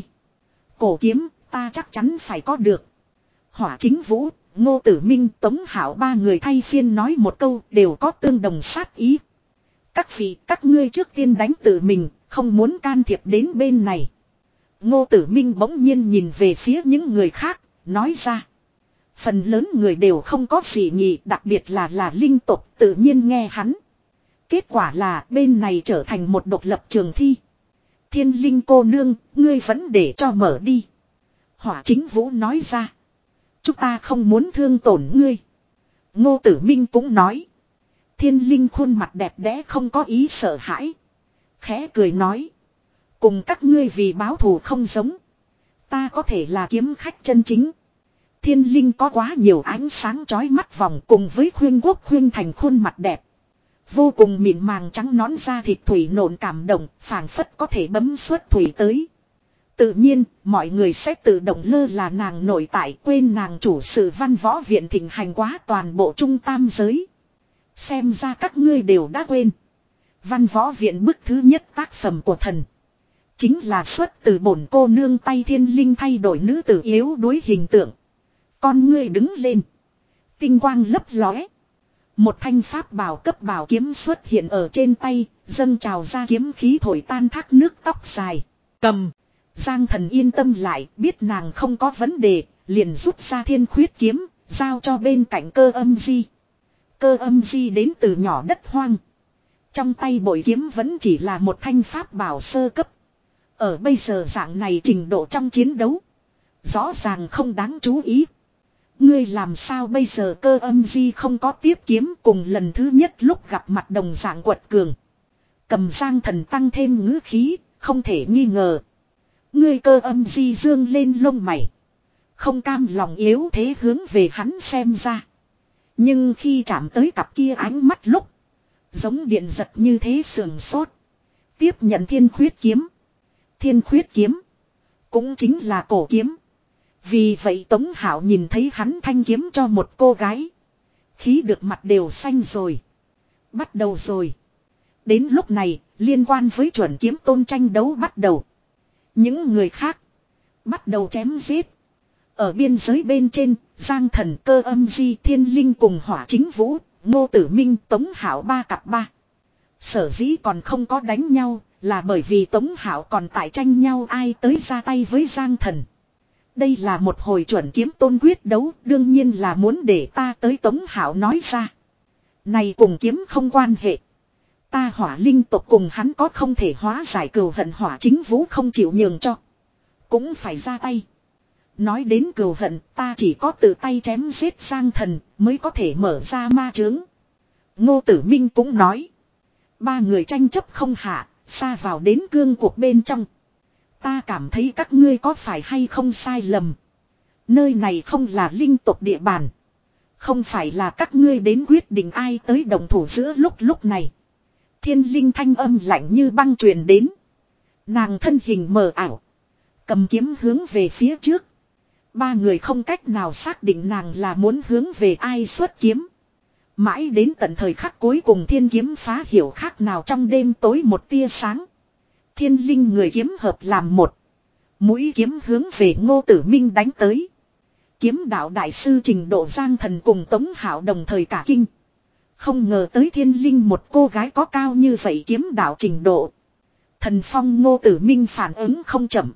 Cổ kiếm, ta chắc chắn phải có được. Hỏa Chính Vũ, Ngô Tử Minh, Tống Hạo ba người thay phiên nói một câu đều có tương đồng sát ý. Các vị, các ngươi trước tiên đánh tự mình, không muốn can thiệp đến bên này. Ngô Tử Minh bỗng nhiên nhìn về phía những người khác, nói ra. Phần lớn người đều không có gì nhỉ, đặc biệt là là linh tộc tự nhiên nghe hắn. Kết quả là bên này trở thành một độc lập trường thi. Thiên Linh cô nương, ngươi vẫn để cho mở đi. Hỏa Chính Vũ nói ra. Chúng ta không muốn thương tổn ngươi. Ngô Tử Minh cũng nói. Thiên Linh khuôn mặt đẹp đẽ không có ý sợ hãi. Khẽ cười nói. Cùng các ngươi vì báo thù không giống. Ta có thể là kiếm khách chân chính. Thiên Linh có quá nhiều ánh sáng chói mắt vòng cùng với Khuyên Quốc Khuyên Thành khuôn mặt đẹp. Vô cùng mịn màng trắng nõn da thịt thủy nộn cảm động, phảng phất có thể bấm xuất thủy tới. Tự nhiên, mọi người sẽ tự động lơ là nàng nội tại, quên nàng chủ sự văn võ viện thịnh hành quá toàn bộ trung tam giới. Xem ra các ngươi đều đã quên. Văn võ viện bức thứ nhất tác phẩm của thần. Chính là xuất từ bổn cô nương tay Thiên Linh thay đổi nữ tử yếu đuối hình tượng. Con ngươi đứng lên. Tinh quang lấp lóe. Một thanh pháp bảo cấp bảo kiếm xuất hiện ở trên tay, dâng trào ra kiếm khí thổi tan thác nước tóc dài. Cầm. Giang Thần yên tâm lại, biết nàng không có vấn đề, liền rút ra Thiên Khuyết kiếm, giao cho bên cạnh Cơ Âm Di. Cơ Âm Di đến từ nhỏ đất hoang. Trong tay bội kiếm vẫn chỉ là một thanh pháp bảo sơ cấp. Ở bây giờ dạng này trình độ trong chiến đấu, rõ ràng không đáng chú ý. Ngươi làm sao bây giờ? Cơ Âm Di không có tiếp kiếm, cùng lần thứ nhất lúc gặp mặt đồng dạng quật cường. Cầm Giang Thần tăng thêm ngữ khí, không thể nghi ngờ. Ngươi Cơ Âm Di dương lên lông mày. Không cam lòng yếu thế hướng về hắn xem ra. Nhưng khi chạm tới cặp kia ánh mắt lúc, giống điện giật như thế sườn sốt. Tiếp nhận Thiên Khuyết kiếm. Thiên Khuyết kiếm cũng chính là cổ kiếm. Vì vậy Tống Hạo nhìn thấy hắn thanh kiếm cho một cô gái. Khí được mặt đều xanh rồi. Bắt đầu rồi. Đến lúc này, liên quan với chuẩn kiếm tôn tranh đấu bắt đầu. Những người khác bắt đầu chém giết. Ở biên giới bên trên, Giang Thần, Cơ Âm Di, Thiên Linh cùng Hỏa Chính Vũ, Ngô Tử Minh, Tống Hạo ba cặp ba. Sở dĩ còn không có đánh nhau, là bởi vì Tống Hạo còn tại tranh nhau ai tới ra tay với Giang Thần. Đây là một hồi chuẩn kiếm tôn quyết đấu, đương nhiên là muốn để ta tới Tống Hảo nói ra. Này cùng kiếm không quan hệ. Ta Hỏa linh tộc cùng hắn có không thể hóa giải cừu hận, Hỏa chính vũ không chịu nhường cho. Cũng phải ra tay. Nói đến cừu hận, ta chỉ có tự tay chém giết Giang Thần mới có thể mở ra ma chướng. Ngô Tử Minh cũng nói. Ba người tranh chấp không hạ, xa vào đến cương cuộc bên trong. Ta cảm thấy các ngươi có phải hay không sai lầm. Nơi này không là linh tộc địa bàn. Không phải là các ngươi đến quyết định ai tới đồng thủ giữa lúc lúc này. Thiên linh thanh âm lạnh như băng truyền đến. Nàng thân hình mờ ảo. Cầm kiếm hướng về phía trước. Ba người không cách nào xác định nàng là muốn hướng về ai xuất kiếm. Mãi đến tận thời khắc cuối cùng thiên kiếm phá hiểu khác nào trong đêm tối một tia sáng. Thiên linh người kiếm hợp làm một. Mũi kiếm hướng về Ngô Tử Minh đánh tới. Kiếm đạo đại sư trình độ Giang Thần cùng Tống Hảo đồng thời cả kinh. Không ngờ tới thiên linh một cô gái có cao như vậy kiếm đạo trình độ. Thần phong Ngô Tử Minh phản ứng không chậm.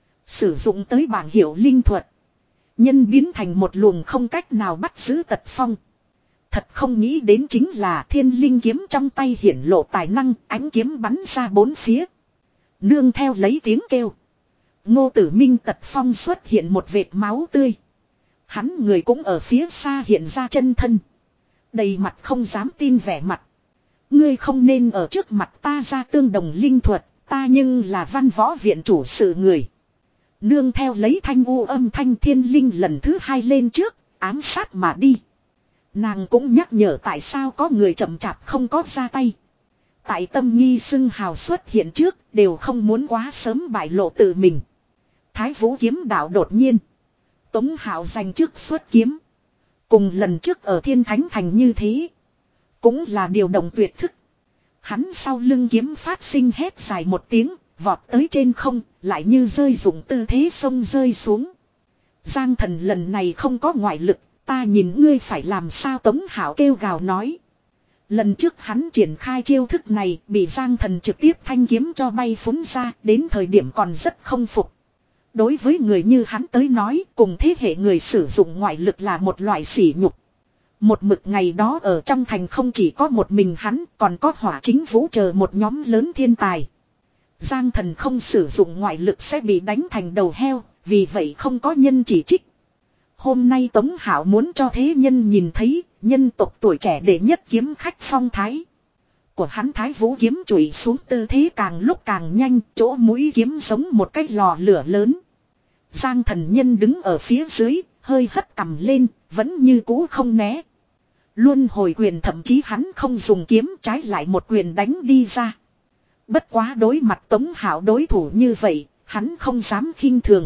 Sử dụng tới bảng hiệu linh thuật. Nhân biến thành một luồng không cách nào bắt giữ tật phong. Thật không nghĩ đến chính là thiên linh kiếm trong tay hiển lộ tài năng, ánh kiếm bắn ra bốn phía. Nương theo lấy tiếng kêu. Ngô Tử Minh tật phong xuất hiện một vệt máu tươi. Hắn người cũng ở phía xa hiện ra chân thân. Đầy mặt không dám tin vẻ mặt. Ngươi không nên ở trước mặt ta ra tương đồng linh thuật, ta nhưng là văn võ viện chủ sự người. Nương theo lấy thanh u âm thanh thiên linh lần thứ hai lên trước, ám sát mà đi. Nàng cũng nhắc nhở tại sao có người chậm chạp không có ra tay. Tại tâm nghi xưng hào xuất hiện trước, đều không muốn quá sớm bại lộ tự mình. Thái Vũ kiếm đạo đột nhiên. Tống Hảo giành trước xuất kiếm. Cùng lần trước ở Thiên Thánh Thành như thế. Cũng là điều động tuyệt thức. Hắn sau lưng kiếm phát sinh hét dài một tiếng, vọt tới trên không, lại như rơi dụng tư thế sông rơi xuống. Giang Thần lần này không có ngoại lực, ta nhìn ngươi phải làm sao, Tống Hảo kêu gào nói. Lần trước hắn triển khai chiêu thức này, bị Giang Thần trực tiếp thanh kiếm cho bay phúng ra, đến thời điểm còn rất không phục. Đối với người như hắn tới nói, cùng thế hệ người sử dụng ngoại lực là một loại sỉ nhục. Một mực ngày đó ở trong thành không chỉ có một mình hắn, còn có Hỏa Chính Vũ chờ một nhóm lớn thiên tài. Giang Thần không sử dụng ngoại lực sẽ bị đánh thành đầu heo, vì vậy không có nhân chỉ trích. Hôm nay Tống Hảo muốn cho thế nhân nhìn thấy, nhân tộc tuổi trẻ đệ nhất kiếm khách phong thái. Của hắn Thái Vũ kiếm chùi xuống tư thế càng lúc càng nhanh, chỗ mũi kiếm giống một cái lò lửa lớn. Giang Thần nhân đứng ở phía dưới, hơi hất cằm lên, vẫn như cũ không né. Luân hồi quyền thậm chí hắn không dùng kiếm, trái lại một quyền đánh đi ra. Bất quá đối mặt Tống Hảo đối thủ như vậy, hắn không dám khinh thường.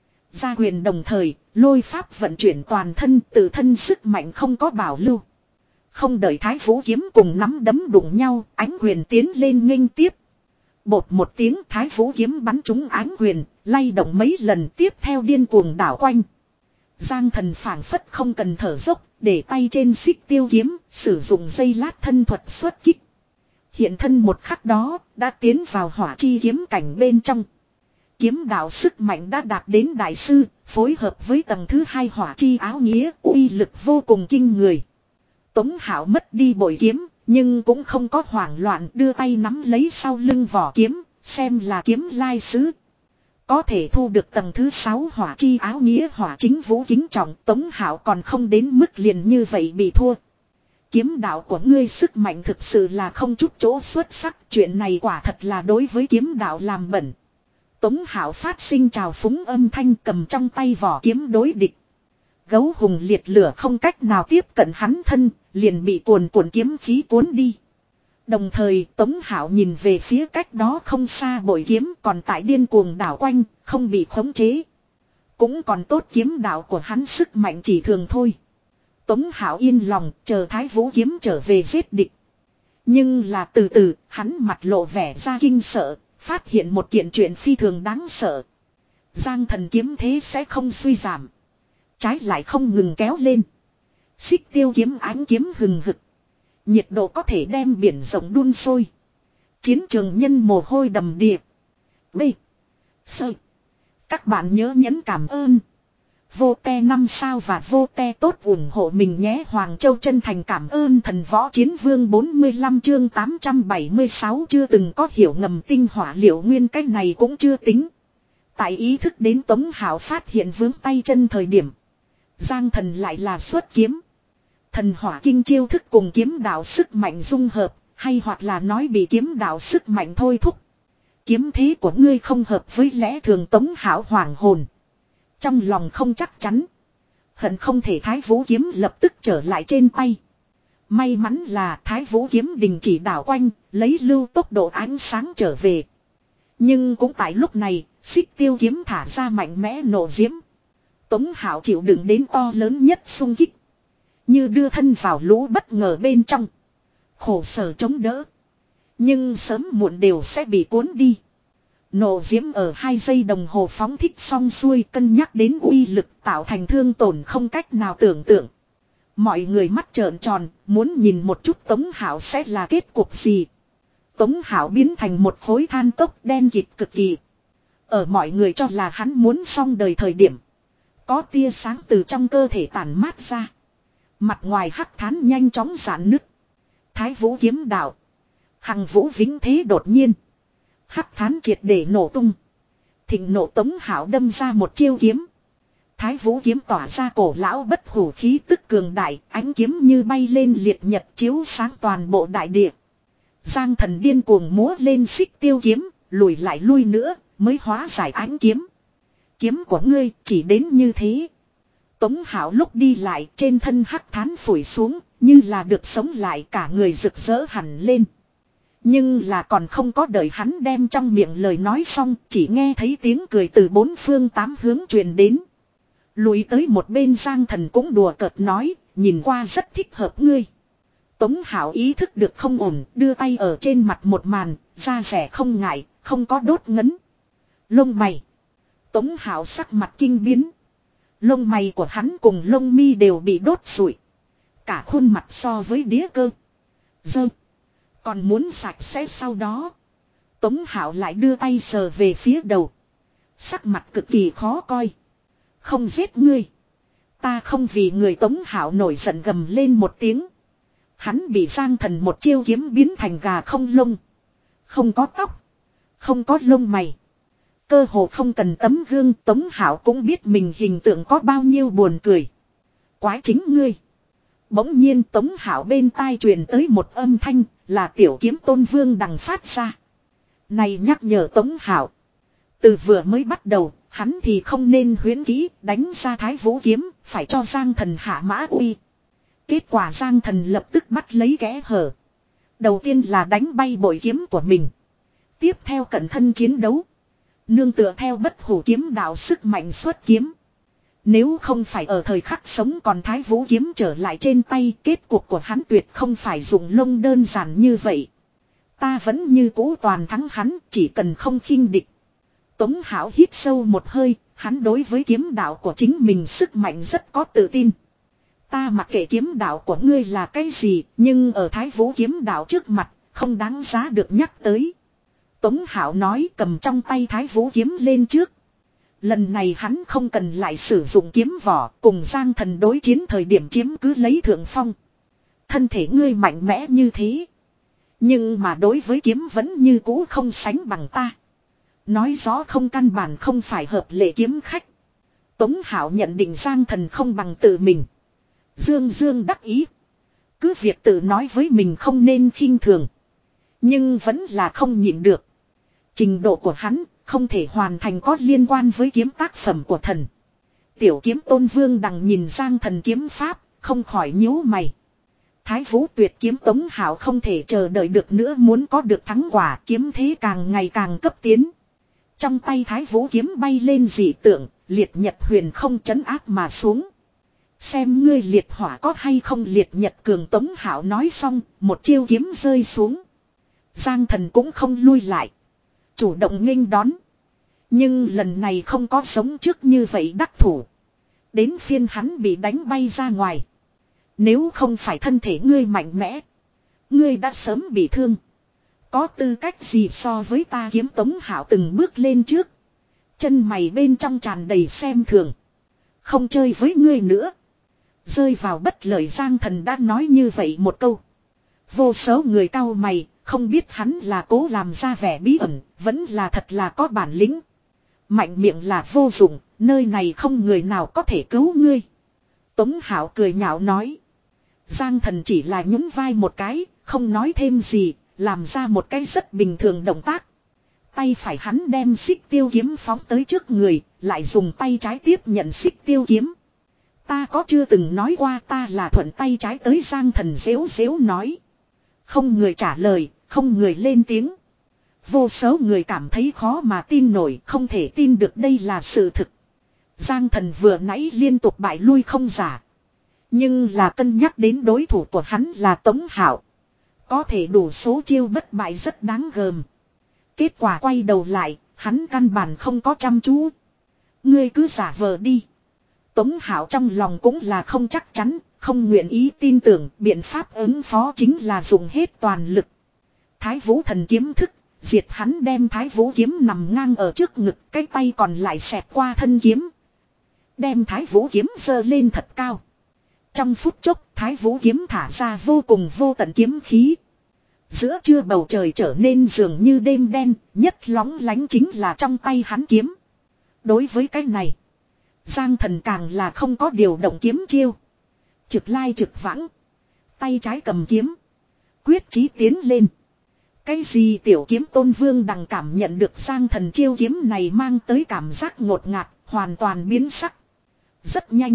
Ra quyền đồng thời, lôi pháp vận chuyển toàn thân, tự thân sức mạnh không có bảo lưu. Không đợi Thái Vũ kiếm cùng nắm đấm đụng nhau, ánh quyền tiến lên nghênh tiếp. Bột một tiếng, Thái Vũ kiếm bắn trúng ánh quyền, lay động mấy lần, tiếp theo điên cuồng đảo quanh. Giang Thần phảng phất không cần thở dốc, để tay trên xích tiêu kiếm, sử dụng dây lát thân thuật xuất kích. Hiện thân một khắc đó, đã tiến vào hỏa chi kiếm cảnh bên trong. Kiếm đạo sức mạnh đã đạt đến đại sư, phối hợp với tầng thứ hai hỏa chi áo nghĩa, uy lực vô cùng kinh người. Tống Hảo mất đi bội kiếm, nhưng cũng không có hoảng loạn, đưa tay nắm lấy sau lưng vỏ kiếm, xem là kiếm lai sứ. Có thể thu được tầng thứ sáu hỏa chi áo nghĩa Hỏa Chính Vũ kính trọng, Tống Hảo còn không đến mức liền như vậy bị thua. Kiếm đạo của ngươi sức mạnh thực sự là không chút chỗ xuất sắc, chuyện này quả thật là đối với kiếm đạo làm bẩn. Tống Hảo phát sinh trào phúng âm thanh, cầm trong tay vỏ kiếm đối địch. Gấu hùng liệt lửa không cách nào tiếp cận hắn thân, liền bị cuồn cuộn kiếm khí cuốn đi. Đồng thời Tống Hảo nhìn về phía cách đó không xa bội kiếm còn tại điên cuồng đảo quanh, không bị khống chế. Cũng còn tốt kiếm đạo của hắn sức mạnh chỉ thường thôi. Tống Hảo yên lòng chờ Thái Vũ kiếm trở về giết địch. Nhưng là từ từ hắn mặt lộ vẻ ra kinh sợ, phát hiện một kiện chuyện phi thường đáng sợ. Giang Thần kiếm thế sẽ không suy giảm, trái lại không ngừng kéo lên. Xích tiêu kiếm ánh kiếm hừng hực, nhiệt độ có thể đem biển rộng đun sôi. Chiến trường nhân mồ hôi đầm đìa. B. Sơ. Các bạn nhớ nhấn cảm ơn Vô te năm sao và vô te tốt ủng hộ mình nhé. Hoàng Châu chân thành cảm ơn thần võ chiến vương. Bốn mươi lăm chương tám trăm bảy mươi sáu chưa từng có hiểu ngầm tinh hỏa liệu nguyên, cách này cũng chưa tính. Tại ý thức đến Tống Hảo phát hiện vướng tay chân thời điểm, Giang Thần lại là xuất kiếm. Thần hỏa kinh chiêu thức cùng kiếm đạo sức mạnh dung hợp, hay hoặc là nói bị kiếm đạo sức mạnh thôi thúc. Kiếm thế của ngươi không hợp với lẽ thường. Tống Hảo hoàng hồn, trong lòng không chắc chắn, hận không thể Thái Vũ kiếm lập tức trở lại trên tay. May mắn là Thái Vũ kiếm đình chỉ đảo quanh, lấy lưu tốc độ ánh sáng trở về. Nhưng cũng tại lúc này, Xích Tiêu kiếm thả ra mạnh mẽ nộ diễm. Tống Hảo chịu đựng đến to lớn nhất xung kích, như đưa thân vào lũ bất ngờ bên trong, khổ sở chống đỡ, nhưng sớm muộn đều sẽ bị cuốn đi. Nộ diễm ở hai giây đồng hồ phóng thích xong xuôi, cân nhắc đến uy lực tạo thành thương tổn không cách nào tưởng tượng. Mọi người mắt trợn tròn, muốn nhìn một chút Tống Hảo sẽ là kết cục gì. Tống Hảo biến thành một khối than cốc đen kịt cực kỳ. Ở mọi người cho là hắn muốn xong đời thời điểm, có tia sáng từ trong cơ thể tản mát ra. Mặt ngoài hắc thán nhanh chóng giãn nứt. Thái Vũ kiếm đạo, Hằng Vũ vĩnh thế đột nhiên. Hắc thán triệt để nổ tung. Thịnh nộ. Tống Hảo đâm ra một chiêu kiếm. Thái Vũ kiếm tỏa ra cổ lão bất hủ khí tức cường đại, ánh kiếm như bay lên liệt nhật chiếu sáng toàn bộ đại địa. Giang Thần điên cuồng múa lên Xích Tiêu kiếm, lùi lại lui nữa mới hóa giải ánh kiếm. Kiếm của ngươi chỉ đến như thế. Tống Hảo lúc đi lại, trên thân hắc thán phủi xuống, như là được sống lại, cả người rực rỡ hẳn lên. Nhưng là còn không có đợi hắn đem trong miệng lời nói xong, chỉ nghe thấy tiếng cười từ bốn phương tám hướng truyền đến. Lùi tới một bên Giang Thần cũng đùa cợt nói, nhìn qua rất thích hợp ngươi. Tống Hảo ý thức được không ổn, đưa tay ở trên mặt một màn, da rẻ không ngại, không có đốt ngấn. Lông mày. Tống Hảo sắc mặt kinh biến. Lông mày của hắn cùng lông mi đều bị đốt sụi. Cả khuôn mặt so với đĩa cơ. Dơ. Còn muốn sạch sẽ sau đó. Tống Hảo lại đưa tay sờ về phía đầu. Sắc mặt cực kỳ khó coi. Không giết ngươi. Ta không vì người. Tống Hảo nổi giận gầm lên một tiếng. Hắn bị Giang Thần một chiêu kiếm biến thành gà không lông. Không có tóc. Không có lông mày. Cơ hồ không cần tấm gương. Tống Hảo cũng biết mình hình tượng có bao nhiêu buồn cười. Quái chính ngươi. Bỗng nhiên Tống Hảo bên tai truyền tới một âm thanh, là Tiểu Kiếm Tôn Vương Đằng phát ra. Này nhắc nhở Tống Hảo. Từ vừa mới bắt đầu, hắn thì không nên huyễn kỹ đánh ra Thái Vũ kiếm, phải cho Giang Thần hạ mã uy. Kết quả Giang Thần lập tức bắt lấy kẽ hở. Đầu tiên là đánh bay bội kiếm của mình. Tiếp theo cẩn thân chiến đấu. Nương tựa theo bất hủ kiếm đạo sức mạnh xuất kiếm. Nếu không phải ở thời khắc sống còn Thái Vũ kiếm trở lại trên tay, kết cục của hắn tuyệt không phải dùng lông đơn giản như vậy. Ta vẫn như cũ toàn thắng hắn, chỉ cần không khinh địch. Tống Hảo hít sâu một hơi, hắn đối với kiếm đạo của chính mình sức mạnh rất có tự tin. Ta mặc kệ kiếm đạo của ngươi là cái gì, nhưng ở Thái Vũ kiếm đạo trước mặt, không đáng giá được nhắc tới. Tống Hảo nói, cầm trong tay Thái Vũ kiếm lên trước. Lần này hắn không cần lại sử dụng kiếm vỏ, cùng Giang Thần đối chiến thời điểm chiếm cứ lấy thượng phong. Thân thể ngươi mạnh mẽ như thế, nhưng mà đối với kiếm vẫn như cũ không sánh bằng ta. Nói rõ không căn bản không phải hợp lệ kiếm khách. Tống Hảo nhận định Giang Thần không bằng tự mình. Dương Dương đắc ý. Cứ việc tự nói với mình không nên khinh thường, nhưng vẫn là không nhịn được. Trình độ của hắn không thể hoàn thành có liên quan với kiếm tác phẩm của thần. Tiểu Kiếm Tôn Vương Đằng nhìn Giang Thần kiếm pháp, không khỏi nhíu mày. Thái Vũ tuyệt kiếm. Tống Hảo không thể chờ đợi được nữa, muốn có được thắng quả, kiếm thế càng ngày càng cấp tiến. Trong tay Thái Vũ kiếm bay lên dị tượng, liệt nhật huyền không trấn áp mà xuống. Xem ngươi liệt hỏa có hay không liệt nhật cường. Tống Hảo nói xong, một chiêu kiếm rơi xuống. Giang Thần cũng không lui lại, chủ động nghênh đón. Nhưng lần này không có giống trước như vậy đắc thủ. Đến phiên hắn bị đánh bay ra ngoài. Nếu không phải thân thể ngươi mạnh mẽ, ngươi đã sớm bị thương. Có tư cách gì so với ta kiếm. Tống Hảo từng bước lên trước, chân mày bên trong tràn đầy xem thường. Không chơi với ngươi nữa. Rơi vào bất lợi Giang Thần đã nói như vậy một câu. Vô số người cau mày, không biết hắn là cố làm ra vẻ bí ẩn, vẫn là thật là có bản lĩnh. Mạnh miệng là vô dụng, nơi này không người nào có thể cứu ngươi. Tống Hảo cười nhạo nói. Giang Thần chỉ là nhún vai một cái, không nói thêm gì, làm ra một cái rất bình thường động tác. Tay phải hắn đem xích tiêu kiếm phóng tới trước người, lại dùng tay trái tiếp nhận xích tiêu kiếm. Ta có chưa từng nói qua ta là thuận tay trái tới Giang Thần xếu xếu nói. Không người trả lời, không người lên tiếng. Vô số người cảm thấy khó mà tin nổi, không thể tin được đây là sự thực. Giang Thần vừa nãy liên tục bại lui không giả. Nhưng là cân nhắc đến đối thủ của hắn là Tống Hạo. Có thể đủ số chiêu bất bại rất đáng gờm. Kết quả quay đầu lại, hắn căn bản không có chăm chú. Ngươi cứ giả vờ đi. Tống Hạo trong lòng cũng là không chắc chắn, không nguyện ý tin tưởng, biện pháp ứng phó chính là dùng hết toàn lực. Thái Vũ thần kiếm thức, diệt hắn đem Thái Vũ kiếm nằm ngang ở trước ngực, cái tay còn lại xẹt qua thân kiếm. Đem Thái Vũ kiếm giơ lên thật cao. Trong phút chốc, Thái Vũ kiếm thả ra vô cùng vô tận kiếm khí. Giữa trưa bầu trời trở nên dường như đêm đen, nhất lóng lánh chính là trong tay hắn kiếm. Đối với cái này, Giang Thần càng là không có điều động kiếm chiêu. Trực lai trực vãng. Tay trái cầm kiếm. Quyết chí tiến lên. Cái gì tiểu kiếm Tôn Vương Đằng cảm nhận được Giang Thần chiêu kiếm này mang tới cảm giác ngột ngạt, hoàn toàn biến sắc. Rất nhanh.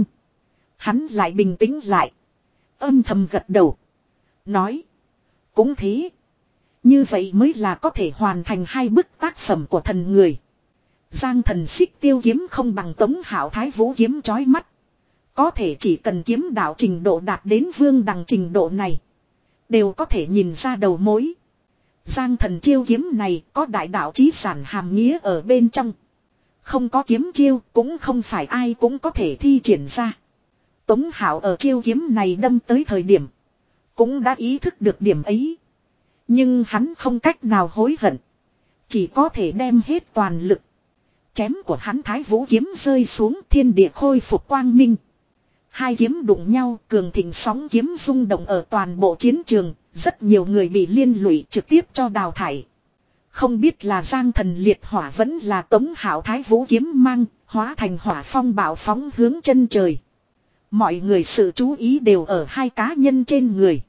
Hắn lại bình tĩnh lại. Âm thầm gật đầu. Nói. Cũng thế. Như vậy mới là có thể hoàn thành hai bức tác phẩm của thần người. Giang Thần xích tiêu kiếm không bằng Tống Hạo Thái Vũ kiếm chói mắt. Có thể chỉ cần kiếm đạo trình độ đạt đến Vương Đằng trình độ này. Đều có thể nhìn ra đầu mối. Giang Thần chiêu kiếm này có đại đạo chí sản hàm nghĩa ở bên trong. Không có kiếm chiêu cũng không phải ai cũng có thể thi triển ra. Tống Hạo ở chiêu kiếm này đâm tới thời điểm. Cũng đã ý thức được điểm ấy. Nhưng hắn không cách nào hối hận. Chỉ có thể đem hết toàn lực. Chém của hắn Thái Vũ kiếm rơi xuống thiên địa khôi phục quang minh. Hai kiếm đụng nhau cường thịnh sóng kiếm rung động ở toàn bộ chiến trường. Rất nhiều người bị liên lụy trực tiếp cho đào thải. Không biết là Giang Thần liệt hỏa vẫn là Tống Hạo Thái Vũ kiếm mang, hóa thành hỏa phong bạo phóng hướng chân trời. Mọi người sự chú ý đều ở hai cá nhân trên người.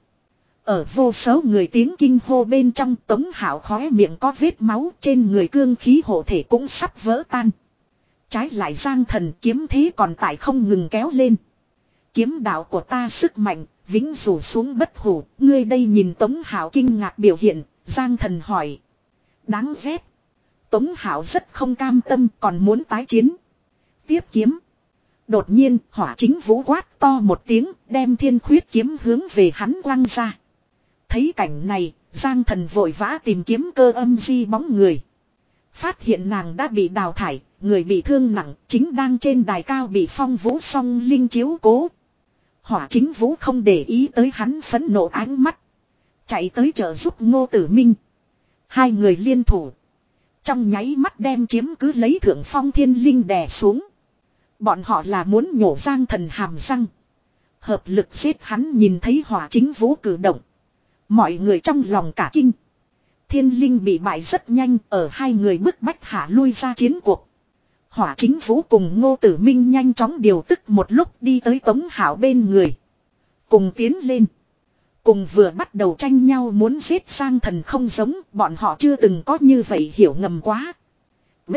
Ở vô số người tiếng kinh hô bên trong Tống Hạo khóe miệng có vết máu trên người cương khí hộ thể cũng sắp vỡ tan. Trái lại Giang Thần kiếm thế còn tại không ngừng kéo lên. Kiếm đạo của ta sức mạnh, vĩnh rủ xuống bất hủ, ngươi đây nhìn Tống Hạo kinh ngạc biểu hiện, Giang Thần hỏi. Đáng ghét. Tống Hạo rất không cam tâm còn muốn tái chiến. Tiếp kiếm. Đột nhiên Hỏa Chính Vũ quát to một tiếng đem thiên khuyết kiếm hướng về hắn quăng ra. Thấy cảnh này, Giang Thần vội vã tìm kiếm Cơ Âm Di bóng người. Phát hiện nàng đã bị đào thải, người bị thương nặng chính đang trên đài cao bị Phong Vũ Song Linh chiếu cố. Hỏa Chính Vũ không để ý tới hắn phẫn nộ ánh mắt. Chạy tới trợ giúp Ngô Tử Minh. Hai người liên thủ. Trong nháy mắt đem chiếm cứ lấy thượng phong thiên linh đè xuống. Bọn họ là muốn nhổ Giang Thần hàm răng. Hợp lực giết hắn nhìn thấy Hỏa Chính Vũ cử động. Mọi người trong lòng cả kinh. Thiên linh bị bại rất nhanh ở hai người bức bách hạ lui ra chiến cuộc. Hỏa Chính Vũ cùng Ngô Tử Minh nhanh chóng điều tức một lúc đi tới Tống Hạo bên người. Cùng tiến lên. Cùng vừa bắt đầu tranh nhau muốn giết Giang Thần không giống bọn họ chưa từng có như vậy hiểu ngầm quá. B.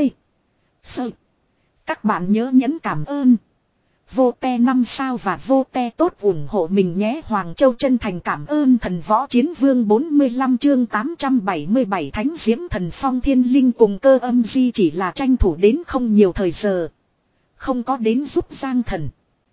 Sơ. Các bạn nhớ nhấn cảm ơn. Vô te năm sao và vô te tốt ủng hộ mình nhé. Hoàng Châu chân thành cảm ơn thần võ chiến vương bốn mươi lăm chương tám trăm bảy mươi bảy Thánh Diễm Thần Phong Thiên Linh cùng Cơ Âm Di chỉ là tranh thủ đến không nhiều thời giờ. Không có đến giúp Giang Thần.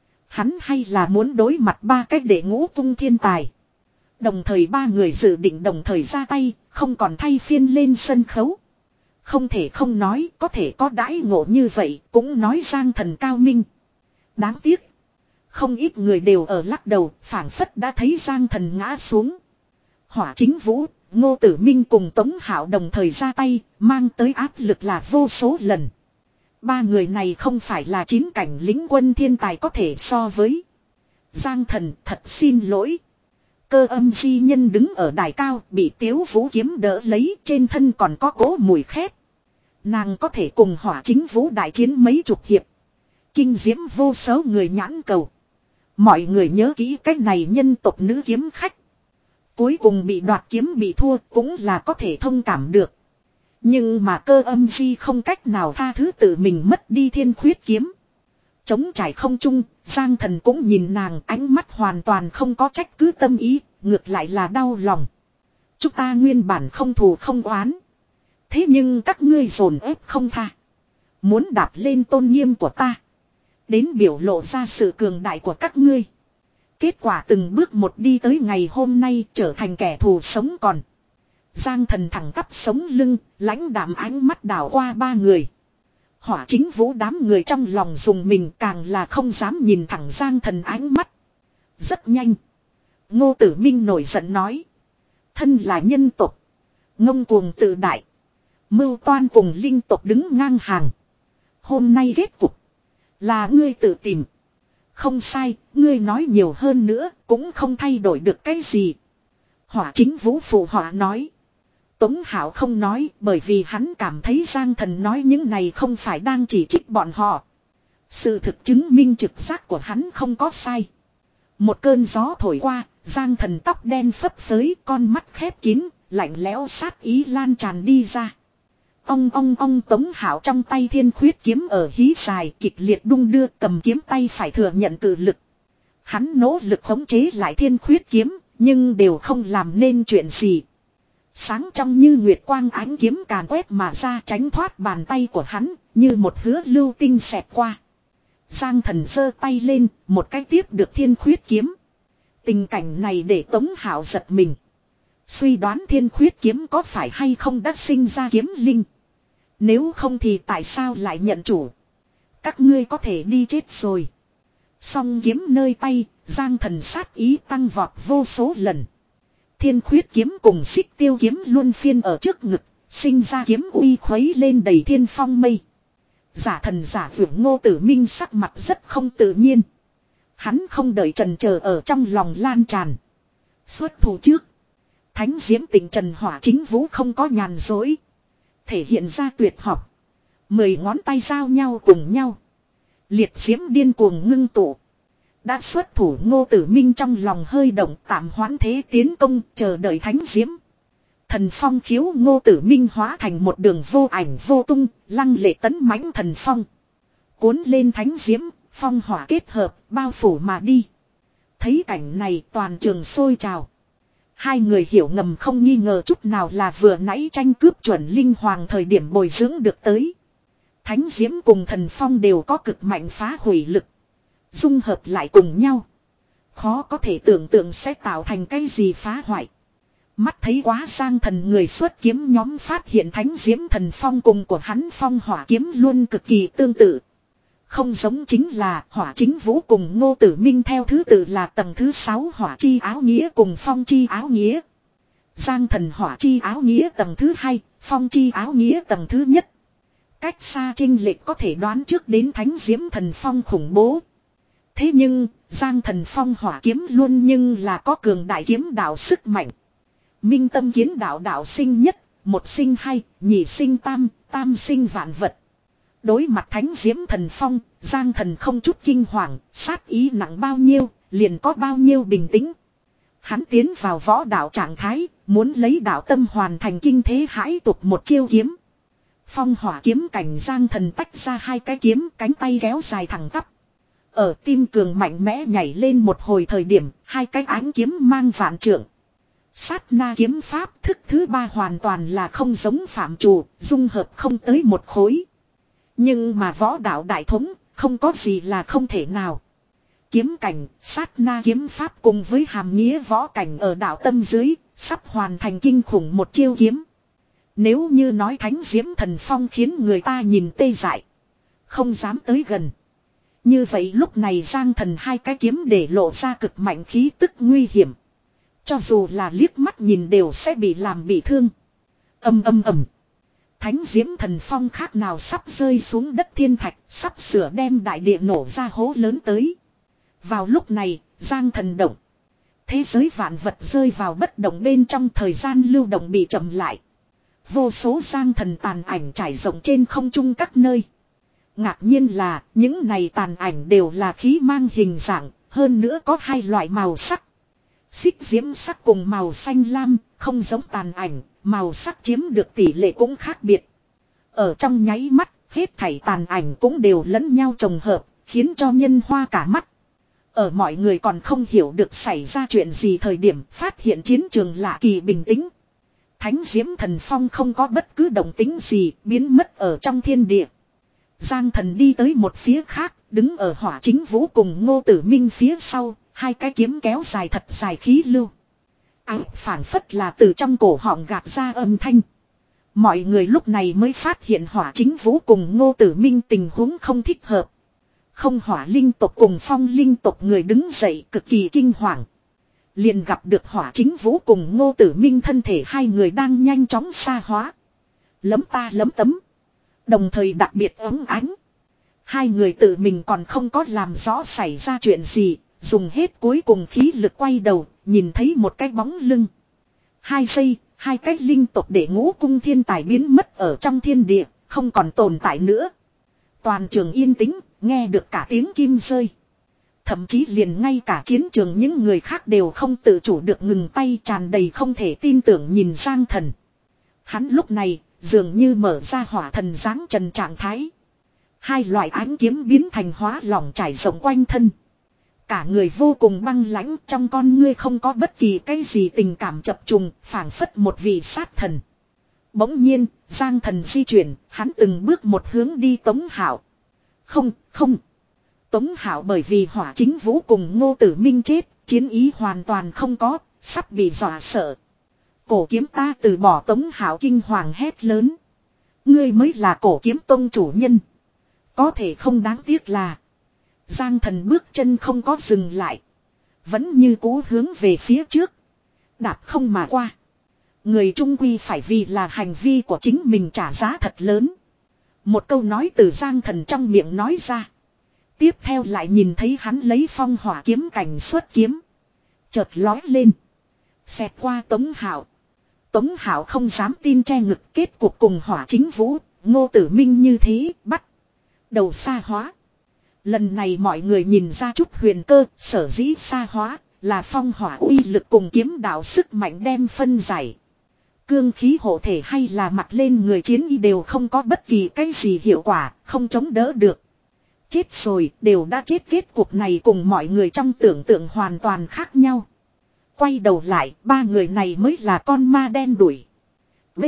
Hắn hay là muốn đối mặt ba cách để ngũ tung thiên tài. Đồng thời ba người dự định đồng thời ra tay, không còn thay phiên lên sân khấu. Không thể không nói, có thể có đãi ngộ như vậy, cũng nói Giang Thần cao minh. Đáng tiếc. Không ít người đều ở lắc đầu, phảng phất đã thấy Giang Thần ngã xuống. Hỏa Chính Vũ, Ngô Tử Minh cùng Tống Hạo đồng thời ra tay, mang tới áp lực là vô số lần. Ba người này không phải là chín cảnh lính quân thiên tài có thể so với. Giang Thần thật xin lỗi. Cơ âm di nhân đứng ở đài cao bị Tiếu Vũ kiếm đỡ lấy, trên thân còn có cỗ mùi khét. Nàng có thể cùng Hỏa Chính Vũ đại chiến mấy chục hiệp. Kinh diễm vô số người nhãn cầu. Mọi người nhớ kỹ cách này nhân tộc nữ kiếm khách. Cuối cùng bị đoạt kiếm bị thua cũng là có thể thông cảm được. Nhưng mà cơ âm di không cách nào tha thứ tự mình mất đi thiên khuyết kiếm. Chống trải không trung, Giang Thần cũng nhìn nàng, ánh mắt hoàn toàn không có trách cứ tâm ý, ngược lại là đau lòng. Chúng ta nguyên bản không thù không oán. Thế nhưng các ngươi dồn ép không tha. Muốn đạp lên tôn nghiêm của ta. Đến biểu lộ ra sự cường đại của các ngươi. Kết quả từng bước một đi tới ngày hôm nay trở thành kẻ thù sống còn. Giang Thần thẳng tắp sống lưng, lãnh đạm ánh mắt đảo qua ba người. Hỏa Chính Vũ đám người trong lòng dùng mình, càng là không dám nhìn thẳng Giang Thần ánh mắt. Rất nhanh. Ngô Tử Minh nổi giận nói. Thân là nhân tộc. Ngông cuồng tự đại. Mưu toan cùng linh tộc đứng ngang hàng. Hôm nay kết cục. Là ngươi tự tìm. Không sai, ngươi nói nhiều hơn nữa cũng không thay đổi được cái gì. Hỏa Chính Vũ phụ họa nói. Tống Hảo không nói bởi vì hắn cảm thấy Giang Thần nói những này không phải đang chỉ trích bọn họ. Sự thực chứng minh trực giác của hắn không có sai. Một cơn gió thổi qua, Giang Thần tóc đen phấp phới, con mắt khép kín, lạnh lẽo sát ý lan tràn đi ra. Ong ong ong, Tống Hảo trong tay thiên khuyết kiếm ở hí dài kịch liệt đung đưa, cầm kiếm tay phải thừa nhận cự lực. Hắn nỗ lực khống chế lại thiên khuyết kiếm, nhưng đều không làm nên chuyện gì. Sáng trong như nguyệt quang ánh kiếm càn quét mà ra, tránh thoát bàn tay của hắn, như một hứa lưu tinh xẹt qua. Giang Thần giơ tay lên, một cái tiếp được thiên khuyết kiếm. Tình cảnh này để Tống Hảo giật mình. Suy đoán thiên khuyết kiếm có phải hay không đã sinh ra kiếm linh. Nếu không thì tại sao lại nhận chủ. Các ngươi có thể đi chết rồi. Song kiếm nơi tay, Giang Thần sát ý tăng vọt vô số lần. Thiên khuyết kiếm cùng xích tiêu kiếm luôn phiên ở trước ngực, sinh ra kiếm uy khuấy lên đầy thiên phong mây. Giả thần giả vượng Ngô Tử Minh sắc mặt rất không tự nhiên. Hắn không đợi trần chờ ở trong lòng lan tràn. Xuất thủ trước. Thánh diễm tình Trần Hỏa Chính Vũ không có nhàn dối. Thể hiện ra tuyệt học. Mười ngón tay giao nhau cùng nhau. Liệt diễm điên cuồng ngưng tụ. Đã xuất thủ Ngô Tử Minh trong lòng hơi động, tạm hoãn thế tiến công, chờ đợi thánh diễm. Thần phong khiếu Ngô Tử Minh hóa thành một đường vô ảnh vô tung, lăng lệ tấn mãnh thần phong. Cuốn lên thánh diễm, phong hỏa kết hợp, bao phủ mà đi. Thấy cảnh này toàn trường sôi trào. Hai người hiểu ngầm không nghi ngờ chút nào là vừa nãy tranh cướp chuẩn linh hoàng thời điểm bồi dưỡng được tới. Thánh diễm cùng thần phong đều có cực mạnh phá hủy lực. Dung hợp lại cùng nhau. Khó có thể tưởng tượng sẽ tạo thành cái gì phá hoại. Mắt thấy quá Giang Thần người xuất kiếm nhóm phát hiện thánh diễm thần phong cùng của hắn phong hỏa kiếm luôn cực kỳ tương tự. Không giống chính là Hỏa Chính Vũ cùng Ngô Tử Minh theo thứ tự là tầng thứ sáu hỏa chi áo nghĩa cùng phong chi áo nghĩa. Giang Thần hỏa chi áo nghĩa tầng thứ hai, phong chi áo nghĩa tầng thứ nhất. Cách xa chênh lệch có thể đoán trước đến thánh diễm thần phong khủng bố. Thế nhưng, Giang Thần phong hỏa kiếm luôn nhưng là có cường đại kiếm đạo sức mạnh. Minh tâm kiến đạo đạo sinh nhất, một sinh hai, nhị sinh tam, tam sinh vạn vật. Đối mặt thánh diễm thần phong, Giang Thần không chút kinh hoàng, sát ý nặng bao nhiêu, liền có bao nhiêu bình tĩnh. Hắn tiến vào võ đạo trạng thái, muốn lấy đạo tâm hoàn thành kinh thế hãi tục một chiêu kiếm. Phong hỏa kiếm cảnh Giang Thần tách ra hai cái kiếm, cánh tay kéo dài thẳng tắp. Ở tim cường mạnh mẽ nhảy lên một hồi thời điểm, hai cái ánh kiếm mang vạn trượng. Sát na kiếm pháp thức thứ ba hoàn toàn là không giống phạm chủ, dung hợp không tới một khối. Nhưng mà võ đạo đại thống, không có gì là không thể nào. Kiếm cảnh, sát na kiếm pháp cùng với hàm nghĩa võ cảnh ở đạo tâm dưới, sắp hoàn thành kinh khủng một chiêu kiếm. Nếu như nói thánh diễm thần phong khiến người ta nhìn tê dại, không dám tới gần. Như vậy lúc này Giang Thần hai cái kiếm để lộ ra cực mạnh khí tức nguy hiểm. Cho dù là liếc mắt nhìn đều sẽ bị làm bị thương. Âm âm ầm. Thánh diễm thần phong khác nào sắp rơi xuống đất thiên thạch, sắp sửa đem đại địa nổ ra hố lớn tới. Vào lúc này, Giang Thần động. Thế giới vạn vật rơi vào bất động bên trong, thời gian lưu động bị chậm lại. Vô số Giang Thần tàn ảnh trải rộng trên không trung các nơi. Ngạc nhiên là, những này tàn ảnh đều là khí mang hình dạng, hơn nữa có hai loại màu sắc. Xích diễm sắc cùng màu xanh lam, không giống tàn ảnh, màu sắc chiếm được tỷ lệ cũng khác biệt. Ở trong nháy mắt, hết thảy tàn ảnh cũng đều lẫn nhau trùng hợp, khiến cho nhân hoa cả mắt. Ở mọi người còn không hiểu được xảy ra chuyện gì thời điểm, phát hiện chiến trường lạ kỳ bình tĩnh. Thánh diễm thần phong không có bất cứ động tĩnh gì, biến mất ở trong thiên địa. Giang Thần đi tới một phía khác, đứng ở Hỏa Chính Vũ cùng Ngô Tử Minh phía sau, hai cái kiếm kéo dài thật dài khí lưu. Áo phản phất là từ trong cổ họng gạt ra âm thanh. Mọi người lúc này mới phát hiện Hỏa Chính Vũ cùng Ngô Tử Minh tình huống không thích hợp. Không hỏa linh tộc cùng phong linh tộc người đứng dậy cực kỳ kinh hoàng. Liền gặp được Hỏa Chính Vũ cùng Ngô Tử Minh thân thể hai người đang nhanh chóng xa hóa. Lấm ta lấm tấm. Đồng thời đặc biệt ấm ánh. Hai người tự mình còn không có làm rõ xảy ra chuyện gì, dùng hết cuối cùng khí lực quay đầu, nhìn thấy một cái bóng lưng. Hai giây, hai cái linh tộc để ngũ cung thiên tài biến mất ở trong thiên địa, không còn tồn tại nữa. Toàn trường yên tĩnh, nghe được cả tiếng kim rơi. Thậm chí liền ngay cả chiến trường những người khác đều không tự chủ được ngừng tay, tràn đầy không thể tin tưởng nhìn Giang Thần. Hắn lúc này dường như mở ra hỏa thần dáng trần trạng thái. Hai loại ánh kiếm biến thành hóa lỏng trải rộng quanh thân. Cả người vô cùng băng lãnh, trong con ngươi không có bất kỳ cái gì tình cảm chập trùng, phảng phất một vị sát thần. Bỗng nhiên, Giang Thần di chuyển, hắn từng bước một hướng đi Tống Hạo. Không, không. Tống Hạo bởi vì Hỏa Chính Vũ cùng Ngô Tử Minh chết, chiến ý hoàn toàn không có, sắp bị dọa sợ. Cổ kiếm ta từ bỏ. Tống Hạo kinh hoàng hét lớn. Ngươi mới là cổ kiếm tông chủ nhân. Có thể không đáng tiếc là Giang Thần bước chân không có dừng lại, vẫn như cũ hướng về phía trước, đạp không mà qua. Người trung quy phải vì là hành vi của chính mình trả giá thật lớn. Một câu nói từ Giang Thần trong miệng nói ra. Tiếp theo lại nhìn thấy hắn lấy phong hỏa kiếm cảnh xuất kiếm, chợt lói lên, xẹt qua Tống Hạo. Tống Hạo không dám tin che ngực, kết cuộc cùng Hỏa Chính Vũ, Ngô Tử Minh như thế, bắt đầu xa hóa. Lần này mọi người nhìn ra chút huyền cơ, sở dĩ xa hóa là phong hỏa uy lực cùng kiếm đạo sức mạnh đem phân giải. Cương khí hộ thể hay là mặt lên người chiến y đều không có bất kỳ cái gì hiệu quả, không chống đỡ được. Chết rồi, đều đã chết. Kết cuộc này cùng mọi người trong tưởng tượng hoàn toàn khác nhau. Quay đầu lại, ba người này mới là con ma đen đuổi. B.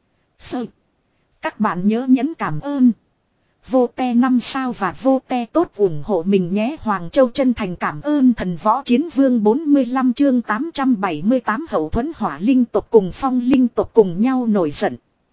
Sơ. Các bạn nhớ nhấn cảm ơn. Vô te năm sao và vô te tốt ủng hộ mình nhé. Hoàng Châu chân thành cảm ơn thần võ chiến vương. Bốn mươi lăm chương tám trăm bảy mươi tám hậu thuẫn hỏa linh tộc cùng phong linh tộc cùng nhau nổi giận.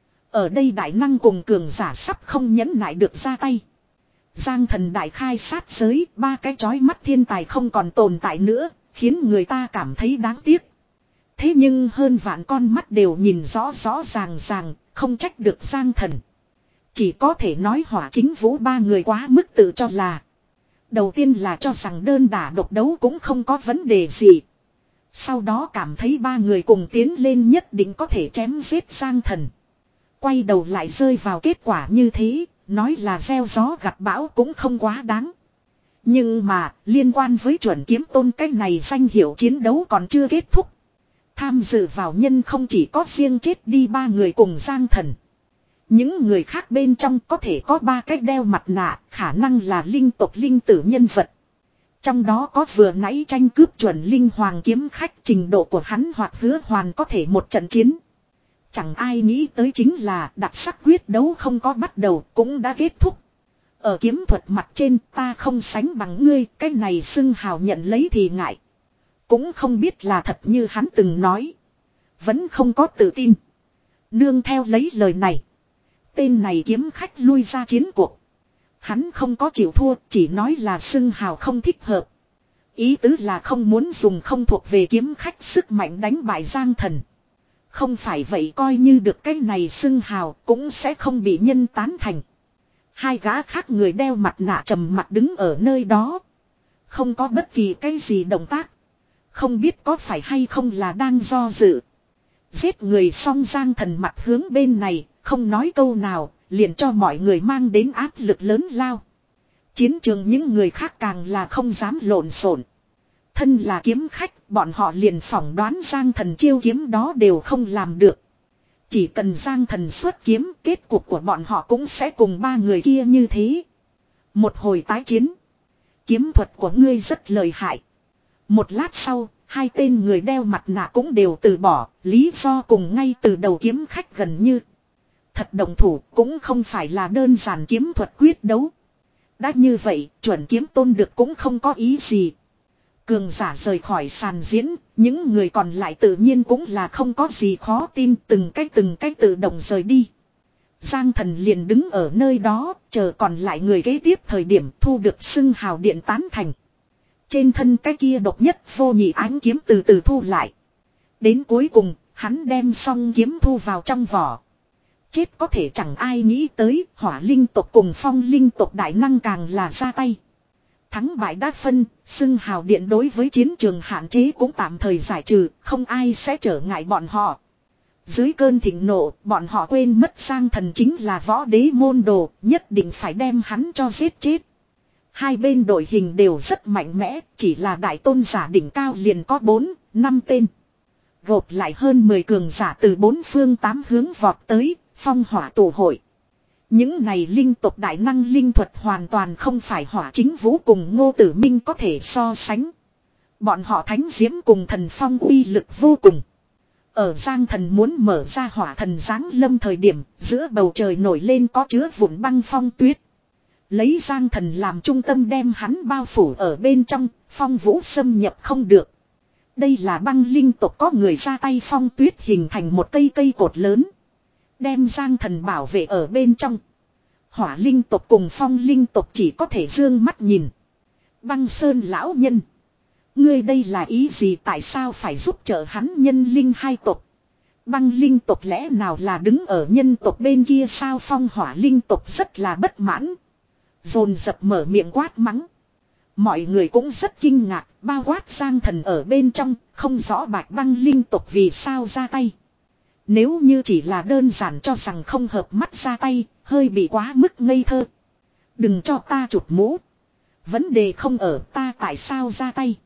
Ở đây đại năng cùng cường giả sắp không nhẫn nại được ra tay. Giang Thần đại khai sát giới, ba cái chói mắt thiên tài không còn tồn tại nữa, khiến người ta cảm thấy đáng tiếc. Thế nhưng hơn vạn con mắt đều nhìn rõ rõ ràng ràng, không trách được Giang Thần. Chỉ có thể nói Hỏa Chính Vũ ba người quá mức tự cho là. Đầu tiên là cho rằng đơn đả độc đấu cũng không có vấn đề gì. Sau đó cảm thấy ba người cùng tiến lên nhất định có thể chém giết Giang Thần. Quay đầu lại rơi vào kết quả như thế, nói là gieo gió gặt bão cũng không quá đáng. Nhưng mà, liên quan với chuẩn kiếm tôn cái này danh hiệu chiến đấu còn chưa kết thúc. Tham dự vào nhân không chỉ có riêng chết đi ba người cùng Giang Thần. Những người khác bên trong có thể có ba cách đeo mặt nạ, khả năng là linh tộc linh tử nhân vật. Trong đó có vừa nãy tranh cướp chuẩn linh hoàng kiếm khách, trình độ của hắn hoặc hứa hoàn có thể một trận chiến. Chẳng ai nghĩ tới chính là đặc sắc quyết đấu không có bắt đầu cũng đã kết thúc. Ở kiếm thuật mặt trên ta không sánh bằng ngươi, cái này xưng hào nhận lấy thì ngại. Cũng không biết là thật như hắn từng nói. Vẫn không có tự tin. Nương theo lấy lời này. Tên này kiếm khách lui ra chiến cuộc. Hắn không có chịu thua, chỉ nói là xưng hào không thích hợp. Ý tứ là không muốn dùng không thuộc về kiếm khách sức mạnh đánh bại Giang Thần. Không phải vậy coi như được cái này xưng hào cũng sẽ không bị nhân tán thành. Hai gã khác người đeo mặt nạ trầm mặt đứng ở nơi đó. Không có bất kỳ cái gì động tác. Không biết có phải hay không là đang do dự. Giết người xong Giang Thần mặt hướng bên này, không nói câu nào, liền cho mọi người mang đến áp lực lớn lao. Chiến trường những người khác càng là không dám lộn xộn. Thân là kiếm khách, bọn họ liền phỏng đoán Giang Thần chiêu kiếm đó đều không làm được. Chỉ cần Giang Thần xuất kiếm, kết cục của bọn họ cũng sẽ cùng ba người kia như thế. Một hồi tái chiến. Kiếm thuật của ngươi rất lợi hại. Một lát sau, hai tên người đeo mặt nạ cũng đều từ bỏ, lý do cùng ngay từ đầu kiếm khách gần như. Thật đồng thủ cũng không phải là đơn giản kiếm thuật quyết đấu. Đã như vậy, chuẩn kiếm tôn được cũng không có ý gì. Cường giả rời khỏi sàn diễn, những người còn lại tự nhiên cũng là không có gì khó tin, từng cách từng cách tự động rời đi. Giang Thần liền đứng ở nơi đó, chờ còn lại người kế tiếp thời điểm thu được xưng hào điện tán thành. Trên thân cái kia độc nhất vô nhị ánh kiếm từ từ thu lại. Đến cuối cùng, hắn đem xong kiếm thu vào trong vỏ. Chết có thể chẳng ai nghĩ tới, hỏa linh tộc cùng phong linh tộc đại năng càng là ra tay. Thắng bại đã phân, xưng hào điện đối với chiến trường hạn chế cũng tạm thời giải trừ, không ai sẽ trở ngại bọn họ. Dưới cơn thịnh nộ, bọn họ quên mất Giang Thần chính là võ đế môn đồ, nhất định phải đem hắn cho giết chết. Hai bên đội hình đều rất mạnh mẽ, chỉ là đại tôn giả đỉnh cao liền có bốn, năm tên. Gộp lại hơn mười cường giả từ bốn phương tám hướng vọt tới, phong hỏa tổ hội. Những này linh tộc đại năng linh thuật hoàn toàn không phải hỏa chính vũ cùng Ngô Tử Minh có thể so sánh. Bọn họ thánh diễm cùng thần phong uy lực vô cùng. Ở Giang Thần muốn mở ra hỏa thần giáng lâm thời điểm, giữa bầu trời nổi lên có chứa vụn băng phong tuyết. Lấy Giang Thần làm trung tâm đem hắn bao phủ ở bên trong, phong vũ xâm nhập không được. Đây là băng linh tộc có người ra tay phong tuyết hình thành một cây cây cột lớn. Đem Giang Thần bảo vệ ở bên trong. Hỏa linh tộc cùng phong linh tộc chỉ có thể dương mắt nhìn. Băng Sơn lão nhân. Ngươi đây là ý gì, tại sao phải giúp trợ hắn nhân linh hai tộc? Băng linh tộc lẽ nào là đứng ở nhân tộc bên kia sao? Phong hỏa linh tộc rất là bất mãn. Dồn dập mở miệng quát mắng. Mọi người cũng rất kinh ngạc, bao quát Giang Thần ở bên trong, không rõ bạch băng linh tộc vì sao ra tay. Nếu như chỉ là đơn giản cho rằng không hợp mắt ra tay, hơi bị quá mức ngây thơ. Đừng cho ta chụp mũ. Vấn đề không ở ta tại sao ra tay,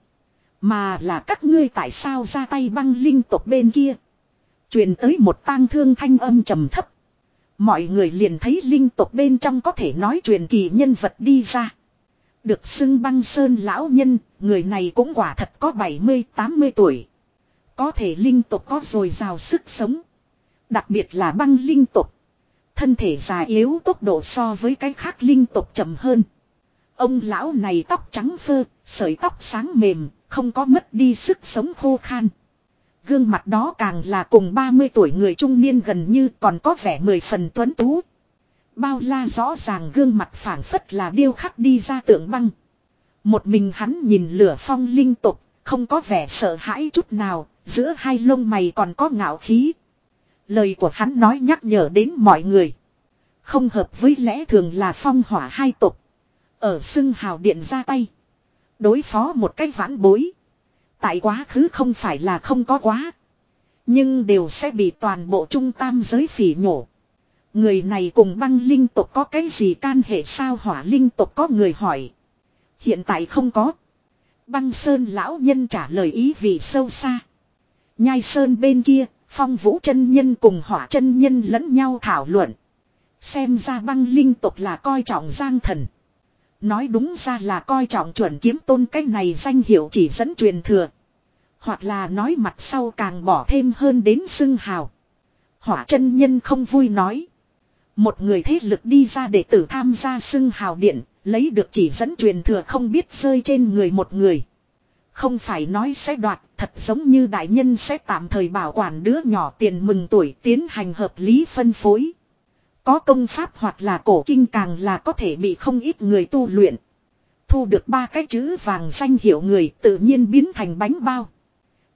mà là các ngươi tại sao ra tay. Băng linh tộc bên kia truyền tới một tang thương thanh âm trầm thấp. Mọi người liền thấy linh tộc bên trong có thể nói truyền kỳ nhân vật đi ra. Được xưng Băng Sơn lão nhân, người này cũng quả thật có bảy mươi tám mươi tuổi. Có thể linh tộc có dồi dào sức sống. Đặc biệt là băng linh tộc. Thân thể già yếu tốc độ so với cái khác linh tộc chậm hơn. Ông lão này tóc trắng phơ, sợi tóc sáng mềm, không có mất đi sức sống khô khan. Gương mặt đó càng là cùng ba mươi tuổi người trung niên gần như còn có vẻ mười phần tuấn tú. Bao la rõ ràng gương mặt phảng phất là điêu khắc đi ra tượng băng. Một mình hắn nhìn lửa phong linh tộc, không có vẻ sợ hãi chút nào, giữa hai lông mày còn có ngạo khí. Lời của hắn nói nhắc nhở đến mọi người. Không hợp với lẽ thường là phong hỏa hai tộc. Ở xưng hào điện ra tay. Đối phó một cách vãn bối. Tại quá khứ không phải là không có quá. Nhưng đều sẽ bị toàn bộ trung tam giới phỉ nhổ. Người này cùng băng linh tộc có cái gì can hệ sao? Hỏa linh tộc có người hỏi. Hiện tại không có. Băng Sơn lão nhân trả lời ý vị sâu xa. Nhai Sơn bên kia, Phong Vũ chân nhân cùng Hỏa chân nhân lẫn nhau thảo luận. Xem ra băng linh tộc là coi trọng Giang Thần. Nói đúng ra là coi trọng chuẩn kiếm tôn cái này danh hiệu chỉ dẫn truyền thừa. Hoặc là nói mặt sau càng bỏ thêm hơn đến xưng hào. Hỏa chân nhân không vui nói. Một người thế lực đi ra đệ tử tham gia xưng hào điện, lấy được chỉ dẫn truyền thừa không biết rơi trên người một người. Không phải nói sẽ đoạt, thật giống như đại nhân sẽ tạm thời bảo quản đứa nhỏ tiền mừng tuổi tiến hành hợp lý phân phối. Có công pháp hoặc là cổ kinh càng là có thể bị không ít người tu luyện. Thu được ba cái chữ vàng danh hiệu người tự nhiên biến thành bánh bao.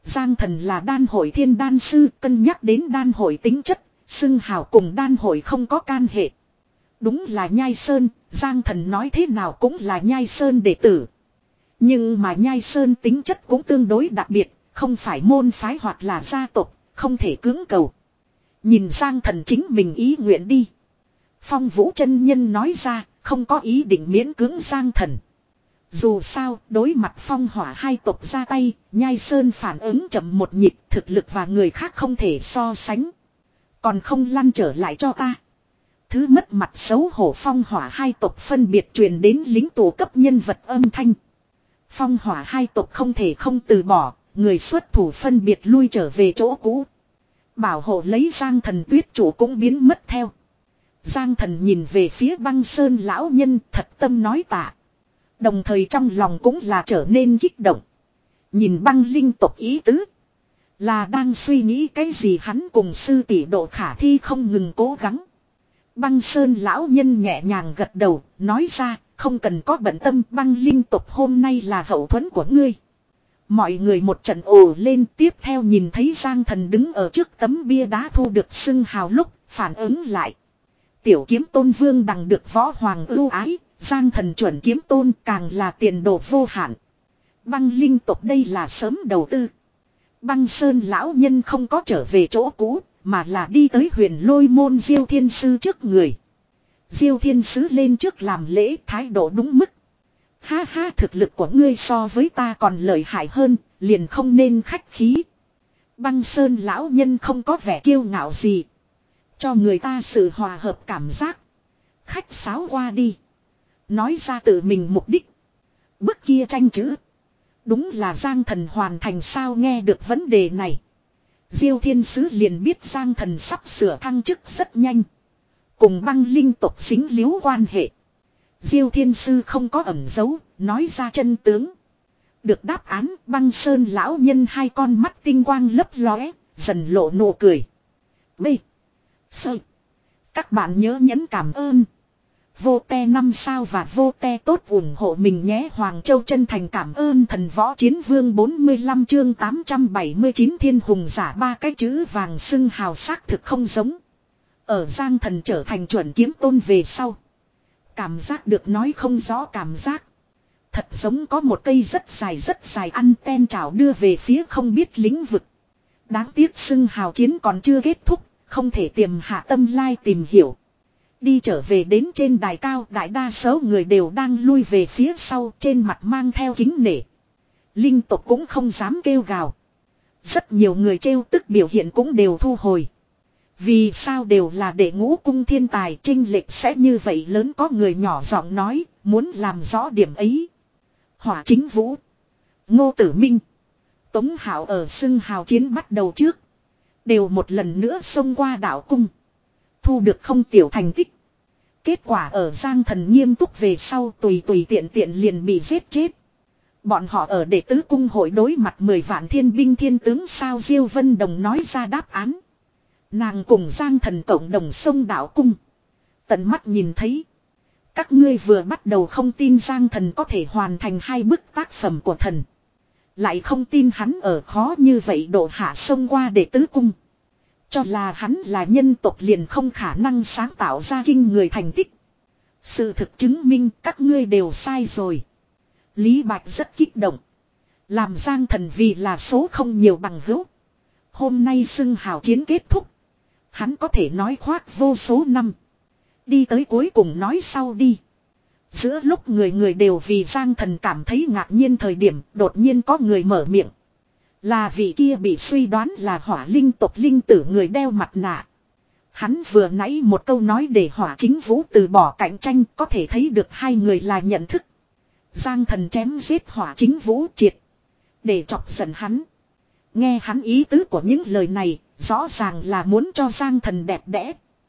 Giang Thần là đan hội thiên đan sư, cân nhắc đến đan hội tính chất, xưng hào cùng đan hội không có can hệ. Đúng là Nhai Sơn, Giang Thần nói thế nào cũng là Nhai Sơn đệ tử. Nhưng mà Nhai Sơn tính chất cũng tương đối đặc biệt, không phải môn phái hoặc là gia tộc, không thể cưỡng cầu. Nhìn Giang Thần chính mình ý nguyện đi. Phong Vũ chân nhân nói ra, không có ý định miễn cưỡng Giang Thần. Dù sao, đối mặt phong hỏa hai tộc ra tay, Nhai Sơn phản ứng chậm một nhịp, thực lực và người khác không thể so sánh. Còn không lăn trở lại cho ta. Thứ mất mặt xấu hổ phong hỏa hai tộc phân biệt truyền đến lính tù cấp nhân vật âm thanh. Phong hỏa hai tộc không thể không từ bỏ, người xuất thủ phân biệt lui trở về chỗ cũ. Bảo hộ lấy Giang Thần tuyết chủ cũng biến mất theo. Giang Thần nhìn về phía Băng Sơn lão nhân thật tâm nói tạ. Đồng thời trong lòng cũng là trở nên kích động. Nhìn băng linh tộc ý tứ. Là đang suy nghĩ cái gì hắn cùng sư tỷ độ khả thi không ngừng cố gắng. Băng Sơn lão nhân nhẹ nhàng gật đầu, nói ra, không cần có bận tâm băng linh tộc hôm nay là hậu thuẫn của ngươi. Mọi người một trận ồ lên tiếp theo nhìn thấy Giang Thần đứng ở trước tấm bia đá thu được xưng hào lúc, phản ứng lại. Tiểu kiếm tôn vương đằng được võ hoàng ưu ái, Giang Thần chuẩn kiếm tôn càng là tiền đồ vô hạn. Băng linh tộc đây là sớm đầu tư. Băng Sơn lão nhân không có trở về chỗ cũ, mà là đi tới huyền lôi môn Diêu Thiên Sư trước người. Diêu Thiên Sứ lên trước làm lễ thái độ đúng mức. Ha ha thực lực của ngươi so với ta còn lợi hại hơn, liền không nên khách khí. Băng Sơn lão nhân không có vẻ kiêu ngạo gì. Cho người ta sự hòa hợp cảm giác. Khách sáo qua đi. Nói ra tự mình mục đích. Bức kia tranh chữ. Đúng là Giang Thần hoàn thành sao nghe được vấn đề này. Diêu Thiên Sứ liền biết Giang Thần sắp sửa thăng chức rất nhanh. Cùng băng linh tộc xính liếu quan hệ. Diêu Thiên Sư không có ẩn giấu, nói ra chân tướng. Được đáp án Băng Sơn lão nhân hai con mắt tinh quang lấp lóe, dần lộ nụ cười. B. Sơ. Các bạn nhớ nhấn cảm ơn. Vô te năm sao và vô te tốt ủng hộ mình nhé. Hoàng Châu chân thành cảm ơn thần võ chiến vương bốn mươi lăm chương tám trăm bảy mươi chín thiên hùng giả ba cái chữ vàng xưng hào xác thực không giống. Ở Giang Thần trở thành chuẩn kiếm tôn về sau. Cảm giác được nói không rõ cảm giác. Thật giống có một cây rất dài rất dài anten trào đưa về phía không biết lĩnh vực. Đáng tiếc xưng hào chiến còn chưa kết thúc, không thể tiềm hạ tâm lai tìm hiểu. Đi trở về đến trên đài cao, đại đa số người đều đang lui về phía sau, trên mặt mang theo kính nể. Linh tộc cũng không dám kêu gào. Rất nhiều người trêu tức biểu hiện cũng đều thu hồi. Vì sao đều là đệ ngũ cung thiên tài chênh lệch sẽ như vậy lớn, có người nhỏ giọng nói, muốn làm rõ điểm ấy. Hỏa Chính Vũ, Ngô Tử Minh, Tống Hạo ở xưng hào chiến bắt đầu trước. Đều một lần nữa xông qua đảo cung. Thu được không tiểu thành tích. Kết quả ở Giang Thần nghiêm túc về sau tùy tùy tiện tiện liền bị giết chết. Bọn họ ở đệ tứ cung hội đối mặt mười vạn thiên binh thiên tướng sao Diêu Vân Đồng nói ra đáp án. Nàng cùng Giang Thần cộng đồng xông đảo cung. Tận mắt nhìn thấy. Các ngươi vừa bắt đầu không tin Giang Thần có thể hoàn thành hai bức tác phẩm của thần. Lại không tin hắn ở khó như vậy độ hạ xông qua đệ tứ cung. Cho là hắn là nhân tộc liền không khả năng sáng tạo ra kinh người thành tích. Sự thực chứng minh các ngươi đều sai rồi. Lý Bạch rất kích động. Làm Giang Thần vì là số không nhiều bằng hữu. Hôm nay xưng hào chiến kết thúc. Hắn có thể nói khoác vô số năm. Đi tới cuối cùng nói sau đi. Giữa lúc người người đều vì Giang Thần cảm thấy ngạc nhiên thời điểm, đột nhiên có người mở miệng. Là vị kia bị suy đoán là hỏa linh tộc linh tử người đeo mặt nạ. Hắn vừa nãy một câu nói để Hỏa Chính Vũ từ bỏ cạnh tranh, có thể thấy được hai người là nhận thức. Giang Thần chém giết Hỏa Chính Vũ triệt. Để chọc giận hắn. Nghe hắn ý tứ của những lời này, rõ ràng là muốn cho Giang Thần đẹp đẽ.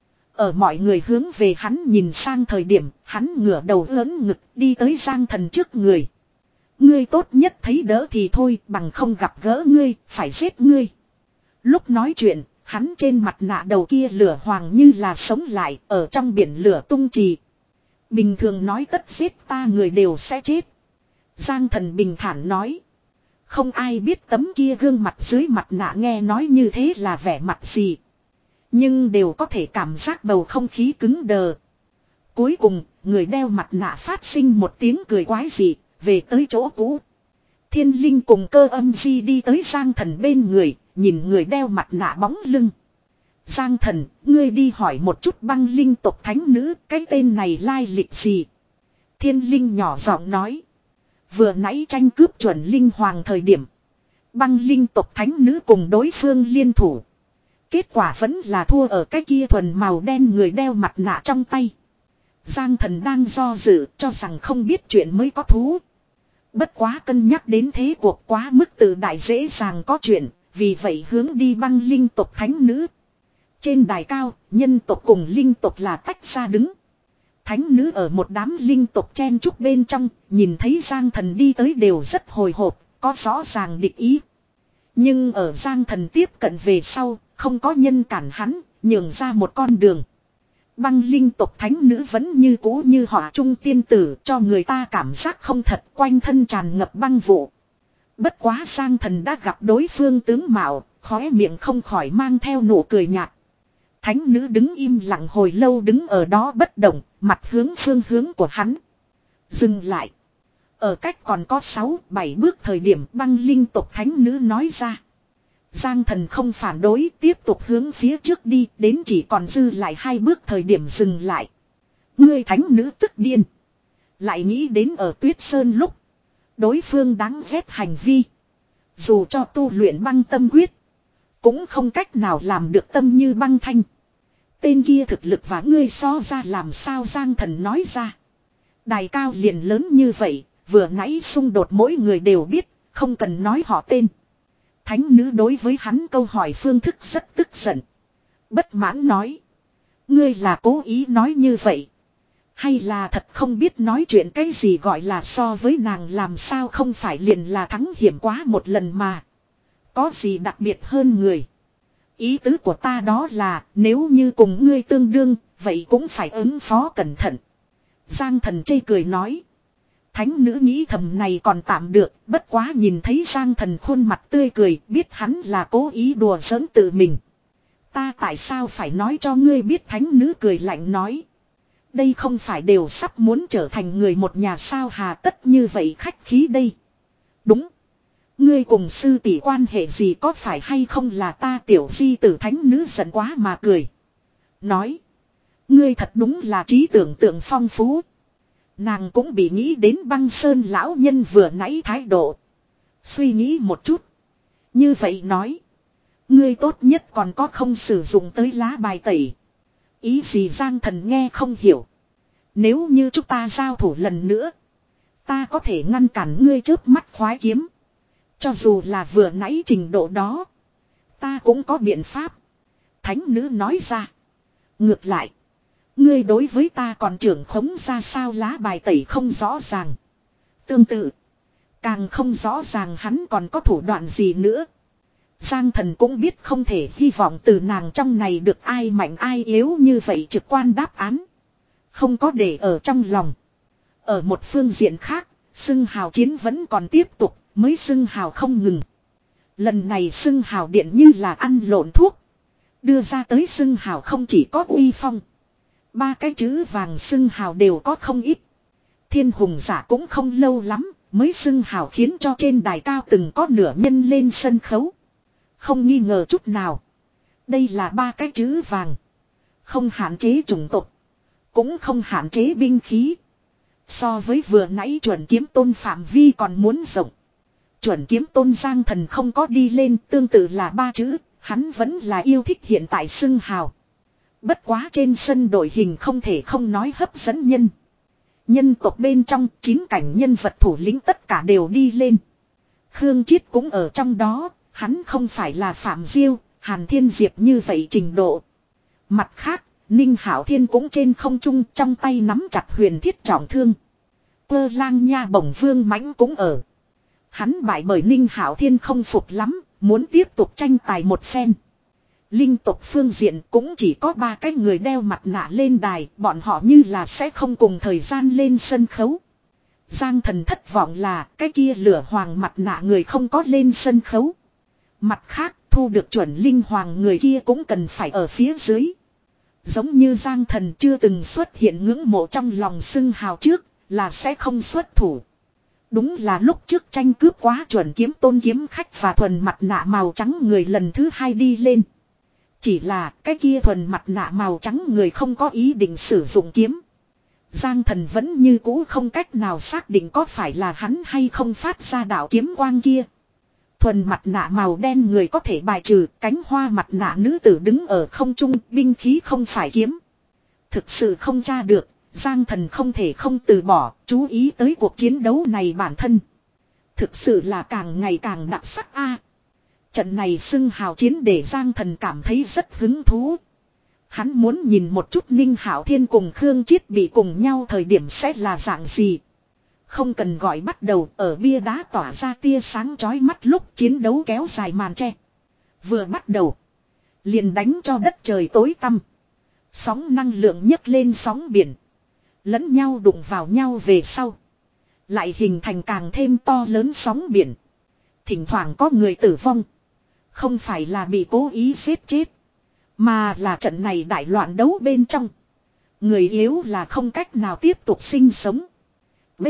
Ở mọi người hướng về hắn nhìn sang thời điểm, hắn ngửa đầu ớn ngực đi tới Giang Thần trước người. Ngươi tốt nhất thấy đỡ thì thôi, bằng không gặp gỡ ngươi, phải giết ngươi. Lúc nói chuyện, hắn trên mặt nạ đầu kia lửa hoàng như là sống lại, ở trong biển lửa tung trì. Bình thường nói tất giết ta người đều sẽ chết. Giang Thần bình thản nói. Không ai biết tấm kia gương mặt dưới mặt nạ nghe nói như thế là vẻ mặt gì. Nhưng đều có thể cảm giác bầu không khí cứng đờ. Cuối cùng, người đeo mặt nạ phát sinh một tiếng cười quái dị, về tới chỗ cũ. Thiên Linh cùng Cơ Âm Di đi tới Giang Thần bên người, nhìn người đeo mặt nạ bóng lưng. Giang Thần, ngươi đi hỏi một chút băng linh tộc thánh nữ, cái tên này lai lịch gì? Thiên Linh nhỏ giọng nói. Vừa nãy tranh cướp chuẩn linh hoàng thời điểm. Băng linh tộc thánh nữ cùng đối phương liên thủ. Kết quả vẫn là thua ở cái kia thuần màu đen người đeo mặt nạ trong tay. Giang Thần đang do dự cho rằng không biết chuyện mới có thú. Bất quá cân nhắc đến thế cuộc quá mức tự đại dễ dàng có chuyện. Vì vậy hướng đi băng linh tộc thánh nữ. Trên đài cao, nhân tộc cùng linh tộc là tách ra đứng. Thánh nữ ở một đám linh tộc chen chúc bên trong, nhìn thấy Giang Thần đi tới đều rất hồi hộp, có rõ ràng địch ý. Nhưng ở Giang Thần tiếp cận về sau, không có nhân cản hắn, nhường ra một con đường. Băng linh tộc thánh nữ vẫn như cũ như họa trung tiên tử, cho người ta cảm giác không thật, quanh thân tràn ngập băng vụ. Bất quá Giang Thần đã gặp đối phương tướng mạo, khóe miệng không khỏi mang theo nụ cười nhạt. Thánh nữ đứng im lặng hồi lâu đứng ở đó bất động, mặt hướng phương hướng của hắn. Dừng lại. Ở cách còn có sáu bảy bước thời điểm băng linh tộc thánh nữ nói ra. Giang Thần không phản đối, tiếp tục hướng phía trước đi, đến chỉ còn dư lại hai bước thời điểm dừng lại. Ngươi thánh nữ tức điên. Lại nghĩ đến ở Tuyết Sơn lúc. Đối phương đáng ghét hành vi. Dù cho tu luyện băng tâm quyết. Cũng không cách nào làm được tâm như băng thanh. Tên kia thực lực và ngươi so ra làm sao Giang Thần nói ra. Đài cao liền lớn như vậy, vừa nãy xung đột mỗi người đều biết, không cần nói họ tên. Thánh nữ đối với hắn câu hỏi phương thức rất tức giận. Bất mãn nói. Ngươi là cố ý nói như vậy. Hay là thật không biết nói chuyện cái gì gọi là so với nàng làm sao không phải liền là thắng hiểm quá một lần mà. Có gì đặc biệt hơn người. Ý tứ của ta đó là nếu như cùng ngươi tương đương, vậy cũng phải ứng phó cẩn thận. Giang Thần chê cười nói. Thánh nữ nghĩ thầm này còn tạm được, bất quá nhìn thấy Giang Thần khuôn mặt tươi cười, biết hắn là cố ý đùa giỡn tự mình. Ta tại sao phải nói cho ngươi biết thánh nữ cười lạnh nói. Đây không phải đều sắp muốn trở thành người một nhà sao hà tất như vậy khách khí đây. Đúng. Ngươi cùng sư tỷ quan hệ gì có phải hay không là ta tiểu di tử thánh nữ giận quá mà cười. Nói. Ngươi thật đúng là trí tưởng tượng phong phú. Nàng cũng bị nghĩ đến băng sơn lão nhân vừa nãy thái độ. Suy nghĩ một chút. Như vậy nói. Ngươi tốt nhất còn có không sử dụng tới lá bài tẩy. Ý gì Giang Thần nghe không hiểu. Nếu như chúng ta giao thủ lần nữa. Ta có thể ngăn cản ngươi chớp mắt khoái kiếm. Cho dù là vừa nãy trình độ đó. Ta cũng có biện pháp. Thánh nữ nói ra. Ngược lại. Ngươi đối với ta còn trưởng khống ra sao lá bài tẩy không rõ ràng. Tương tự. Càng không rõ ràng hắn còn có thủ đoạn gì nữa. Giang Thần cũng biết không thể hy vọng từ nàng trong này được ai mạnh ai yếu như vậy trực quan đáp án. Không có để ở trong lòng. Ở một phương diện khác, xưng hào chiến vẫn còn tiếp tục, mới xưng hào không ngừng. Lần này xưng hào điện như là ăn lộn thuốc. Đưa ra tới xưng hào không chỉ có uy phong. Ba cái chữ vàng xưng hào đều có không ít. Thiên hùng giả cũng không lâu lắm, mới xưng hào khiến cho trên đài cao từng có nửa nhân lên sân khấu. Không nghi ngờ chút nào. Đây là ba cái chữ vàng. Không hạn chế chủng tộc. Cũng không hạn chế binh khí. So với vừa nãy chuẩn kiếm tôn phạm vi còn muốn rộng. Chuẩn kiếm tôn Giang Thần không có đi lên tương tự là ba chữ. Hắn vẫn là yêu thích hiện tại xưng hào. Bất quá trên sân đội hình không thể không nói hấp dẫn nhân. Nhân tộc bên trong chín cảnh nhân vật thủ lĩnh tất cả đều đi lên. Khương Chiết cũng ở trong đó. Hắn không phải là Phạm Diêu, Hàn Thiên Diệp như vậy trình độ. Mặt khác, Ninh Hảo Thiên cũng trên không trung trong tay nắm chặt huyền thiết trọng thương. Cơ Lang Nha Bổng Vương Mãnh cũng ở. Hắn bại bởi Ninh Hảo Thiên không phục lắm, muốn tiếp tục tranh tài một phen. Linh tộc phương diện cũng chỉ có ba cái người đeo mặt nạ lên đài, bọn họ như là sẽ không cùng thời gian lên sân khấu. Giang Thần thất vọng là cái kia lửa hoàng mặt nạ người không có lên sân khấu. Mặt khác thu được chuẩn linh hoàng người kia cũng cần phải ở phía dưới. Giống như Giang Thần chưa từng xuất hiện ngưỡng mộ trong lòng xưng hào trước là sẽ không xuất thủ. Đúng là lúc trước tranh cướp quá chuẩn kiếm tôn kiếm khách và thuần mặt nạ màu trắng người lần thứ hai đi lên. Chỉ là cái kia thuần mặt nạ màu trắng người không có ý định sử dụng kiếm. Giang Thần vẫn như cũ không cách nào xác định có phải là hắn hay không phát ra đạo kiếm quang kia. Thuần mặt nạ màu đen người có thể bài trừ, cánh hoa mặt nạ nữ tử đứng ở không trung, binh khí không phải kiếm. Thực sự không tra được, Giang Thần không thể không từ bỏ, chú ý tới cuộc chiến đấu này bản thân. Thực sự là càng ngày càng đặc sắc a. Trận này xưng hào chiến để Giang Thần cảm thấy rất hứng thú. Hắn muốn nhìn một chút Ninh Hạo Thiên cùng Khương Chiết bị cùng nhau thời điểm sẽ là dạng gì. Không cần gọi bắt đầu, ở bia đá tỏa ra tia sáng chói mắt lúc chiến đấu kéo dài màn che. Vừa bắt đầu, liền đánh cho đất trời tối tăm. Sóng năng lượng nhấc lên sóng biển. Lẫn nhau đụng vào nhau về sau. Lại hình thành càng thêm to lớn sóng biển. Thỉnh thoảng có người tử vong. Không phải là bị cố ý giết chết. Mà là trận này đại loạn đấu bên trong. Người yếu là không cách nào tiếp tục sinh sống. B.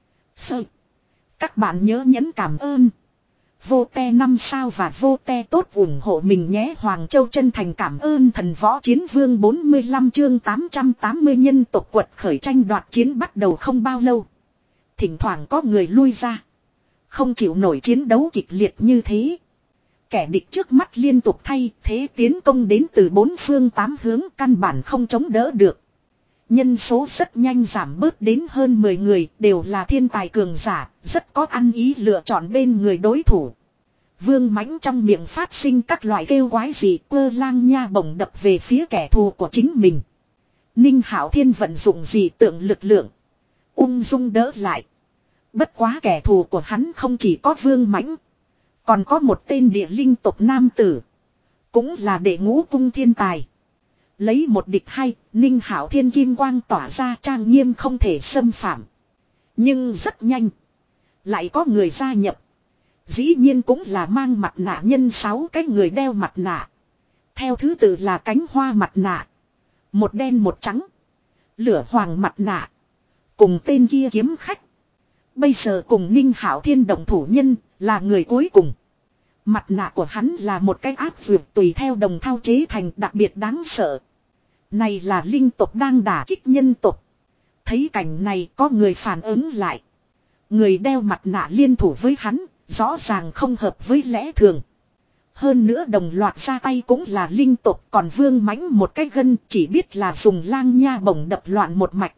Sơ. Các bạn nhớ nhấn cảm ơn. Vô te năm sao và vô te tốt ủng hộ mình nhé. Hoàng Châu chân thành cảm ơn thần võ chiến vương bốn mươi lăm chương tám trăm tám mươi nhân tộc quật khởi tranh đoạt chiến bắt đầu không bao lâu. Thỉnh thoảng có người lui ra. Không chịu nổi chiến đấu kịch liệt như thế. Kẻ địch trước mắt liên tục thay thế tiến công đến từ bốn phương tám hướng căn bản không chống đỡ được. Nhân số rất nhanh giảm bớt đến hơn mười người đều là thiên tài cường giả, rất có ăn ý lựa chọn bên người đối thủ. Vương Mãnh trong miệng phát sinh các loại kêu quái gì cơ lang nha bổng đập về phía kẻ thù của chính mình. Ninh Hạo Thiên vận dụng gì tượng lực lượng. Ung dung đỡ lại. Bất quá kẻ thù của hắn không chỉ có Vương Mãnh. Còn có một tên địa linh tộc nam tử. Cũng là đệ ngũ cung thiên tài. Lấy một địch hai, Ninh Hạo Thiên kim quang tỏa ra trang nghiêm không thể xâm phạm. Nhưng rất nhanh. Lại có người gia nhập. Dĩ nhiên cũng là mang mặt nạ nhân sáu cái người đeo mặt nạ. Theo thứ tự là cánh hoa mặt nạ. Một đen một trắng. Lửa hoàng mặt nạ. Cùng tên kia kiếm khách. Bây giờ cùng Ninh Hạo Thiên đồng thủ nhân là người cuối cùng. Mặt nạ của hắn là một cái áp dược tùy theo đồng thau chế thành đặc biệt đáng sợ. Này là linh tộc đang đả kích nhân tộc. Thấy cảnh này có người phản ứng lại. Người đeo mặt nạ liên thủ với hắn, rõ ràng không hợp với lẽ thường. Hơn nữa đồng loạt ra tay cũng là linh tộc, còn Vương Mãnh một cái gân chỉ biết là dùng lang nha bổng đập loạn một mạch.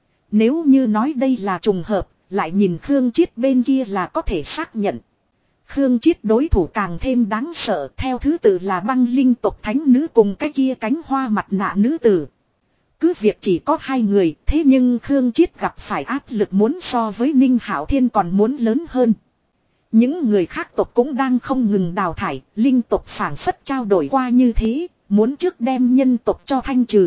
Nếu như nói đây là trùng hợp, lại nhìn Khương Chiết bên kia là có thể xác nhận. Khương Chiết đối thủ càng thêm đáng sợ, theo thứ tự là băng linh tộc thánh nữ cùng cái kia cánh hoa mặt nạ nữ tử. Cứ việc chỉ có hai người, thế nhưng Khương Chiết gặp phải áp lực muốn so với Ninh Hạo Thiên còn muốn lớn hơn. Những người khác tộc cũng đang không ngừng đào thải, linh tộc phảng phất trao đổi qua như thế, muốn trước đem nhân tộc cho thanh trừ.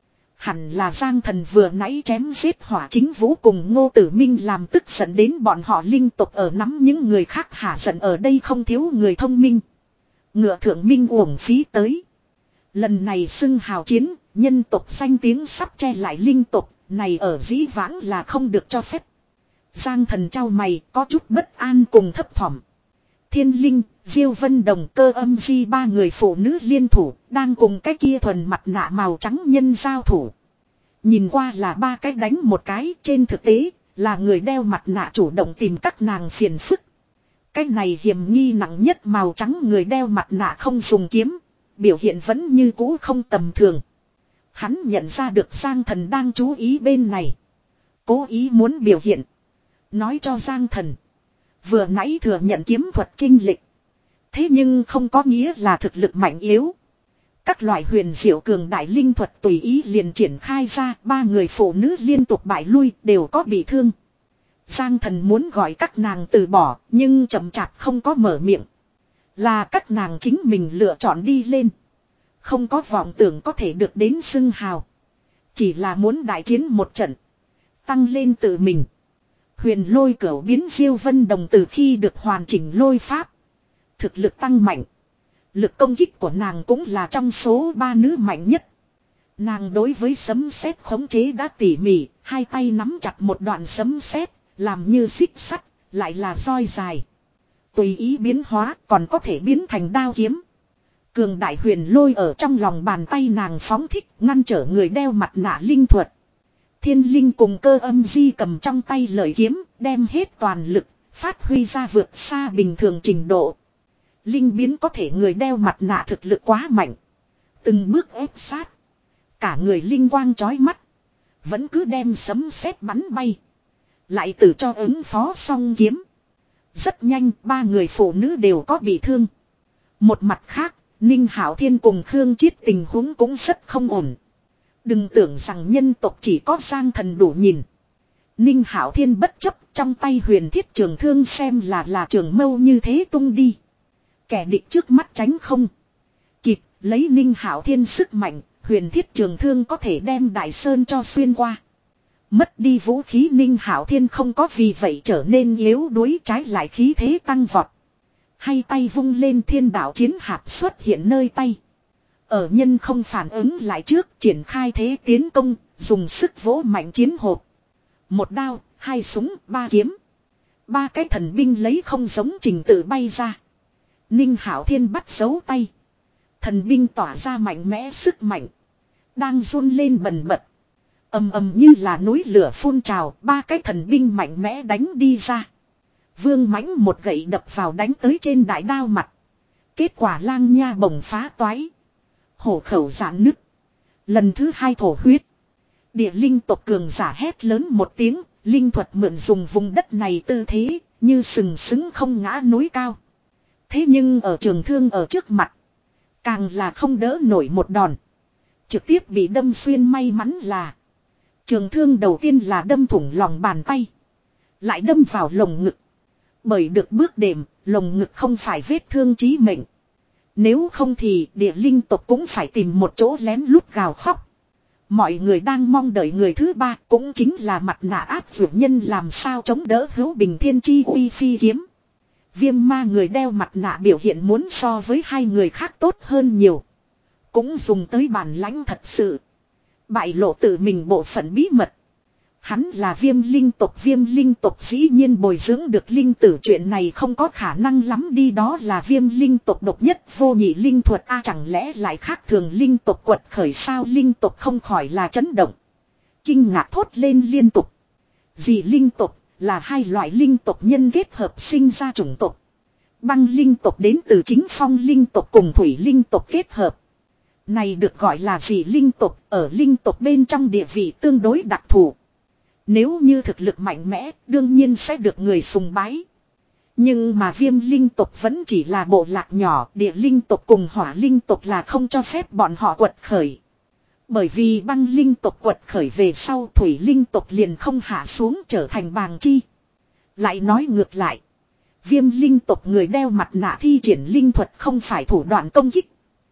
Hẳn là Giang Thần vừa nãy chém giết Hỏa Chính Vũ cùng Ngô Tử Minh làm tức giận đến bọn họ linh tộc ở nắm những người khác hả giận, ở đây không thiếu người thông minh. Ngựa thượng minh uổng phí tới. Lần này xưng hào chiến, nhân tộc danh tiếng sắp che lại linh tộc, này ở dĩ vãng là không được cho phép. Giang Thần trao mày có chút bất an cùng thấp thỏm. Thiên Linh, Diêu Vân Đồng, Cơ Âm Di ba người phụ nữ liên thủ, đang cùng cái kia thuần mặt nạ màu trắng nhân giao thủ. Nhìn qua là ba cái đánh một cái, trên thực tế, là người đeo mặt nạ chủ động tìm các nàng phiền phức. Cái này hiểm nghi nặng nhất màu trắng người đeo mặt nạ không dùng kiếm, biểu hiện vẫn như cũ không tầm thường. Hắn nhận ra được Giang Thần đang chú ý bên này. Cố ý muốn biểu hiện. Nói cho Giang Thần. Vừa nãy thừa nhận kiếm thuật chinh lịch. Thế nhưng không có nghĩa là thực lực mạnh yếu. Các loại huyền diệu cường đại linh thuật tùy ý liền triển khai ra. Ba người phụ nữ liên tục bại lui đều có bị thương. Giang Thần muốn gọi các nàng từ bỏ. Nhưng chậm chạp không có mở miệng. Là các nàng chính mình lựa chọn đi lên. Không có vọng tưởng có thể được đến xưng hào. Chỉ là muốn đại chiến một trận. Tăng lên tự mình. Huyền lôi cửu biến Diêu Vân Đồng từ khi được hoàn chỉnh lôi pháp. Thực lực tăng mạnh. Lực công kích của nàng cũng là trong số ba nữ mạnh nhất. Nàng đối với sấm sét khống chế đã tỉ mỉ, hai tay nắm chặt một đoạn sấm sét, làm như xích sắt, lại là roi dài. Tùy ý biến hóa còn có thể biến thành đao kiếm. Cường đại huyền lôi ở trong lòng bàn tay nàng phóng thích, ngăn trở người đeo mặt nạ linh thuật. Thiên linh cùng cơ âm di cầm trong tay lợi kiếm, đem hết toàn lực, phát huy ra vượt xa bình thường trình độ. Linh biến có thể người đeo mặt nạ thực lực quá mạnh. Từng bước ép sát. Cả người linh quang chói mắt. Vẫn cứ đem sấm sét bắn bay. Lại tự cho ứng phó song kiếm. Rất nhanh ba người phụ nữ đều có bị thương. Một mặt khác, Ninh Hạo Thiên cùng Khương Chiết tình huống cũng rất không ổn. Đừng tưởng rằng nhân tộc chỉ có Giang Thần đủ nhìn. Ninh Hạo Thiên bất chấp trong tay huyền thiết trường thương xem là là trường mâu như thế tung đi. Kẻ địch trước mắt tránh không kịp, lấy Ninh Hạo Thiên sức mạnh, huyền thiết trường thương có thể đem Đại Sơn cho xuyên qua. Mất đi vũ khí Ninh Hạo Thiên không có vì vậy trở nên yếu đuối, trái lại khí thế tăng vọt. Hay tay vung lên thiên đạo chiến hạp xuất hiện nơi tay. Ở nhân không phản ứng lại trước, triển khai thế tiến công, dùng sức vỗ mạnh chiến hộp. Một đao, hai súng, ba kiếm. Ba cái thần binh lấy không giống trình tự bay ra. Ninh Hạo Thiên bắt dấu tay. Thần binh tỏa ra mạnh mẽ sức mạnh. Đang run lên bần bật. Ầm ầm như là núi lửa phun trào, ba cái thần binh mạnh mẽ đánh đi ra. Vương Mãnh một gậy đập vào đánh tới trên đại đao mặt. Kết quả lang nha bổng phá toái. Hổ khẩu giãn nứt. Lần thứ hai thổ huyết. Địa linh tộc cường giả hét lớn một tiếng, linh thuật mượn dùng vùng đất này tư thế, như sừng sững không ngã núi cao. Thế nhưng ở trường thương ở trước mặt, càng là không đỡ nổi một đòn. Trực tiếp bị đâm xuyên, may mắn là trường thương đầu tiên là đâm thủng lòng bàn tay. Lại đâm vào lồng ngực. Bởi được bước đệm, lồng ngực không phải vết thương chí mệnh. Nếu không thì địa linh tộc cũng phải tìm một chỗ lén lút gào khóc. Mọi người đang mong đợi người thứ ba, cũng chính là mặt nạ áp dụng nhân làm sao chống đỡ Hữu Bình Thiên Chi uy phi kiếm. Viêm ma người đeo mặt nạ biểu hiện muốn so với hai người khác tốt hơn nhiều. Cũng dùng tới bản lãnh thật sự. Bại lộ tự mình bộ phận bí mật. Hắn là viêm linh tộc, viêm linh tộc dĩ nhiên bồi dưỡng được linh tử, chuyện này không có khả năng lắm đi, đó là viêm linh tộc độc nhất vô nhị linh thuật a, chẳng lẽ lại khác thường linh tộc quật khởi sao? Linh tộc không khỏi là chấn động. Kinh ngạc thốt lên liên tục. Dị linh tộc là hai loại linh tộc nhân kết hợp sinh ra chủng tộc. Băng linh tộc đến từ chính phong linh tộc cùng thủy linh tộc kết hợp. Này được gọi là dị linh tộc, ở linh tộc bên trong địa vị tương đối đặc thù. Nếu như thực lực mạnh mẽ, đương nhiên sẽ được người sùng bái. Nhưng mà viêm linh tộc vẫn chỉ là bộ lạc nhỏ, địa linh tộc cùng hỏa linh tộc là không cho phép bọn họ quật khởi. Bởi vì băng linh tộc quật khởi về sau, thủy linh tộc liền không hạ xuống trở thành bàng chi. Lại nói ngược lại, viêm linh tộc người đeo mặt nạ thi triển linh thuật không phải thủ đoạn công kích,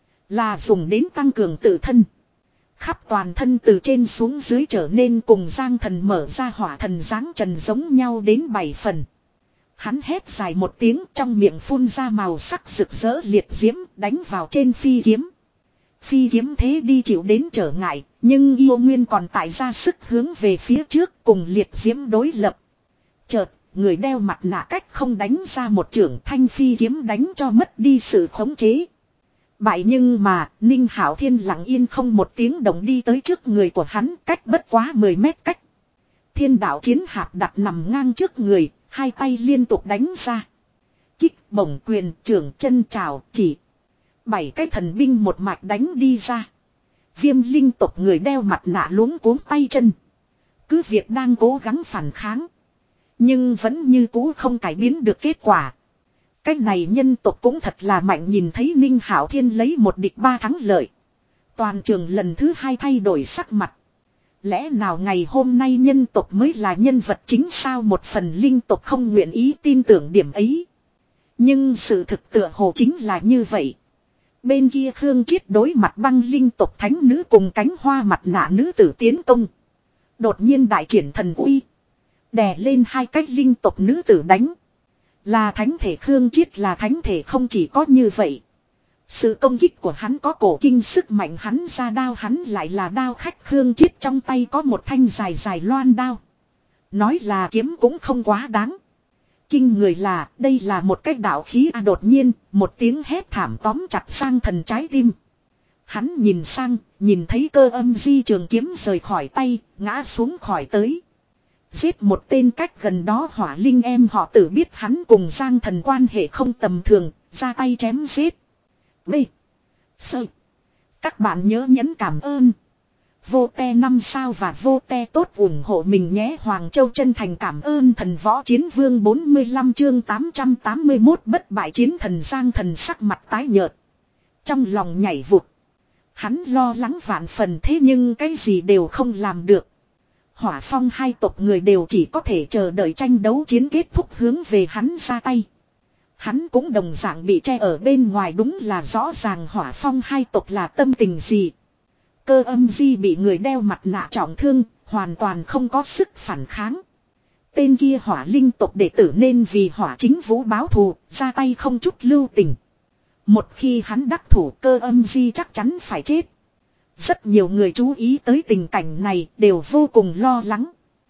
là dùng đến tăng cường tự thân. Khắp toàn thân từ trên xuống dưới trở nên cùng Giang Thần mở ra hỏa thần dáng trần giống nhau đến bảy phần. Hắn hét dài một tiếng, trong miệng phun ra màu sắc rực rỡ liệt diễm, đánh vào trên phi kiếm. Phi kiếm thế đi chịu đến trở ngại, nhưng yêu nguyên còn tại ra sức hướng về phía trước, cùng liệt diễm đối lập. Chợt, người đeo mặt nạ cách không đánh ra một chưởng, thanh phi kiếm đánh cho mất đi sự khống chế. Bại, nhưng mà Ninh Hạo Thiên lặng yên không một tiếng động đi tới trước người của hắn, cách bất quá mười mét cách. Thiên đạo chiến hạp đặt nằm ngang trước người, hai tay liên tục đánh ra. Kích, bổng, quyền, trưởng, chân, trào, chỉ. Bảy cái thần binh một mạch đánh đi ra. Viêm linh tộc người đeo mặt nạ luống cuống tay chân. Cứ việc đang cố gắng phản kháng, nhưng vẫn như cũ không cải biến được kết quả. Cái này nhân tộc cũng thật là mạnh, nhìn thấy Ninh Hạo Thiên lấy một địch ba thắng lợi. Toàn trường lần thứ hai thay đổi sắc mặt. Lẽ nào ngày hôm nay nhân tộc mới là nhân vật chính sao? Một phần linh tộc không nguyện ý tin tưởng điểm ấy. Nhưng sự thực tựa hồ chính là như vậy. Bên kia Khương Chiết đối mặt băng linh tộc thánh nữ cùng cánh hoa mặt nạ nữ tử tiến công. Đột nhiên đại triển thần uy. Đè lên hai cách linh tộc nữ tử đánh. Là thánh thể Khương Chiết là thánh thể không chỉ có như vậy. Sự công kích của hắn có cổ kinh sức mạnh hắn ra đao hắn lại là đao khách Khương Chiết trong tay có một thanh dài dài loan đao. Nói là kiếm cũng không quá đáng. Kinh người là đây là một cách đạo khí a đột nhiên một tiếng hét thảm tóm chặt sang thần trái tim. Hắn nhìn sang nhìn thấy Cơ Âm Di trường kiếm rời khỏi tay ngã xuống khỏi tới. Giết một tên cách gần đó Hỏa Linh em họ tử biết hắn cùng Giang Thần quan hệ không tầm thường ra tay chém giết. B. Sơ. Các bạn nhớ nhấn cảm ơn. Vô te năm sao và vô te tốt ủng hộ mình nhé. Hoàng Châu chân thành cảm ơn thần võ chiến vương bốn mươi lăm chương tám trăm tám mươi mốt bất bại chiến thần Giang Thần sắc mặt tái nhợt. Trong lòng nhảy vụt. Hắn lo lắng vạn phần thế nhưng cái gì đều không làm được. Hỏa Phong hai tộc người đều chỉ có thể chờ đợi tranh đấu chiến kết thúc hướng về hắn ra tay. Hắn cũng đồng dạng bị che ở bên ngoài đúng là rõ ràng Hỏa Phong hai tộc là tâm tình gì. Cơ Âm Di bị người đeo mặt nạ trọng thương, hoàn toàn không có sức phản kháng. Tên kia Hỏa Linh tộc đệ tử nên vì Hỏa Chính Vũ báo thù, ra tay không chút lưu tình. Một khi hắn đắc thủ Cơ Âm Di chắc chắn phải chết. Rất nhiều người chú ý tới tình cảnh này đều vô cùng lo lắng.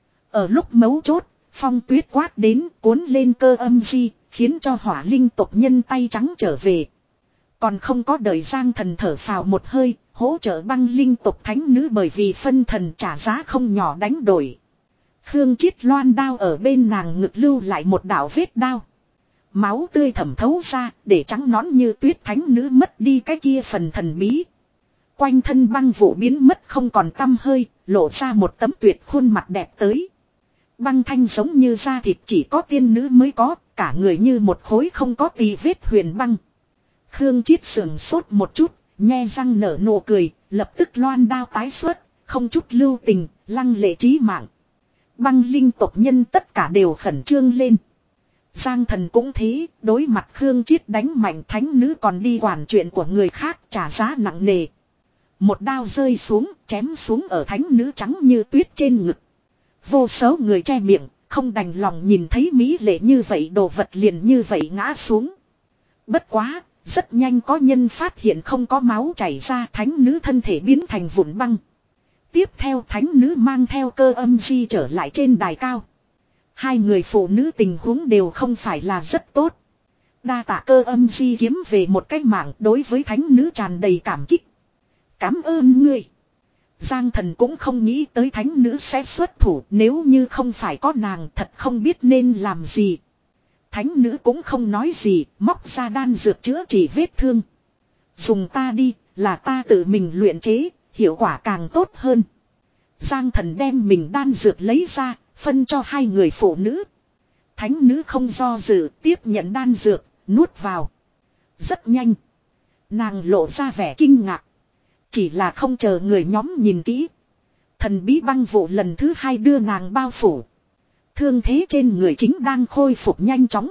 Ở lúc mấu chốt, phong tuyết quát đến cuốn lên Cơ Âm Di, khiến cho Hỏa Linh tộc nhân tay trắng trở về. Còn không có đợi Giang Thần thở phào một hơi, hỗ trợ băng linh tộc thánh nữ bởi vì phân thần trả giá không nhỏ đánh đổi. Khương Chiết loan đao ở bên nàng ngực lưu lại một đạo vết đao. Máu tươi thẩm thấu ra để trắng nõn như tuyết thánh nữ mất đi cái kia phần thần bí. Quanh thân băng vụ biến mất không còn tăm hơi, lộ ra một tấm tuyệt khuôn mặt đẹp tới. Băng thanh giống như da thịt chỉ có tiên nữ mới có, cả người như một khối không có tì vết huyền băng. Khương Chiết sườn sốt một chút, nhe răng nở nụ cười, lập tức loan đao tái xuất, không chút lưu tình, lăng lệ chí mạng. Băng linh tộc nhân tất cả đều khẩn trương lên. Giang Thần cũng thế, đối mặt Khương Chiết đánh mạnh thánh nữ còn đi quản chuyện của người khác trả giá nặng nề. Một đao rơi xuống, chém xuống ở thánh nữ trắng như tuyết trên ngực. Vô số người che miệng, không đành lòng nhìn thấy mỹ lệ như vậy đồ vật liền như vậy ngã xuống. Bất quá, rất nhanh có nhân phát hiện không có máu chảy ra thánh nữ thân thể biến thành vụn băng. Tiếp theo thánh nữ mang theo Cơ Âm Di trở lại trên đài cao. Hai người phụ nữ tình huống đều không phải là rất tốt. Đa tạ Cơ Âm Di kiếm về một cái mạng đối với thánh nữ tràn đầy cảm kích. Cảm ơn ngươi. Giang Thần cũng không nghĩ tới thánh nữ sẽ xuất thủ nếu như không phải có nàng thật không biết nên làm gì. Thánh nữ cũng không nói gì, móc ra đan dược chữa trị vết thương. Dùng ta đi, là ta tự mình luyện chế, hiệu quả càng tốt hơn. Giang Thần đem mình đan dược lấy ra, phân cho hai người phụ nữ. Thánh nữ không do dự, tiếp nhận đan dược, nuốt vào. Rất nhanh. Nàng lộ ra vẻ kinh ngạc. Chỉ là không chờ người nhóm nhìn kỹ. Thần bí băng vụ lần thứ hai đưa nàng bao phủ. Thương thế trên người chính đang khôi phục nhanh chóng.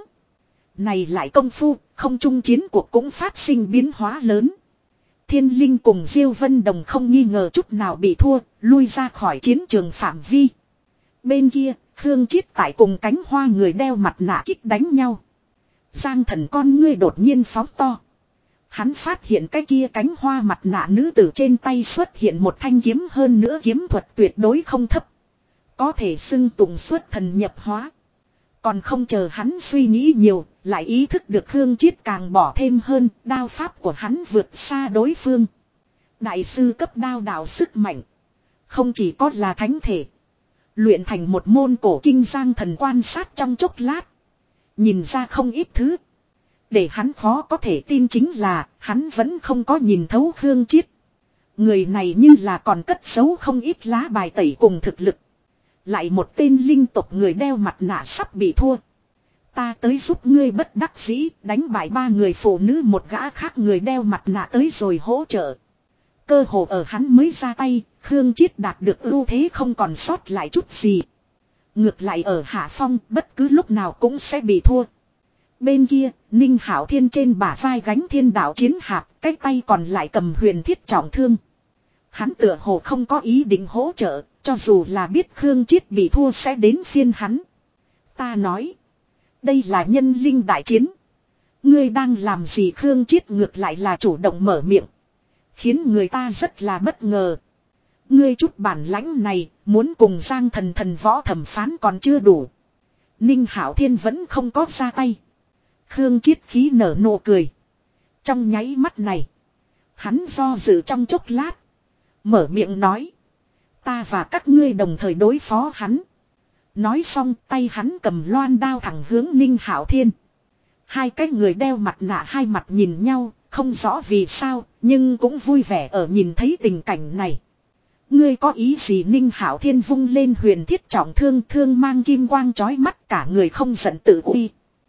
Này lại công phu, không trung chiến cuộc cũng phát sinh biến hóa lớn. Thiên Linh cùng Diêu Vân Đồng không nghi ngờ chút nào bị thua, lui ra khỏi chiến trường phạm vi. Bên kia, Khương Chiết tại cùng cánh hoa người đeo mặt nạ kích đánh nhau. Giang Thần con ngươi đột nhiên phóng to. Hắn phát hiện cái kia cánh hoa mặt nạ nữ tử trên tay xuất hiện một thanh kiếm hơn nữa kiếm thuật tuyệt đối không thấp. Có thể xưng tụng xuất thần nhập hóa. Còn không chờ hắn suy nghĩ nhiều, lại ý thức được Khương Chiết càng bỏ thêm hơn, đao pháp của hắn vượt xa đối phương. Đại sư cấp đao đạo sức mạnh. Không chỉ có là thánh thể. Luyện thành một môn cổ kinh Giang Thần quan sát trong chốc lát. Nhìn ra không ít thứ. Để hắn khó có thể tin chính là hắn vẫn không có nhìn thấu Khương Chiết. Người này như là còn cất giấu không ít lá bài tẩy cùng thực lực. Lại một tên linh tộc người đeo mặt nạ sắp bị thua. Ta tới giúp ngươi bất đắc dĩ đánh bại ba người phụ nữ một gã khác người đeo mặt nạ tới rồi hỗ trợ. Cơ hồ ở hắn mới ra tay, Khương Chiết đạt được ưu thế không còn sót lại chút gì. Ngược lại ở hạ phong bất cứ lúc nào cũng sẽ bị thua. Bên kia, Ninh Hạo Thiên trên bả vai gánh thiên đạo chiến hạp, cái tay còn lại cầm huyền thiết trọng thương. Hắn tựa hồ không có ý định hỗ trợ, Cho dù là biết Khương Chiết bị thua sẽ đến phiên hắn. Ta nói. Đây là nhân linh đại chiến. Ngươi đang làm gì? Khương Chiết ngược lại là chủ động mở miệng. Khiến người ta rất là bất ngờ. Ngươi chút bản lãnh này, muốn cùng Giang Thần Thần võ thẩm phán còn chưa đủ. Ninh Hạo Thiên vẫn không có ra tay. Khương Chiết khí nở nụ cười. Trong nháy mắt này, hắn do dự trong chốc lát, mở miệng nói. Ta và các ngươi đồng thời đối phó hắn. Nói xong tay hắn cầm loan đao thẳng hướng Ninh Hạo Thiên. Hai cái người đeo mặt nạ hai mặt nhìn nhau, không rõ vì sao, nhưng cũng vui vẻ ở nhìn thấy tình cảnh này. Ngươi có ý gì? Ninh Hạo Thiên vung lên huyền thiết trọng thương, thương mang kim quang chói mắt, cả người không giận tự uy.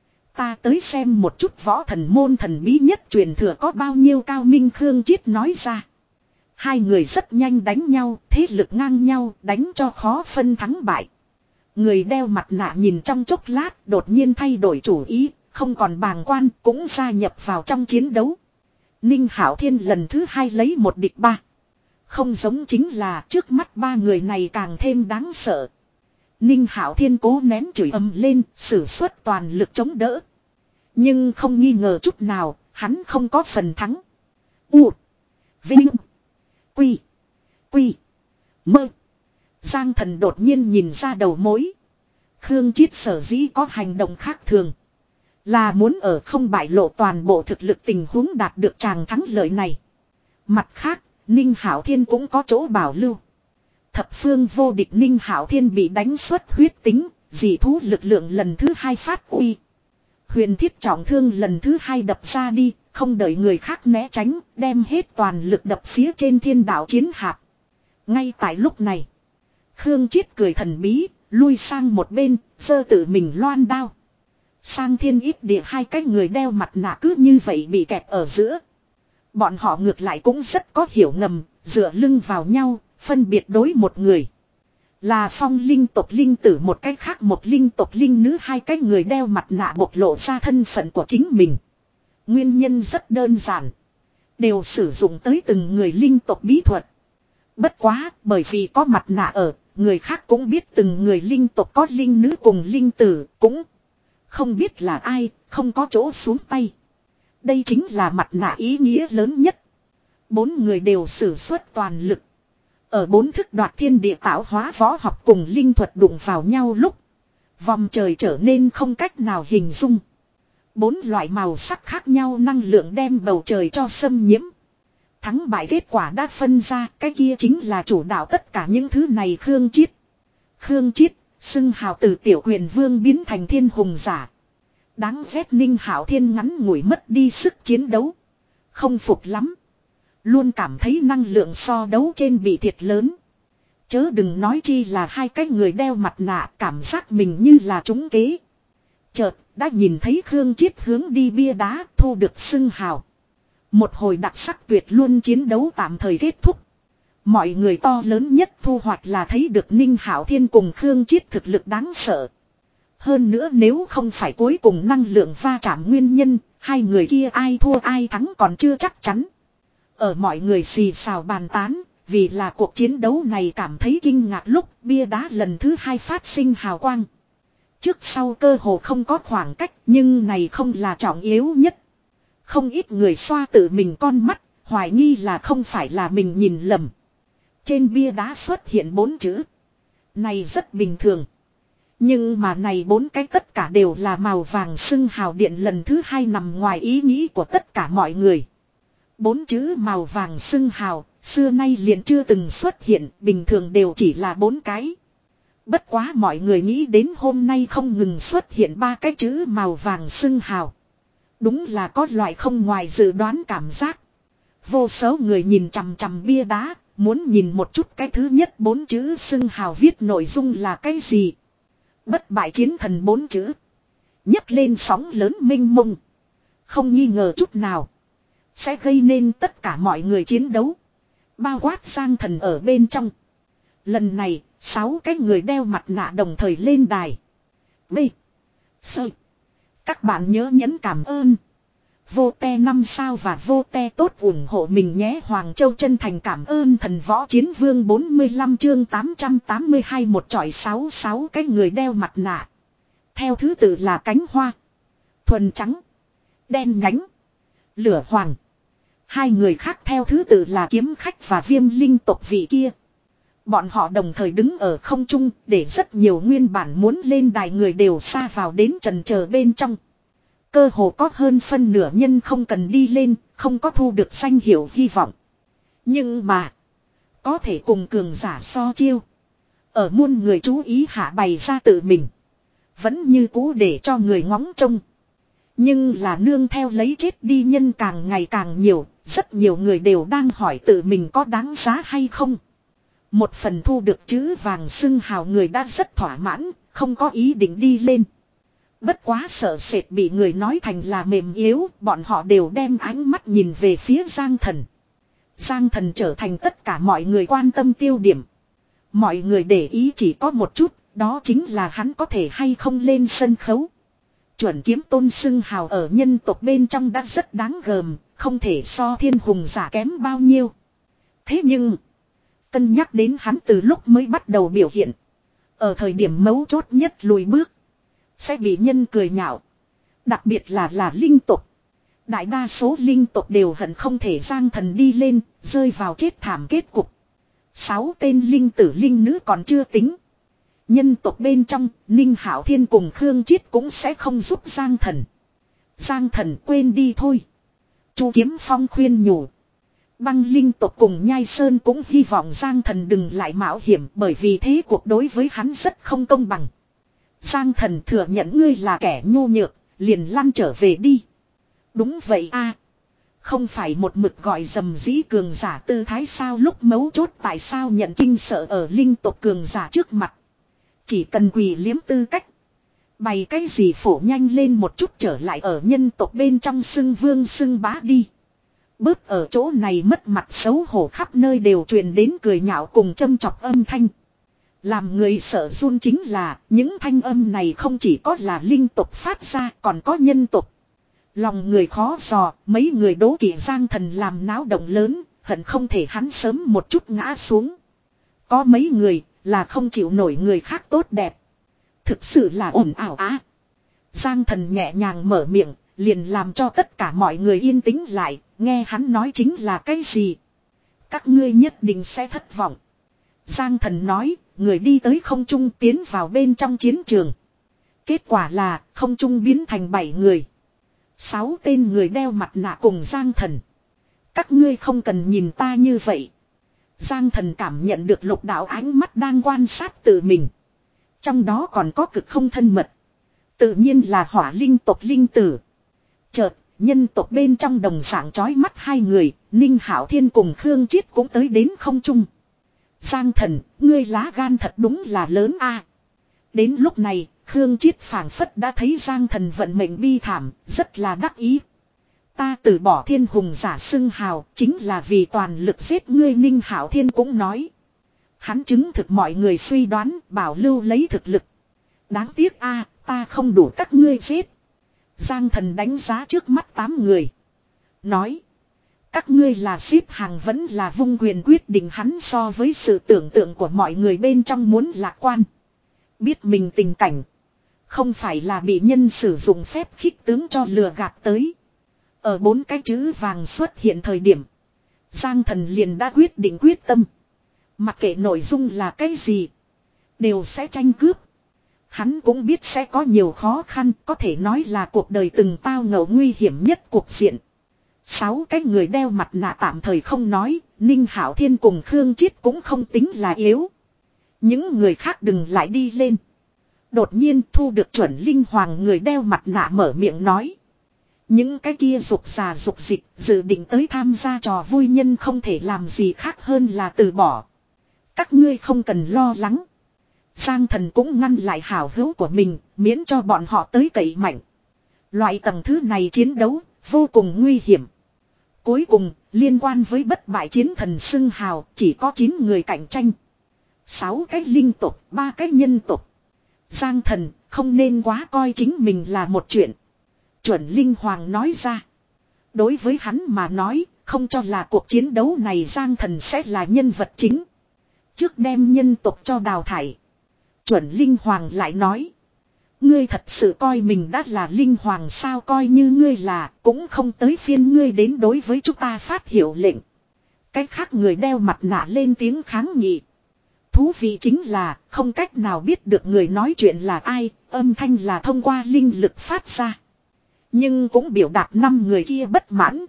Ta tới xem một chút võ thần môn thần bí nhất truyền thừa có bao nhiêu cao minh. Khương Chiết nói ra. Hai người rất nhanh đánh nhau, thế lực ngang nhau, đánh cho khó phân thắng bại. Người đeo mặt nạ nhìn trong chốc lát, đột nhiên thay đổi chủ ý, không còn bàng quan, cũng gia nhập vào trong chiến đấu. Ninh Hạo Thiên lần thứ hai lấy một địch ba. Không giống chính là trước mắt ba người này càng thêm đáng sợ. Ninh Hạo Thiên cố nén chửi ầm lên, sử xuất toàn lực chống đỡ. Nhưng không nghi ngờ chút nào, hắn không có phần thắng. U. Vinh. Quy. Quy. Mơ. Giang Thần đột nhiên nhìn ra đầu mối. Khương Chiết sở dĩ có hành động khác thường. Là muốn ở không bại lộ toàn bộ thực lực tình huống đạt được tràng thắng lợi này. Mặt khác, Ninh Hạo Thiên cũng có chỗ bảo lưu. Thập phương vô địch Ninh Hạo Thiên bị đánh xuất huyết tính, dị thú lực lượng lần thứ hai phát uy. Huyền thiết trọng thương lần thứ hai đập ra đi, không đợi người khác né tránh, đem hết toàn lực đập phía trên thiên đạo chiến hạp. Ngay tại lúc này, Khương Chiết cười thần bí, lui sang một bên, giơ tự mình loan đao. Sang thiên ít địa hai cái người đeo mặt nạ cứ như vậy bị kẹp ở giữa. Bọn họ ngược lại cũng rất có hiểu ngầm, dựa lưng vào nhau, phân biệt đối một người. Là phong linh tộc linh tử, một cách khác một linh tộc linh nữ. Hai cái người đeo mặt nạ bộc lộ ra thân phận của chính mình. Nguyên nhân rất đơn giản. Đều sử dụng tới từng người linh tộc bí thuật. Bất quá, bởi vì có mặt nạ ở, người khác cũng biết từng người linh tộc có linh nữ cùng linh tử, cũng không biết là ai, không có chỗ xuống tay. Đây chính là mặt nạ ý nghĩa lớn nhất. Bốn người đều sử xuất toàn lực. Ở bốn thức đoạt thiên địa tạo hóa võ học cùng linh thuật đụng vào nhau lúc, vòng trời trở nên không cách nào hình dung. Bốn loại màu sắc khác nhau năng lượng đem bầu trời cho xâm nhiễm. Thắng bại kết quả đã phân ra, cái kia chính là chủ đạo tất cả những thứ này. Khương Chiết. Khương Chiết, xưng hào từ tiểu huyền vương biến thành thiên hùng giả. Đáng ghét. Ninh Hạo Thiên ngắn ngủi mất đi sức chiến đấu. Không phục lắm. Luôn cảm thấy năng lượng so đấu trên bị thiệt lớn. Chớ đừng nói chi là hai cái người đeo mặt nạ, cảm giác mình như là trúng kế. Chợt, đã nhìn thấy Khương Chiết hướng đi bia đá, thu được xưng hào. Một hồi đặc sắc tuyệt luôn chiến đấu tạm thời kết thúc. Mọi người to lớn nhất thu hoạch là thấy được Ninh Hạo Thiên cùng Khương Chiết thực lực đáng sợ. Hơn nữa nếu không phải cuối cùng năng lượng va chạm nguyên nhân, hai người kia ai thua ai thắng còn chưa chắc chắn. Ở mọi người xì xào bàn tán, vì là cuộc chiến đấu này cảm thấy kinh ngạc lúc bia đá lần thứ hai phát sinh hào quang. Trước sau cơ hồ không có khoảng cách, nhưng này không là trọng yếu nhất. Không ít người xoa tự mình con mắt, hoài nghi là không phải là mình nhìn lầm. Trên bia đá xuất hiện bốn chữ. Này rất bình thường. Nhưng mà này bốn cái tất cả đều là màu vàng xưng hào điện lần thứ hai nằm ngoài ý nghĩ của tất cả mọi người. Bốn chữ màu vàng xưng hào, xưa nay liền chưa từng xuất hiện, bình thường đều chỉ là bốn cái. Bất quá mọi người nghĩ đến hôm nay không ngừng xuất hiện ba cái chữ màu vàng xưng hào. Đúng là có loại không ngoài dự đoán cảm giác. Vô số người nhìn chằm chằm bia đá, muốn nhìn một chút cái thứ nhất bốn chữ xưng hào viết nội dung là cái gì. Bất bại chiến thần bốn chữ. Nhấc lên sóng lớn mênh mông. Không nghi ngờ chút nào. Sẽ gây nên tất cả mọi người chiến đấu. Bao quát Giang Thần ở bên trong. Lần này, sáu cái người đeo mặt nạ đồng thời lên đài. B. Sơ. Các bạn nhớ nhấn cảm ơn. Vô te năm sao và vô te tốt ủng hộ mình nhé. Hoàng Châu chân thành cảm ơn thần võ chiến vương. Bốn mươi lăm chương tám trăm tám mươi hai một chọi sáu sáu cái người đeo mặt nạ. Theo thứ tự là cánh hoa, thuần trắng, đen nhánh, lửa hoàng. Hai người khác theo thứ tự là kiếm khách và viêm linh tộc vị kia. Bọn họ đồng thời đứng ở không trung để rất nhiều nguyên bản muốn lên đài người đều xa vào đến trần chờ bên trong. Cơ hồ có hơn phân nửa nhân không cần đi lên, không có thu được danh hiệu hy vọng. Nhưng mà, có thể cùng cường giả so chiêu. Ở muôn người chú ý hạ bày ra tự mình. Vẫn như cũ để cho người ngóng trông. Nhưng là nương theo lấy chết đi nhân càng ngày càng nhiều, rất nhiều người đều đang hỏi tự mình có đáng giá hay không. Một phần thu được chữ vàng xưng hào người đã rất thỏa mãn, không có ý định đi lên. Bất quá sợ sệt bị người nói thành là mềm yếu, bọn họ đều đem ánh mắt nhìn về phía Giang Thần. Giang Thần trở thành tất cả mọi người quan tâm tiêu điểm. Mọi người để ý chỉ có một chút, đó chính là hắn có thể hay không lên sân khấu. Chuẩn kiếm tôn xưng hào ở nhân tộc bên trong đã rất đáng gờm, không thể so thiên hùng giả kém bao nhiêu. Thế nhưng, cân nhắc đến hắn từ lúc mới bắt đầu biểu hiện. Ở thời điểm mấu chốt nhất lùi bước, sẽ bị nhân cười nhạo. Đặc biệt là là linh tộc. Đại đa số linh tộc đều hận không thể Giang Thần đi lên, rơi vào chết thảm kết cục. Sáu tên linh tử linh nữ còn chưa tính. Nhân tộc bên trong, Ninh Hạo Thiên cùng Khương Chiết cũng sẽ không giúp Giang Thần. Giang Thần quên đi thôi. Chu Kiếm Phong khuyên nhủ. Băng linh tộc cùng Nhai Sơn cũng hy vọng Giang Thần đừng lại mạo hiểm, bởi vì thế cuộc đối với hắn rất không công bằng. Giang Thần thừa nhận ngươi là kẻ nhu nhược, liền lăn trở về đi. Đúng vậy a, không phải một mực gọi dầm dĩ cường giả tư thái sao, lúc mấu chốt tại sao nhận kinh sợ ở linh tộc cường giả trước mặt. Chỉ cần quỳ liếm tư cách. Bày cái gì phổ nhanh lên một chút trở lại ở nhân tộc bên trong xưng vương xưng bá đi. Bớt ở chỗ này mất mặt xấu hổ, khắp nơi đều truyền đến cười nhạo cùng châm chọc âm thanh. Làm người sợ run chính là những thanh âm này không chỉ có là linh tộc phát ra, còn có nhân tộc. Lòng người khó dò, mấy người đố kỵ Giang Thần làm náo động lớn, hận không thể hắn sớm một chút ngã xuống. Có mấy người là không chịu nổi người khác tốt đẹp. Thực sự là ồn ào á. Giang Thần nhẹ nhàng mở miệng, liền làm cho tất cả mọi người yên tĩnh lại, nghe hắn nói chính là cái gì. Các ngươi nhất định sẽ thất vọng. Giang Thần nói, người đi tới không trung tiến vào bên trong chiến trường. Kết quả là không trung biến thành bảy người. Sáu tên người đeo mặt nạ cùng Giang Thần. Các ngươi không cần nhìn ta như vậy. Giang Thần cảm nhận được lục đạo ánh mắt đang quan sát tự mình. Trong đó còn có cực không thân mật. Tự nhiên là hỏa linh tộc linh tử. Chợt, nhân tộc bên trong đồng dạng chói mắt hai người, Ninh Hạo Thiên cùng Khương Chiết cũng tới đến không trung. Giang Thần, ngươi lá gan thật đúng là lớn a. Đến lúc này, Khương Chiết phảng phất đã thấy Giang Thần vận mệnh bi thảm, rất là đắc ý. Ta từ bỏ thiên hùng giả xưng hào, chính là vì toàn lực giết ngươi. Ninh Hạo Thiên cũng nói. Hắn chứng thực mọi người suy đoán, bảo lưu lấy thực lực. Đáng tiếc a, ta không đủ các ngươi giết. Giang Thần đánh giá trước mắt tám người. Nói. Các ngươi là xếp hàng vẫn là vung quyền quyết định. Hắn so với sự tưởng tượng của mọi người bên trong muốn lạc quan. Biết mình tình cảnh. Không phải là bị nhân sử dụng phép khích tướng cho lừa gạt tới. Ở bốn cái chữ vàng xuất hiện thời điểm. Giang Thần liền đã quyết định quyết tâm. Mặc kệ nội dung là cái gì. Đều sẽ tranh cướp. Hắn cũng biết sẽ có nhiều khó khăn. Có thể nói là cuộc đời từng tao ngộ nguy hiểm nhất cuộc diện. Sáu cái người đeo mặt nạ tạm thời không nói. Ninh Hạo Thiên cùng Khương Chiết cũng không tính là yếu. Những người khác đừng lại đi lên. Đột nhiên thu được chuẩn linh hoàng người đeo mặt nạ mở miệng nói. Những cái kia dục già dục dịch dự định tới tham gia trò vui nhân không thể làm gì khác hơn là từ bỏ. Các ngươi không cần lo lắng. Giang Thần cũng ngăn lại hảo hữu của mình, miễn cho bọn họ tới cậy mạnh. Loại tầng thứ này chiến đấu vô cùng nguy hiểm. Cuối cùng, liên quan với bất bại chiến thần xưng hào, chỉ có chín người cạnh tranh. Sáu cái linh tộc, ba cái nhân tộc. Giang Thần không nên quá coi chính mình là một chuyện. Chuẩn linh hoàng nói ra. Đối với hắn mà nói, không cho là cuộc chiến đấu này Giang Thần sẽ là nhân vật chính. Trước đem nhân tộc cho đào thải. Chuẩn Linh Hoàng lại nói. Ngươi thật sự coi mình đã là Linh Hoàng sao, coi như ngươi là, cũng không tới phiên ngươi đến đối với chúng ta phát hiệu lệnh. Cách khác người đeo mặt nạ lên tiếng kháng nghị. Thú vị chính là, không cách nào biết được người nói chuyện là ai, âm thanh là thông qua linh lực phát ra. Nhưng cũng biểu đạt năm người kia bất mãn.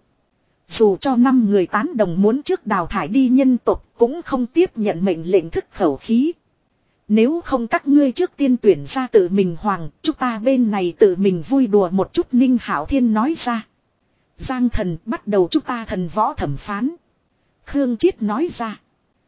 Dù cho năm người tán đồng muốn trước đào thải đi nhân tộc, cũng không tiếp nhận mệnh lệnh thức khẩu khí. Nếu không các ngươi trước tiên tuyển ra tự mình hoàng, chúng ta bên này tự mình vui đùa một chút. Ninh Hạo Thiên nói ra. Giang Thần bắt đầu chúng ta thần võ thẩm phán. Khương Chiết nói ra.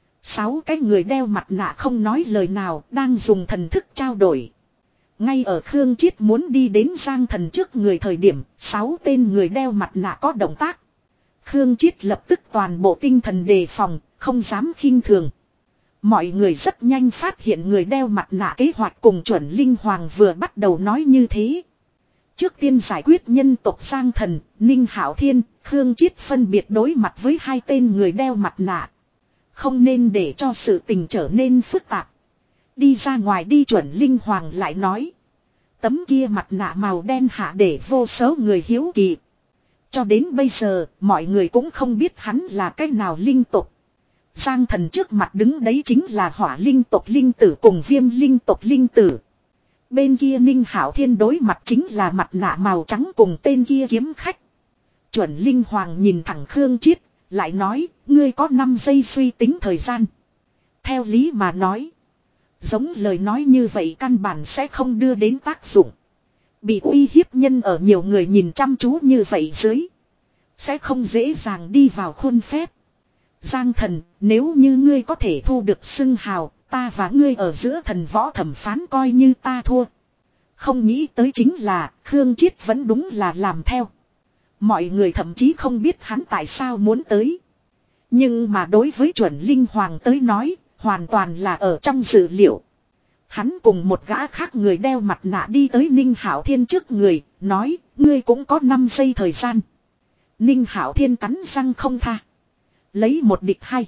Sáu cái người đeo mặt nạ không nói lời nào, đang dùng thần thức trao đổi. Ngay ở Khương Chiết muốn đi đến Giang Thần trước người thời điểm, sáu tên người đeo mặt nạ có động tác. Khương Chiết lập tức toàn bộ tinh thần đề phòng, không dám khinh thường. Mọi người rất nhanh phát hiện người đeo mặt nạ kế hoạch cùng Chuẩn Linh Hoàng vừa bắt đầu nói như thế. Trước tiên giải quyết nhân tộc Giang Thần, Ninh Hạo Thiên, Khương Chiết phân biệt đối mặt với hai tên người đeo mặt nạ. Không nên để cho sự tình trở nên phức tạp. Đi ra ngoài đi. Chuẩn Linh Hoàng lại nói. Tấm kia mặt nạ màu đen hạ để vô số người hiếu kỳ. Cho đến bây giờ, mọi người cũng không biết hắn là cái nào linh tộc. Giang Thần trước mặt đứng đấy chính là hỏa linh tộc linh tử cùng viêm linh tộc linh tử. Bên kia Ninh Hạo Thiên đối mặt chính là mặt nạ màu trắng cùng tên kia kiếm khách. Chuẩn Linh Hoàng nhìn thẳng Khương Chiết, lại nói, ngươi có năm giây suy tính thời gian. Theo lý mà nói, giống lời nói như vậy căn bản sẽ không đưa đến tác dụng. Bị uy hiếp nhân ở nhiều người nhìn chăm chú như vậy dưới, sẽ không dễ dàng đi vào khuôn phép. Giang Thần, nếu như ngươi có thể thu được xưng hào, ta và ngươi ở giữa thần võ thẩm phán coi như ta thua. Không nghĩ tới chính là, Khương Chiết vẫn đúng là làm theo. Mọi người thậm chí không biết hắn tại sao muốn tới. Nhưng mà đối với Chuẩn Linh Hoàng tới nói, hoàn toàn là ở trong dự liệu. Hắn cùng một gã khác người đeo mặt nạ đi tới Ninh Hạo Thiên trước người, nói, ngươi cũng có năm giây thời gian. Ninh Hạo Thiên cắn răng không tha. Lấy một địch hai.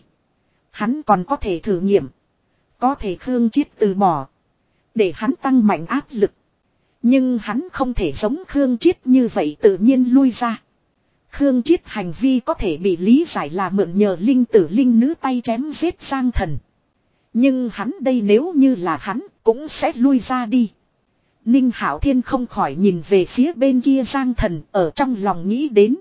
Hắn còn có thể thử nghiệm. Có thể Khương Chiết từ bỏ. Để hắn tăng mạnh áp lực. Nhưng hắn không thể giống Khương Chiết như vậy tự nhiên lui ra. Khương Chiết hành vi có thể bị lý giải là mượn nhờ linh tử linh nữ tay chém giết Giang Thần. Nhưng hắn đây nếu như là hắn cũng sẽ lui ra đi. Ninh Hạo Thiên không khỏi nhìn về phía bên kia Giang Thần, ở trong lòng nghĩ đến.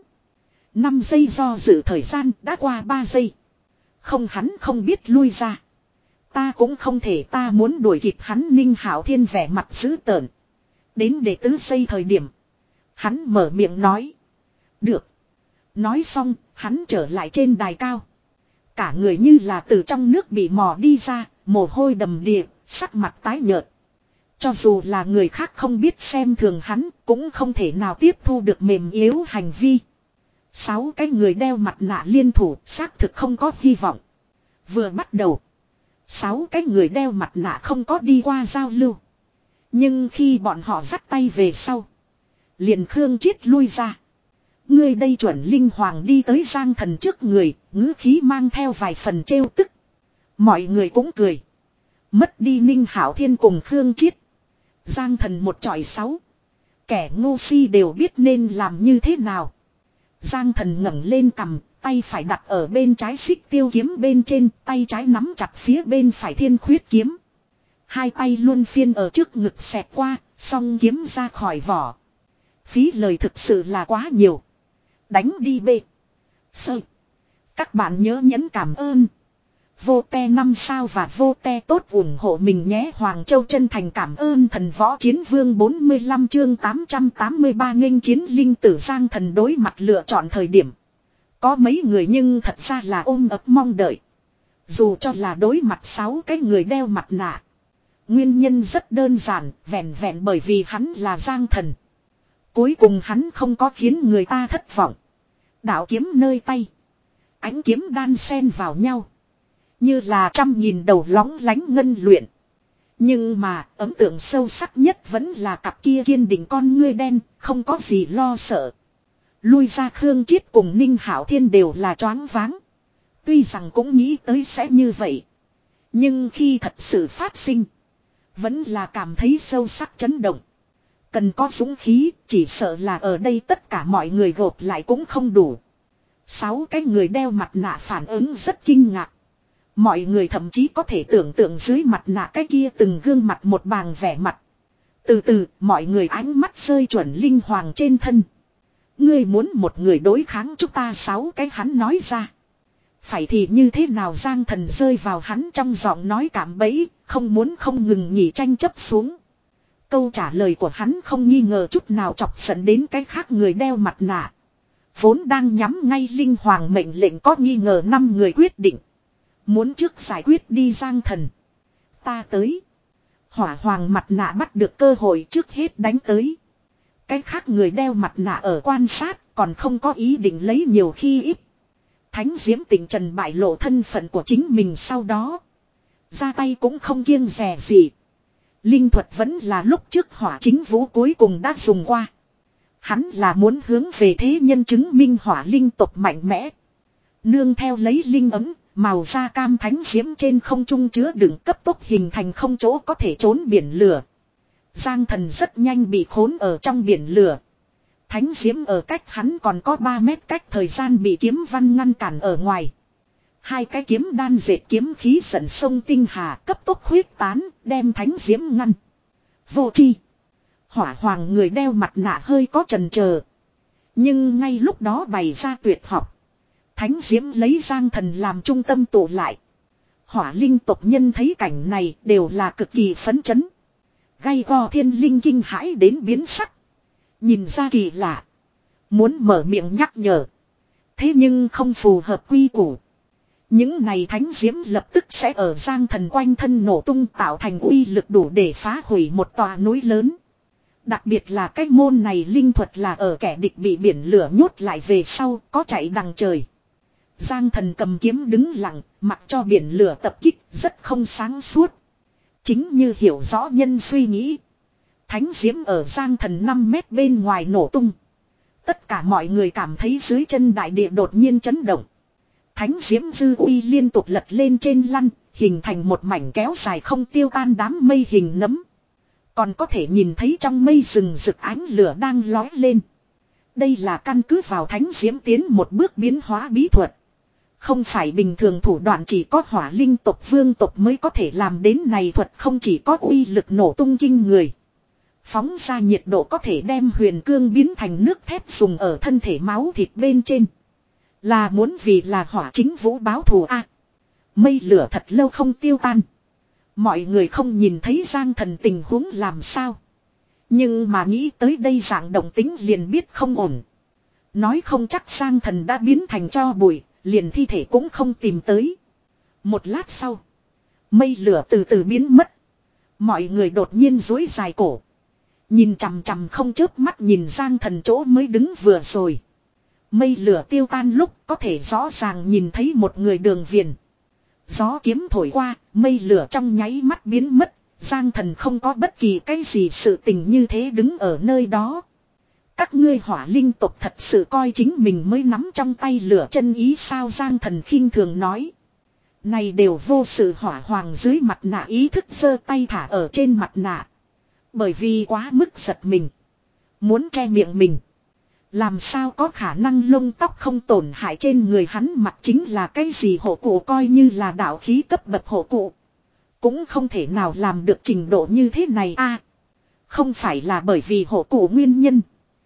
năm giây do dự thời gian đã qua ba giây. Không, hắn không biết lui ra. Ta cũng không thể, ta muốn đuổi kịp hắn. Ninh Hạo Thiên vẻ mặt dữ tợn. Đến đệ tứ giây thời điểm, hắn mở miệng nói. Được. Nói xong, hắn trở lại trên đài cao. Cả người như là từ trong nước bị mò đi ra, mồ hôi đầm đìa, sắc mặt tái nhợt. Cho dù là người khác không biết xem thường hắn, cũng không thể nào tiếp thu được mềm yếu hành vi. Sáu cái người đeo mặt nạ liên thủ, xác thực không có hy vọng. Vừa bắt đầu, sáu cái người đeo mặt nạ không có đi qua giao lưu. Nhưng khi bọn họ dắt tay về sau, liền Khương Chiết lui ra. Ngươi đây. Chuẩn Linh Hoàng đi tới Giang Thần trước người, ngữ khí mang theo vài phần trêu tức. Mọi người cũng cười. Mất đi Ninh Hạo Thiên cùng Khương Chiết, Giang Thần một chọi sáu. Kẻ ngu si đều biết nên làm như thế nào. Giang Thần ngẩng lên cằm, tay phải đặt ở bên trái xích tiêu kiếm bên trên, tay trái nắm chặt phía bên phải thiên khuyết kiếm. Hai tay luôn phiên ở trước ngực xẹt qua, song kiếm ra khỏi vỏ. Phí lời thực sự là quá nhiều. Đánh đi bê. Sơ. Các bạn nhớ nhấn cảm ơn. Vô te năm sao và vô te tốt ủng hộ mình nhé. Hoàng Châu chân thành cảm ơn. Thần võ chiến vương bốn mươi lăm chương tám trăm tám mươi ba nghênh chiến linh tử. Giang Thần đối mặt lựa chọn thời điểm. Có mấy người nhưng thật ra là ôm ấp mong đợi. Dù cho là đối mặt sáu cái người đeo mặt nạ. Nguyên nhân rất đơn giản, vẹn vẹn bởi vì hắn là Giang Thần. Cuối cùng hắn không có khiến người ta thất vọng. Đạo kiếm nơi tay, ánh kiếm đan xen vào nhau, như là trăm nghìn đầu lóng lánh ngân luyện. Nhưng mà ấn tượng sâu sắc nhất vẫn là cặp kia kiên định con ngươi đen, không có gì lo sợ. Lui ra Khương Triết cùng Ninh Hạo Thiên đều là choáng váng. Tuy rằng cũng nghĩ tới sẽ như vậy. Nhưng khi thật sự phát sinh. Vẫn là cảm thấy sâu sắc chấn động. Cần có dũng khí, chỉ sợ là ở đây tất cả mọi người gộp lại cũng không đủ. Sáu cái người đeo mặt nạ phản ứng rất kinh ngạc. Mọi người thậm chí có thể tưởng tượng dưới mặt nạ cái kia từng gương mặt một bàng vẻ mặt. Từ từ, mọi người ánh mắt rơi chuẩn Linh Hoàng trên thân. Ngươi muốn một người đối kháng chúng ta sáu cái, hắn nói ra. Phải thì như thế nào? Giang Thần rơi vào hắn trong giọng nói cạm bẫy, không muốn không ngừng nghỉ tranh chấp xuống. Câu trả lời của hắn không nghi ngờ chút nào chọc giận đến cái khác người đeo mặt nạ. Vốn đang nhắm ngay Linh Hoàng mệnh lệnh có nghi ngờ năm người quyết định. Muốn trước giải quyết đi Giang Thần. Ta tới. Hỏa Hoàng mặt nạ bắt được cơ hội trước hết đánh tới. Cái khác người đeo mặt nạ ở quan sát còn không có ý định lấy nhiều khi ít. Thánh Diễm Tịnh Trần bại lộ thân phận của chính mình sau đó. Ra tay cũng không kiêng dè gì. Linh thuật vẫn là lúc trước Hỏa Chính Vũ cuối cùng đã dùng qua. Hắn là muốn hướng về thế nhân chứng minh Hỏa linh tộc mạnh mẽ. Nương theo lấy linh ấm, màu da cam thánh diễm trên không trung chứa đựng cấp tốc hình thành không chỗ có thể trốn biển lửa. Giang Thần rất nhanh bị khốn ở trong biển lửa. Thánh diễm ở cách hắn còn có ba mét cách thời gian bị kiếm văn ngăn cản ở ngoài. Hai cái kiếm đan dệt kiếm khí dẫn sông tinh hà cấp tốc huyết tán, đem thánh diễm ngăn. Vô tri. Hỏa Hoàng người đeo mặt nạ hơi có chần chờ. Nhưng ngay lúc đó bày ra tuyệt học. Thánh diễm lấy Giang Thần làm trung tâm tụ lại. Hỏa linh tộc nhân thấy cảnh này đều là cực kỳ phấn chấn. Gay go thiên linh kinh hãi đến biến sắc. Nhìn ra kỳ lạ. Muốn mở miệng nhắc nhở. Thế nhưng không phù hợp quy củ. Những này thánh diễm lập tức sẽ ở Giang Thần quanh thân nổ tung tạo thành uy lực đủ để phá hủy một tòa núi lớn. Đặc biệt là cái môn này linh thuật là ở kẻ địch bị biển lửa nhốt lại về sau có chạy đằng trời. Giang Thần cầm kiếm đứng lặng, mặc cho biển lửa tập kích rất không sáng suốt. Chính như hiểu rõ nhân suy nghĩ. Thánh diễm ở Giang Thần năm mét bên ngoài nổ tung. Tất cả mọi người cảm thấy dưới chân đại địa đột nhiên chấn động. Thánh diễm dư uy liên tục lật lên trên lăn, hình thành một mảnh kéo dài không tiêu tan đám mây hình nấm. Còn có thể nhìn thấy trong mây rừng rực ánh lửa đang lói lên. Đây là căn cứ vào thánh diễm tiến một bước biến hóa bí thuật. Không phải bình thường thủ đoạn chỉ có hỏa linh tộc vương tộc mới có thể làm đến này, thuật không chỉ có uy lực nổ tung kinh người. Phóng ra nhiệt độ có thể đem huyền cương biến thành nước thép dùng ở thân thể máu thịt bên trên. Là muốn vì là Hỏa Chính Vũ báo thù a. À, mây lửa thật lâu không tiêu tan. Mọi người không nhìn thấy Giang Thần tình huống làm sao. Nhưng mà nghĩ tới đây dạng động tính liền biết không ổn. Nói không chắc Giang Thần đã biến thành tro bụi, liền thi thể cũng không tìm tới. Một lát sau, mây lửa từ từ biến mất. Mọi người đột nhiên duỗi dài cổ. Nhìn chằm chằm không chớp mắt nhìn Giang Thần chỗ mới đứng vừa rồi. Mây lửa tiêu tan lúc có thể rõ ràng nhìn thấy một người đường viền. Gió kiếm thổi qua, mây lửa trong nháy mắt biến mất. Giang Thần không có bất kỳ cái gì sự tình như thế đứng ở nơi đó. Các ngươi hỏa linh tộc thật sự coi chính mình mới nắm trong tay lửa chân ý sao? Giang Thần khinh thường nói. Này đều vô sự. Hỏa Hoàng dưới mặt nạ ý thức giơ tay thả ở trên mặt nạ. Bởi vì quá mức giật mình. Muốn che miệng mình. Làm sao có khả năng lông tóc không tổn hại, trên người hắn mặc chính là cái gì hộ cụ, coi như là đạo khí cấp bậc hộ cụ. Cũng không thể nào làm được trình độ như thế này a. À, không phải là bởi vì hộ cụ nguyên nhân.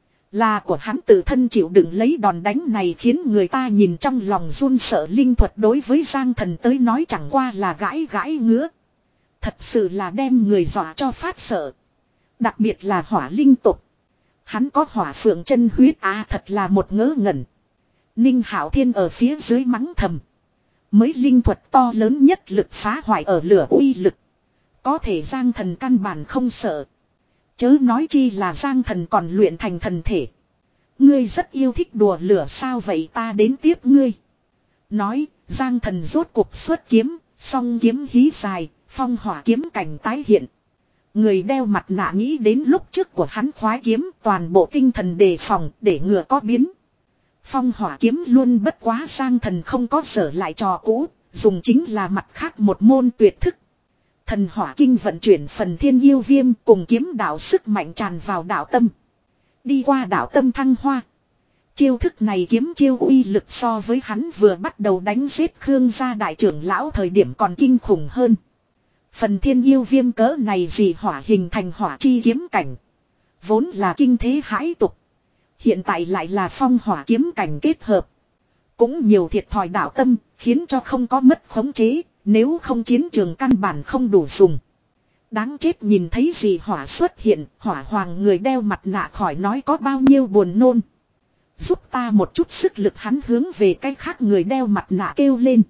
Là của hắn tự thân chịu đựng lấy đòn đánh này khiến người ta nhìn trong lòng run sợ. Linh thuật đối với Giang Thần tới nói chẳng qua là gãi gãi ngứa. Thật sự là đem người dọa cho phát sợ. Đặc biệt là hỏa linh tộc. Hắn có hỏa phượng chân huyết à, thật là một ngớ ngẩn. Ninh Hạo Thiên ở phía dưới mắng thầm. Mới linh thuật to lớn nhất lực phá hoại ở lửa uy lực. Có thể Giang Thần căn bản không sợ. Chớ nói chi là Giang Thần còn luyện thành thần thể. Ngươi rất yêu thích đùa lửa sao, vậy ta đến tiếp ngươi. Nói, Giang Thần rốt cuộc xuất kiếm, song kiếm hí dài, phong hỏa kiếm cảnh tái hiện. Người đeo mặt nạ nghĩ đến lúc trước của hắn khoái kiếm, toàn bộ tinh thần đề phòng để ngừa có biến. Phong hỏa kiếm luôn bất quá Giang Thần không có dở lại trò cũ, dùng chính là mặt khác một môn tuyệt thức. Thần hỏa kinh vận chuyển phần thiên yêu viêm cùng kiếm đạo sức mạnh tràn vào đạo tâm. Đi qua đạo tâm thăng hoa. Chiêu thức này kiếm chiêu uy lực so với hắn vừa bắt đầu đánh giết Khương gia đại trưởng lão thời điểm còn kinh khủng hơn. Phần thiên yêu viêm cỡ này gì hỏa hình thành hỏa chi kiếm cảnh. Vốn là kinh thế hãi tục. Hiện tại lại là phong hỏa kiếm cảnh kết hợp. Cũng nhiều thiệt thòi đạo tâm, khiến cho không có mất khống chế, nếu không chiến trường căn bản không đủ dùng. Đáng chết nhìn thấy gì hỏa xuất hiện, hỏa hoàng người đeo mặt nạ khỏi nói có bao nhiêu buồn nôn. Giúp ta một chút sức lực hắn hướng về cái khác người đeo mặt nạ kêu lên.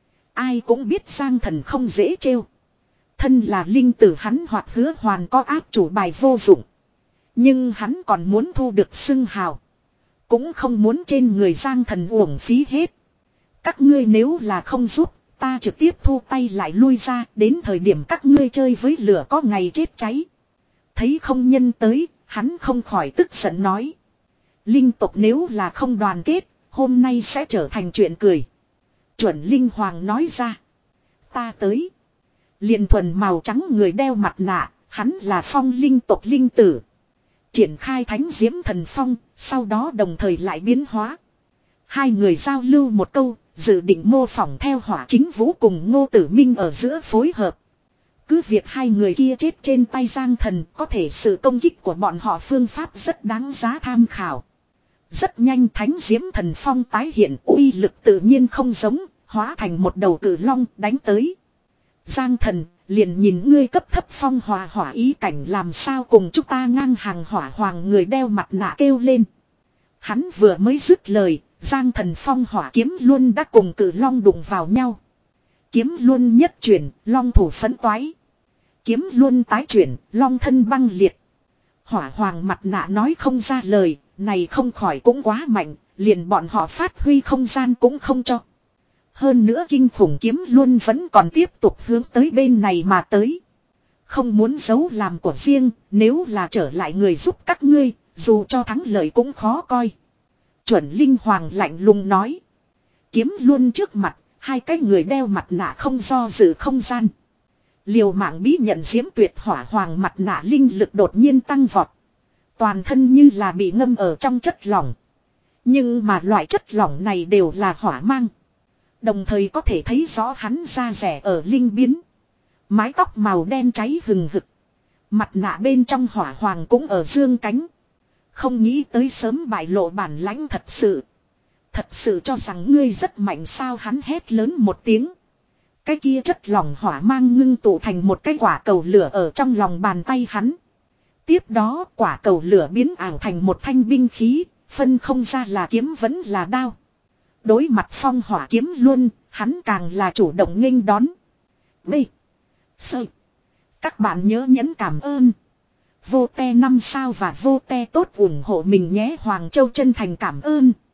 Ai cũng biết Giang Thần không dễ trêu. Thân là linh tử hắn hoặc hứa hoàn có áp chủ bài vô dụng. Nhưng hắn còn muốn thu được xưng hào. Cũng không muốn trên người Giang Thần uổng phí hết. Các ngươi nếu là không giúp, ta trực tiếp thu tay lại lui ra, đến thời điểm các ngươi chơi với lửa có ngày chết cháy. Thấy không nhân tới, hắn không khỏi tức giận nói. Linh tộc nếu là không đoàn kết, hôm nay sẽ trở thành chuyện cười. Chuẩn Linh Hoàng nói ra. Ta tới. Liền thuần màu trắng người đeo mặt nạ, hắn là phong linh tộc linh tử. Triển khai thánh diễm thần phong, sau đó đồng thời lại biến hóa. Hai người giao lưu một câu, dự định mô phỏng theo hỏa chính vũ cùng Ngô Tử Minh ở giữa phối hợp. Cứ việc hai người kia chết trên tay Giang Thần, có thể sự công kích của bọn họ phương pháp rất đáng giá tham khảo. Rất nhanh thánh diễm thần phong tái hiện, uy lực tự nhiên không giống, hóa thành một đầu cử long đánh tới. Giang Thần, liền nhìn ngươi cấp thấp phong hòa hỏa ý cảnh làm sao cùng chúng ta ngang hàng hỏa hoàng người đeo mặt nạ kêu lên. Hắn vừa mới dứt lời, Giang Thần phong hỏa kiếm luôn đã cùng cử long đụng vào nhau. Kiếm luôn nhất chuyển, long thủ phấn toái. Kiếm luôn tái chuyển, long thân băng liệt. Hỏa hoàng mặt nạ nói không ra lời, này không khỏi cũng quá mạnh, liền bọn họ phát huy không gian cũng không cho. Hơn nữa kinh khủng kiếm luôn vẫn còn tiếp tục hướng tới bên này mà tới. Không muốn giấu làm của riêng, nếu là trở lại người giúp các ngươi, dù cho thắng lợi cũng khó coi. Chuẩn Linh Hoàng lạnh lùng nói. Kiếm luôn trước mặt, hai cái người đeo mặt nạ không do dự không gian. Liều mạng bí nhận diễm tuyệt hỏa hoàng mặt nạ linh lực đột nhiên tăng vọt. Toàn thân như là bị ngâm ở trong chất lỏng. Nhưng mà loại chất lỏng này đều là hỏa mang. Đồng thời có thể thấy rõ hắn da rẻ ở linh biến. Mái tóc màu đen cháy hừng hực. Mặt nạ bên trong hỏa hoàng cũng ở dương cánh. Không nghĩ tới sớm bại lộ bản lãnh thật sự. Thật sự cho rằng ngươi rất mạnh sao hắn hét lớn một tiếng. Cái kia chất lỏng hỏa mang ngưng tụ thành một cái quả cầu lửa ở trong lòng bàn tay hắn. Tiếp đó quả cầu lửa biến ảo thành một thanh binh khí, phân không ra là kiếm vẫn là đao. Đối mặt phong hỏa kiếm luôn, hắn càng là chủ động nghênh đón. B. Sơ. Các bạn nhớ nhấn cảm ơn. Vô te năm sao và vô te tốt ủng hộ mình nhé. Hoàng Châu chân thành cảm ơn.